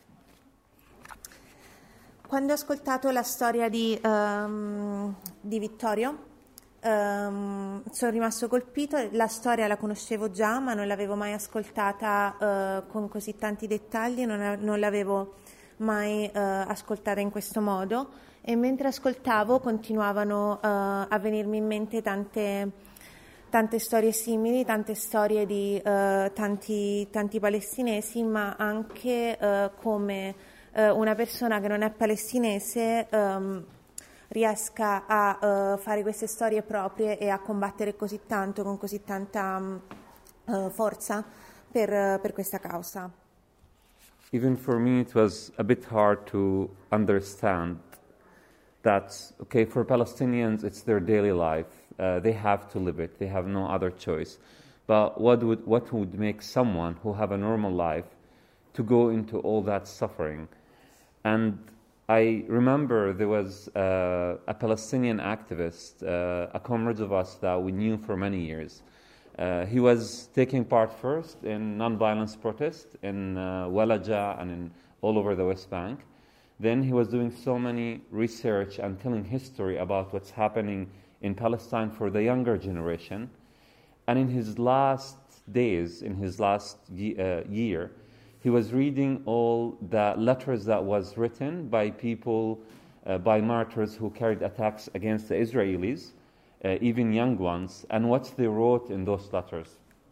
Quando ho ascoltato la storia di, um, di Vittorio, um, sono rimasto colpito. La storia la conoscevo già, ma non l'avevo mai ascoltata uh, con così tanti dettagli, non, non l'avevo mai uh, ascoltata in questo modo, e mentre ascoltavo continuavano uh, a venirmi in mente tante, tante storie simili, tante storie di uh, tanti, tanti palestinesi, ma anche uh, come una persona che non è palestinese um, riesca a uh, fare queste storie proprie e a combattere così tanto, con così tanta um, uh, forza per, uh, per questa causa. Even for me it was a bit hard to understand that, okay, for Palestinians it's their daily life, uh, they have to live it, they have no other choice. But what would, what would make someone who have a normal life to go into all that suffering? And I remember there was uh, a Palestinian activist, uh, a comrade of us that we knew for many years. Uh, he was taking part first in non-violence protests in uh, Walaja and in all over the West Bank. Then he was doing so many research and telling history about what's happening in Palestine for the younger generation. And in his last days, in his last ye- uh, year, he was reading all the letters that was written by people, uh, by martyrs who carried attacks against the Israelis, uh, even young ones, and what they wrote in those letters.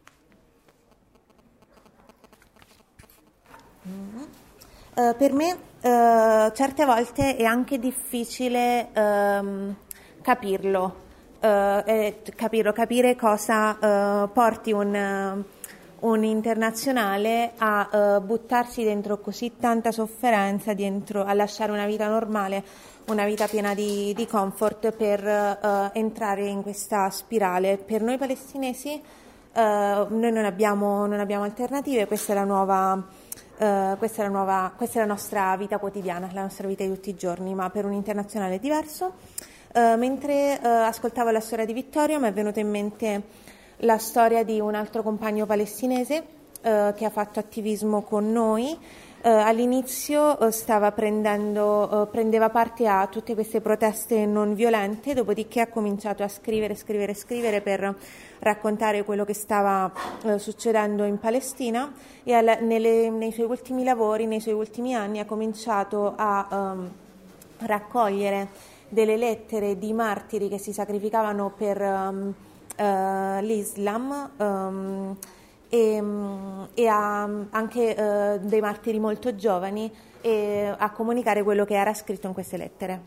Mm-hmm. Uh, per me uh, certe volte è anche difficile um, capirlo, uh, eh, capirlo, capire cosa uh, porti un... Uh, un internazionale a uh, buttarsi dentro così tanta sofferenza, dentro, a lasciare una vita normale, una vita piena di, di comfort per uh, entrare in questa spirale. Per noi palestinesi uh, noi non abbiamo, non abbiamo alternative, questa è la nuova, uh, questa è la nuova, questa è la nostra vita quotidiana, la nostra vita di tutti i giorni, ma per un internazionale è diverso. Uh, mentre uh, ascoltavo la storia di Vittorio mi è venuto in mente la storia di un altro compagno palestinese eh, che ha fatto attivismo con noi. Eh, all'inizio eh, stava prendendo, eh, prendeva parte a tutte queste proteste non violente, dopodiché ha cominciato a scrivere, scrivere, scrivere per raccontare quello che stava eh, succedendo in Palestina, e al, nelle, nei suoi ultimi lavori, nei suoi ultimi anni, ha cominciato a um, raccogliere delle lettere di martiri che si sacrificavano per um, Uh, l'Islam um, e, um, e ha anche uh, dei martiri molto giovani, e a comunicare quello che era scritto in queste lettere.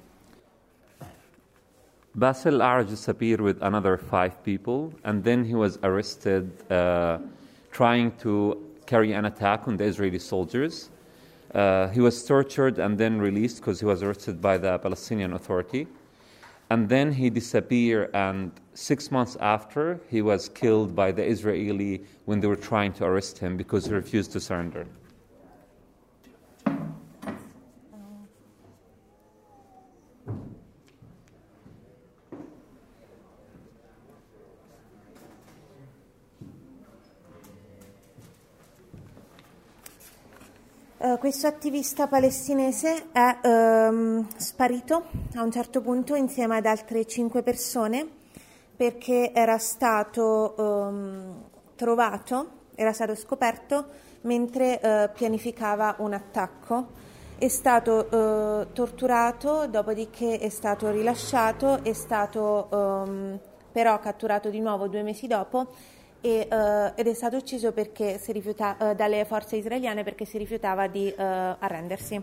Basil Arj disappeared with another five people, and then he was arrested uh, trying to carry an attack on the Israeli soldiers. Uh, he was tortured and then released because he was arrested by the Palestinian Authority. And then he disappeared, and six months after, he was killed by the Israeli when they were trying to arrest him because he refused to surrender. Uh, questo attivista palestinese è um, sparito a un certo punto insieme ad altre cinque persone, perché era stato um, trovato, era stato scoperto mentre uh, pianificava un attacco. È stato uh, torturato, dopodiché è stato rilasciato, è stato um, però catturato di nuovo due mesi dopo. E, uh, ed è stato ucciso perché si rifiuta, uh, dalle forze israeliane perché si rifiutava di uh, arrendersi.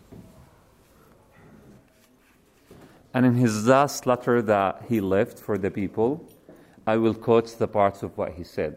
And in his last letter that he left for the people, I will quote the parts of what he said.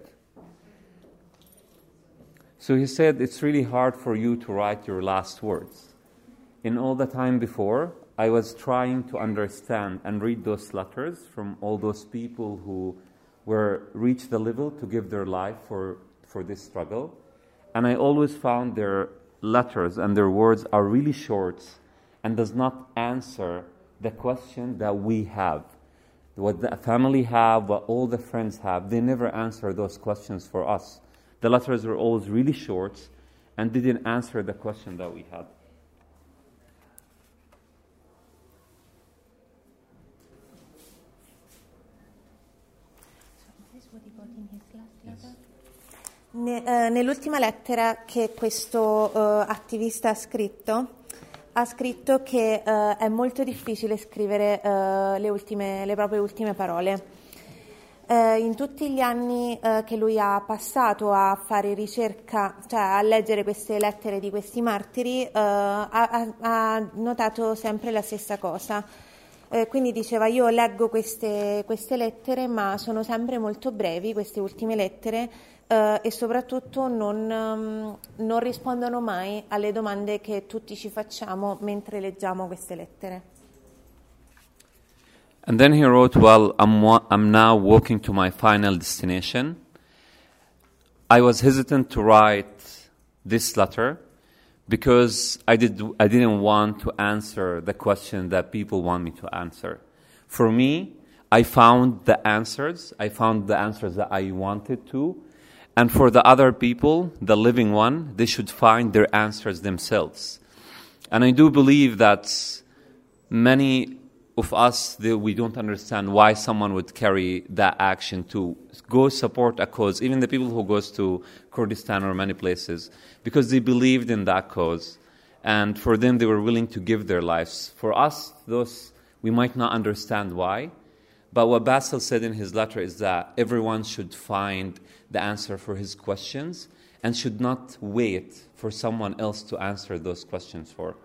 So he said, it's really hard for you to write your last words. In all the time before, I was trying to understand and read those letters from all those people who were reached the level to give their life for, for this struggle. And I always found their letters and their words are really short and does not answer the question that we have. What the family have, what all the friends have, they never answer those questions for us. The letters were always really short and didn't answer the question that we had. Ne, eh, nell'ultima lettera che questo eh, attivista ha scritto, ha scritto che eh, è molto difficile scrivere eh, le, ultime, le proprie ultime parole. Eh, in tutti gli anni eh, che lui ha passato a fare ricerca, cioè a leggere queste lettere di questi martiri, eh, ha, ha notato sempre la stessa cosa. Eh, quindi diceva: io leggo queste, queste lettere, ma sono sempre molto brevi, queste ultime lettere, eh, e soprattutto non, um, non rispondono mai alle domande che tutti ci facciamo mentre leggiamo queste lettere. And then he wrote, well, I'm, wa- I'm now walking to my final destination. I was hesitant to write this letter because I, did, I didn't want to answer the question that people want me to answer. For me, I found the answers. I found the answers that I wanted to. And for the other people, the living one, they should find their answers themselves. And I do believe that many of us, they, we don't understand why someone would carry that action to go support a cause, even the people who goes to Kurdistan or many places, because they believed in that cause. And for them, they were willing to give their lives. For us, those we might not understand why. But what Basil said in his letter is that everyone should find the answer for his questions and should not wait for someone else to answer those questions for.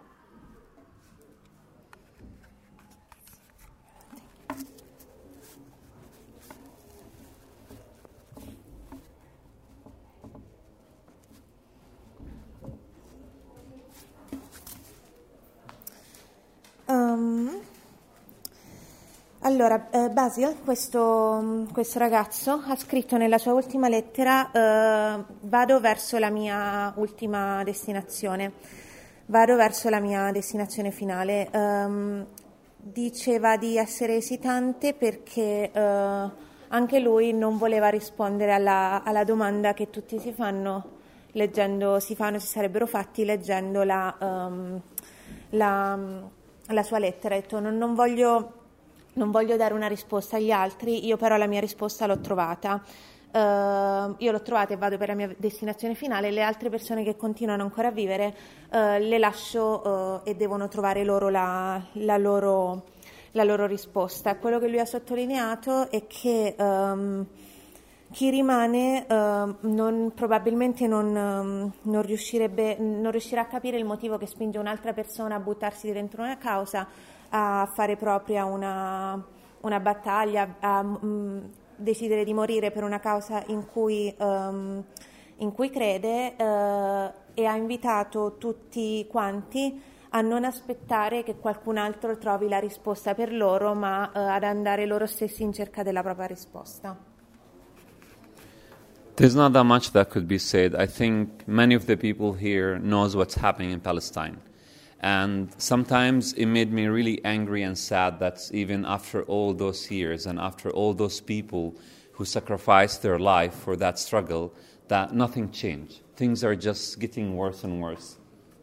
Um, allora, eh, Basil, questo, questo ragazzo, ha scritto nella sua ultima lettera: eh, vado verso la mia ultima destinazione, vado verso la mia destinazione finale. Um, diceva di essere esitante perché eh, anche lui non voleva rispondere alla, alla domanda che tutti si fanno leggendo, si fanno, si sarebbero fatti leggendo la... Um, la la sua lettera. Ha detto: non, non, voglio, non voglio dare una risposta agli altri, io però la mia risposta l'ho trovata. Uh, io l'ho trovata e vado per la mia destinazione finale. Le altre persone che continuano ancora a vivere uh, le lascio uh, e devono trovare loro la, la, loro, la loro risposta. Quello che lui ha sottolineato è che um, chi rimane uh, non, probabilmente non, um, non, riuscirebbe, non riuscirà a capire il motivo che spinge un'altra persona a buttarsi dentro una causa, a fare propria una, una battaglia, a um, decidere di morire per una causa in cui, um, in cui crede, uh, e ha invitato tutti quanti a non aspettare che qualcun altro trovi la risposta per loro, ma uh, ad andare loro stessi in cerca della propria risposta. There's not that much that could be said. I think many of the people here knows what's happening in Palestine. And sometimes it made me really angry and sad that even after all those years and after all those people who sacrificed their life for that struggle, that nothing changed. Things are just getting worse and worse.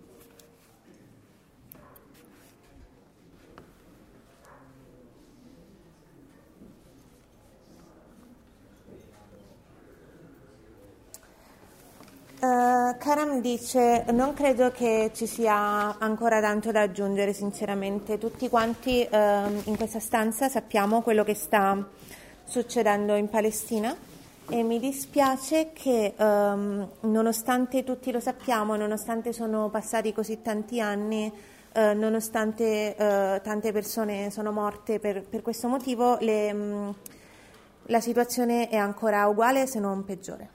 Uh, Karam dice: non credo che ci sia ancora tanto da aggiungere, sinceramente. Tutti quanti uh, in questa stanza sappiamo quello che sta succedendo in Palestina e mi dispiace che um, nonostante tutti lo sappiamo, nonostante sono passati così tanti anni, uh, nonostante uh, tante persone sono morte per, per questo motivo, le, um, la situazione è ancora uguale, se non peggiore.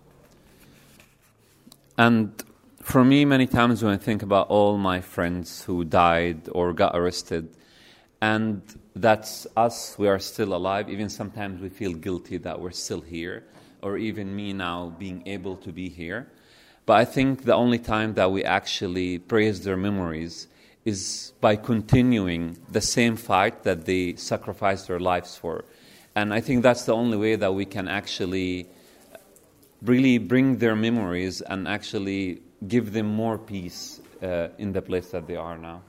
And for me, many times when I think about all my friends who died or got arrested, and that's us, we are still alive, even sometimes we feel guilty that we're still here, or even me now being able to be here. But I think the only time that we actually praise their memories is by continuing the same fight that they sacrificed their lives for. And I think that's the only way that we can actually really bring their memories and actually give them more peace uh, in the place that they are now.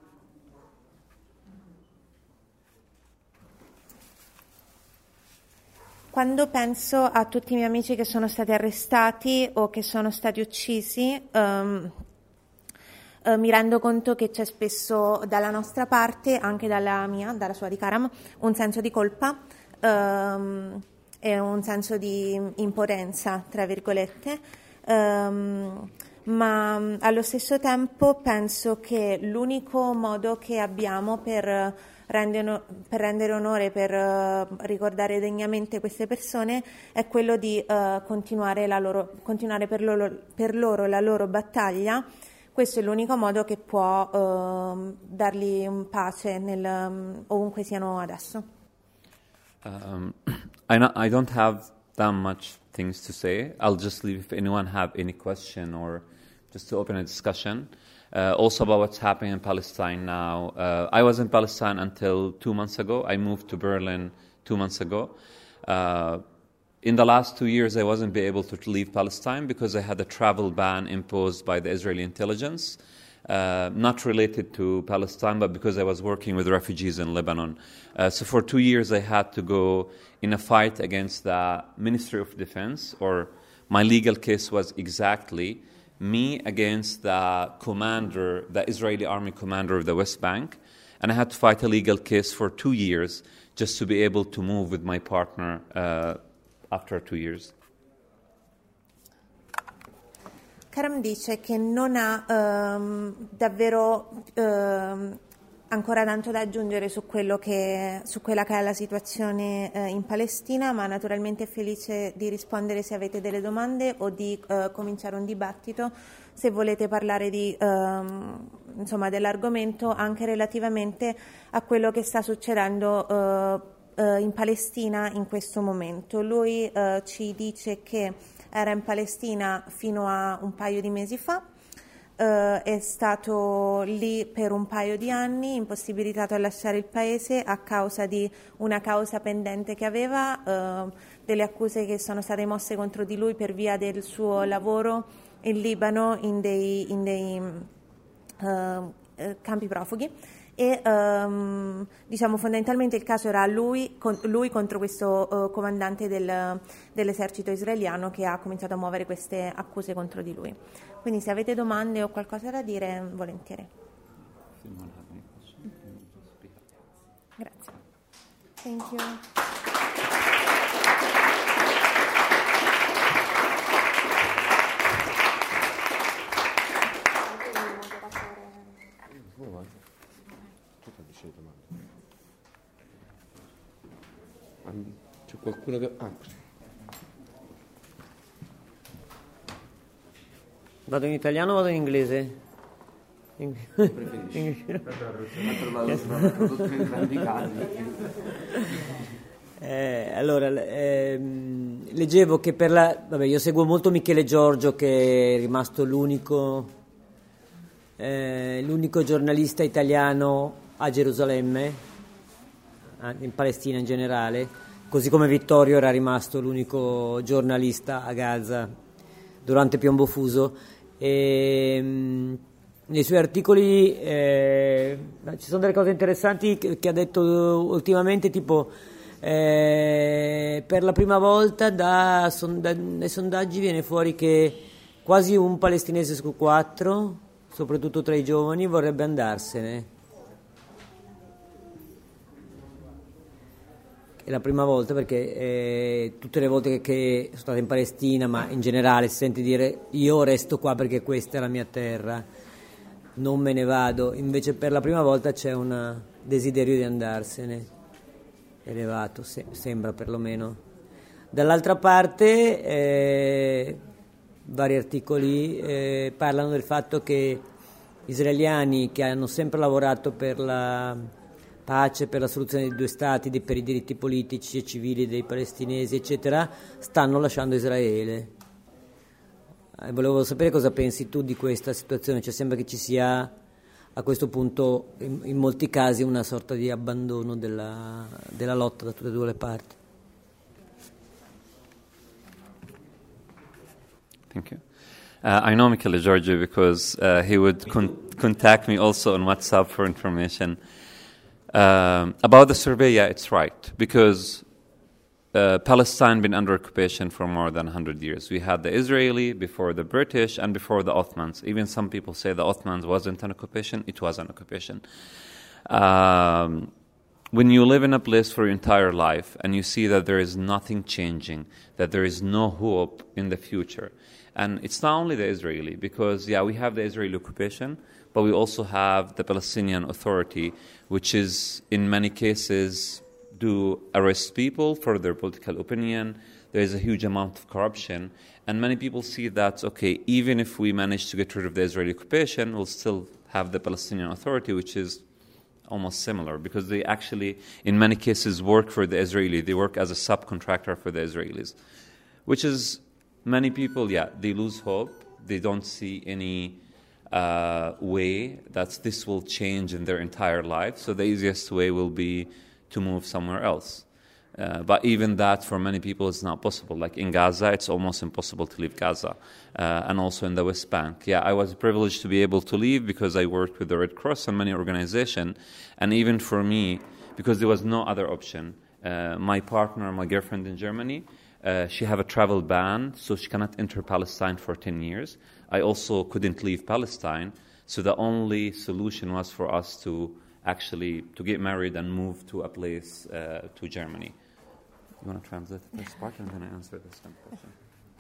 Quando penso a tutti i miei amici che sono stati arrestati o che sono stati uccisi, um, uh, mi rendo conto che c'è spesso dalla nostra parte, anche dalla mia, dalla sua di Karam, un senso di colpa um, e un senso di impotenza, tra virgolette, um, ma allo stesso tempo penso che l'unico modo che abbiamo per Rendere, per rendere onore, per uh, ricordare degnamente queste persone, è quello di uh, continuare, la loro, continuare per, loro, per loro la loro battaglia. Questo è l'unico modo che può uh, dargli pace nel, um, ovunque siano adesso. Um, I, not, I don't have that much things to say. I'll just leave if anyone have any question or just to open a discussion. Uh, also about what's happening in Palestine now. Uh, I was in Palestine until two months ago. I moved to Berlin two months ago. Uh, in the last two years, I wasn't be able to leave Palestine because I had a travel ban imposed by the Israeli intelligence, uh, not related to Palestine, but because I was working with refugees in Lebanon. Uh, so for two years, I had to go in a fight against the Ministry of Defense, or my legal case was exactly me against the commander, the Israeli army commander of the West Bank, and I had to fight a legal case for two years just to be able to move with my partner uh, after two years. Karam dice che non ha um, davvero um, ancora tanto da aggiungere su, quello che, su quella che è la situazione uh, in Palestina, ma naturalmente è felice di rispondere se avete delle domande o di uh, cominciare un dibattito, se volete parlare di, um, insomma, dell'argomento anche relativamente a quello che sta succedendo uh, uh, in Palestina in questo momento. Lui uh, ci dice che era in Palestina fino a un paio di mesi fa. Uh, è stato lì per un paio di anni, impossibilitato a lasciare il paese a causa di una causa pendente che aveva, uh, delle accuse che sono state mosse contro di lui per via del suo lavoro in Libano in dei, in dei uh, campi profughi. E um, diciamo fondamentalmente il caso era lui, con, lui contro questo uh, comandante del, dell'esercito israeliano che ha cominciato a muovere queste accuse contro di lui. Quindi se avete domande o qualcosa da dire, volentieri. Grazie. Thank you. C'è qualcuno che... Ah, vado in italiano o vado in inglese? In... eh, allora, ehm, leggevo che per la... Vabbè, io seguo molto Michele Giorgio, che è rimasto l'unico, eh, l'unico giornalista italiano a Gerusalemme, in Palestina in generale, così come Vittorio era rimasto l'unico giornalista a Gaza durante Piombo Fuso. E, mh, nei suoi articoli eh, ci sono delle cose interessanti che, che ha detto ultimamente, tipo eh, per la prima volta da sonda- dai sondaggi viene fuori che quasi un palestinese su quattro, soprattutto tra i giovani, vorrebbe andarsene. È la prima volta, perché eh, tutte le volte che, che sono stato in Palestina, ma in generale si sente dire io resto qua perché questa è la mia terra, non me ne vado. Invece per la prima volta c'è un desiderio di andarsene elevato, se, sembra perlomeno. Dall'altra parte eh, vari articoli eh, parlano del fatto che israeliani che hanno sempre lavorato per la pace, per la soluzione dei due stati, per i diritti politici e civili dei palestinesi, eccetera, stanno lasciando Israele. Eh, volevo sapere cosa pensi tu di questa situazione. Cioè, sembra che ci sia a questo punto in, in molti casi una sorta di abbandono della, della lotta da tutte e due le parti. Thank you. Uh, I know Michele Giorgio because uh, he would con- contact me also on WhatsApp for information. Um, about the survey, yeah, it's right, because uh, Palestine been under occupation for more than one hundred years. We had the Israeli before the British and before the Ottomans. Even some people say the Ottomans wasn't an occupation. It was an occupation. Um, when you live in a place for your entire life and you see that there is nothing changing, that there is no hope in the future, and it's not only the Israeli, because, yeah, we have the Israeli occupation, but we also have the Palestinian Authority, which is, in many cases, do arrest people for their political opinion. There is a huge amount of corruption. And many people see that, okay, even if we manage to get rid of the Israeli occupation, we'll still have the Palestinian Authority, which is almost similar, because they actually, in many cases, work for the Israeli. They work as a subcontractor for the Israelis, which is... Many people, yeah, they lose hope. They don't see any uh, way that this will change in their entire life. So the easiest way will be to move somewhere else. Uh, but even that, for many people, is not possible. Like in Gaza, it's almost impossible to leave Gaza. Uh, and also in the West Bank. Yeah, I was privileged to be able to leave because I worked with the Red Cross and many organizations. And even for me, because there was no other option, uh, my partner, my girlfriend in Germany, Uh, she have a travel ban, so she cannot enter Palestine for ten years. I also couldn't leave Palestine, so the only solution was for us to actually to get married and move to a place uh, to Germany. You want to translate the first part and then I answer the second question?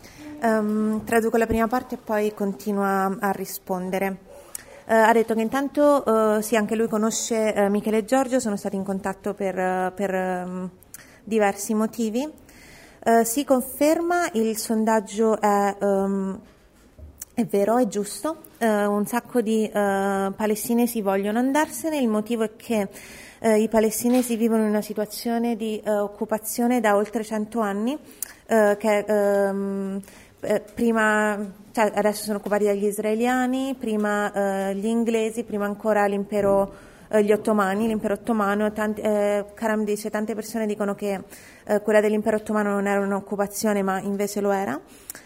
Um, traduco la prima parte e poi continua a rispondere. Uh, ha detto che intanto uh, sì, anche lui conosce uh, Michele Giorgio, sono stati in contatto per, uh, per um, diversi motivi. Uh, si conferma, il sondaggio è, um, è vero, è giusto, uh, un sacco di uh, palestinesi vogliono andarsene, il motivo è che uh, i palestinesi vivono in una situazione di uh, occupazione da oltre cento anni, uh, che um, eh, prima, cioè adesso sono occupati dagli israeliani, prima uh, gli inglesi, prima ancora l'impero gli ottomani, l'impero ottomano. Tanti, eh, Karam dice, tante persone dicono che eh, quella dell'impero ottomano non era un'occupazione, ma invece lo era.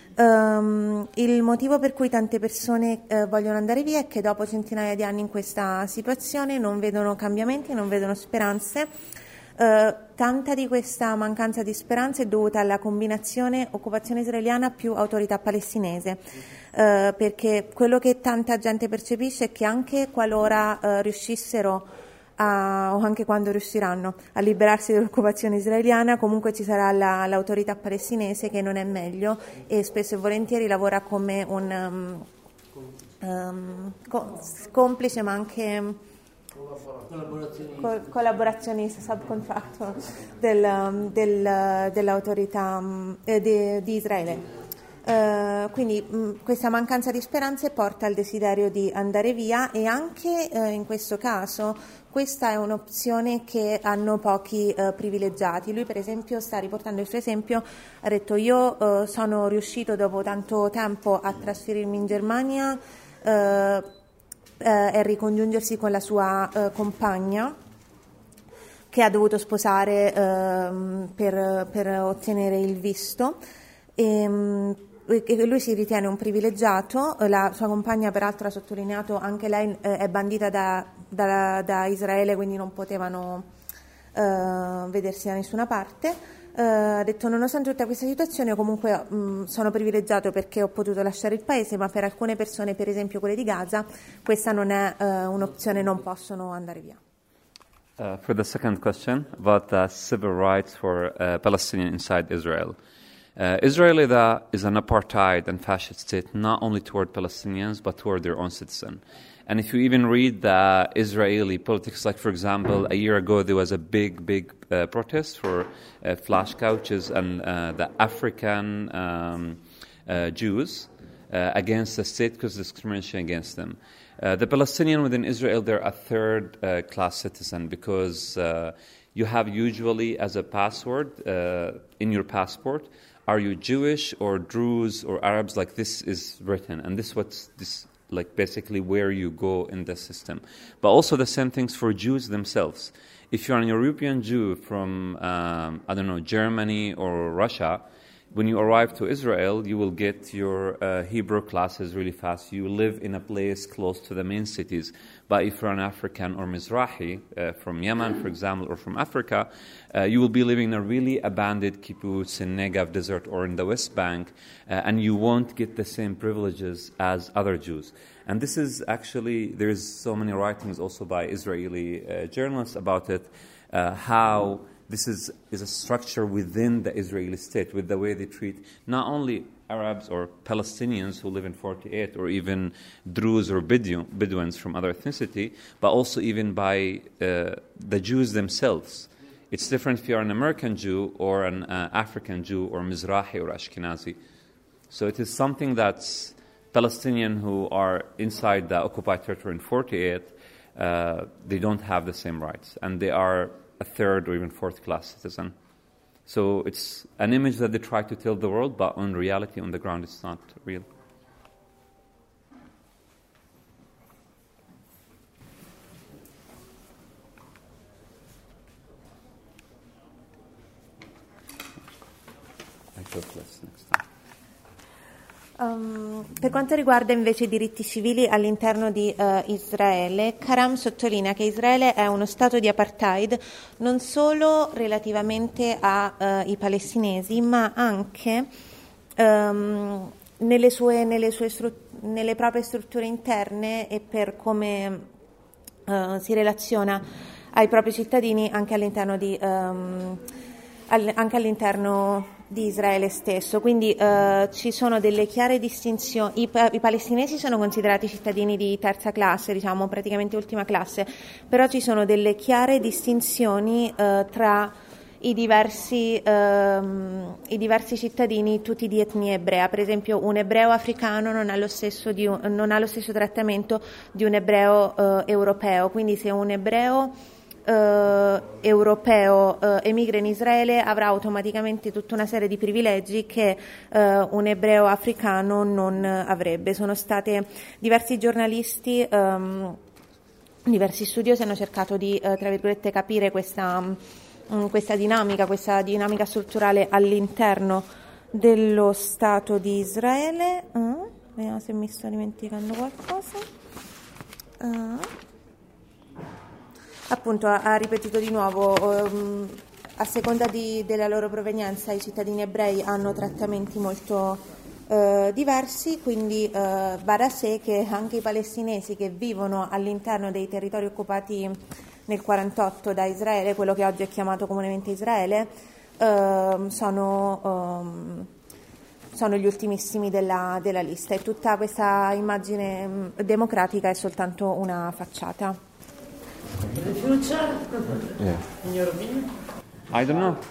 Um, il motivo per cui tante persone eh, vogliono andare via è che dopo centinaia di anni in questa situazione non vedono cambiamenti, non vedono speranze. Uh, tanta di questa mancanza di speranza è dovuta alla combinazione occupazione israeliana più autorità palestinese, uh, perché quello che tanta gente percepisce è che anche qualora uh, riuscissero a, o anche quando riusciranno a liberarsi dall'occupazione israeliana, comunque ci sarà la, l'autorità palestinese che non è meglio e spesso e volentieri lavora come un um, um, co- complice ma anche collaborazionista, collaborazionista subcontractor del, del, dell'autorità eh, di, di Israele. Uh, quindi mh, questa mancanza di speranze porta al desiderio di andare via e anche uh, in questo caso questa è un'opzione che hanno pochi uh, privilegiati. Lui per esempio sta riportando il suo esempio, ha detto io uh, sono riuscito dopo tanto tempo a trasferirmi in Germania uh, Uh, e ricongiungersi con la sua uh, compagna che ha dovuto sposare uh, per, per ottenere il visto e, um, e lui si ritiene un privilegiato. La sua compagna peraltro ha sottolineato anche lei uh, è bandita da, da, da Israele, quindi non potevano uh, vedersi da nessuna parte. Ha uh, detto nonostante tutta questa situazione comunque mh, sono privilegiato perché ho potuto lasciare il paese, ma per alcune persone, per esempio quelle di Gaza, questa non è uh, un'opzione, non possono andare via. Uh, for the second question about uh, civil rights for uh, Palestinians inside Israel. Uh, Israel is an apartheid and fascist state not only toward Palestinians but toward their own citizens. And if you even read the Israeli politics, like for example, a year ago there was a big, big uh, protest for uh, flash couches and uh, the African um, uh, Jews uh, against the state because of discrimination against them. Uh, the Palestinian within Israel, they're a third-class uh, citizen because uh, you have usually as a password uh, in your passport, are you Jewish or Druze or Arabs? Like this is written, and this is what this like basically where you go in the system. But also the same things for Jews themselves. If you're an European Jew from, um, I don't know, Germany or Russia, when you arrive to Israel, you will get your uh, Hebrew classes really fast. You live in a place close to the main cities. But if you're an African or Mizrahi, uh, from Yemen, for example, or from Africa, uh, you will be living in a really abandoned kibbutz in Negev desert or in the West Bank, uh, and you won't get the same privileges as other Jews. And this is actually, there's so many writings also by Israeli uh, journalists about it, uh, how this is, is a structure within the Israeli state, with the way they treat not only Arabs or Palestinians who live in forty-eight, or even Druze or Bedou- Bedouins from other ethnicity, but also even by uh, the Jews themselves. It's different if you're an American Jew or an uh, African Jew or Mizrahi or Ashkenazi. So it is something that's Palestinian who are inside the occupied territory in forty-eight, uh, they don't have the same rights, and they are a third or even fourth class citizen. So it's an image that they try to tell the world, but in reality, on the ground, it's not real. I talk less next time. Um, per quanto riguarda invece i diritti civili all'interno di uh, Israele, Karam sottolinea che Israele è uno stato di apartheid non solo relativamente ai uh, palestinesi, ma anche um, nelle, sue, nelle, sue stru- nelle proprie strutture interne e per come uh, si relaziona ai propri cittadini anche all'interno di, um, all- anche all'interno di Israele stesso. Quindi uh, ci sono delle chiare distinzioni. I, I palestinesi sono considerati cittadini di terza classe, diciamo praticamente ultima classe, però ci sono delle chiare distinzioni uh, tra i diversi, uh, i diversi cittadini, tutti di etnia ebrea. Per esempio, un ebreo africano non ha lo stesso, di un, non ha lo stesso trattamento di un ebreo uh, europeo. Quindi se un ebreo Uh, europeo uh, emigra in Israele avrà automaticamente tutta una serie di privilegi che uh, un ebreo africano non avrebbe. Sono state diversi giornalisti, um, diversi studiosi hanno cercato di uh, tra virgolette capire questa, um, questa dinamica, questa dinamica strutturale all'interno dello Stato di Israele. Uh, vediamo se mi sto dimenticando qualcosa. Uh. Appunto ha, ha ripetuto di nuovo, um, a seconda di, della loro provenienza i cittadini ebrei hanno trattamenti molto uh, diversi, quindi uh, va da sé che anche i palestinesi che vivono all'interno dei territori occupati nel quarantotto da Israele, quello che oggi è chiamato comunemente Israele, uh, sono, um, sono gli ultimissimi della, della lista, e tutta questa immagine um, democratica è soltanto una facciata. The future, Yeah. in your opinion? I don't know.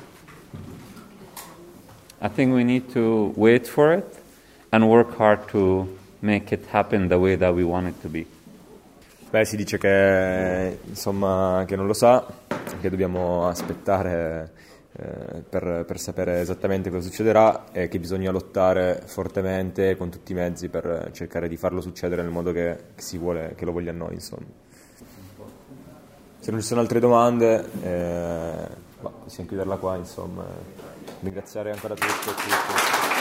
I think we need to wait for it and work hard to make it happen the way that we want it to be. Beh, si dice che insomma che non lo sa, che dobbiamo aspettare eh, per, per sapere esattamente cosa succederà, e che bisogna lottare fortemente con tutti i mezzi per cercare di farlo succedere nel modo che, che si vuole, che lo voglia a noi, insomma. Se non ci sono altre domande, eh, bah, possiamo chiuderla qua, insomma. Ringraziare ancora tutti e tutti.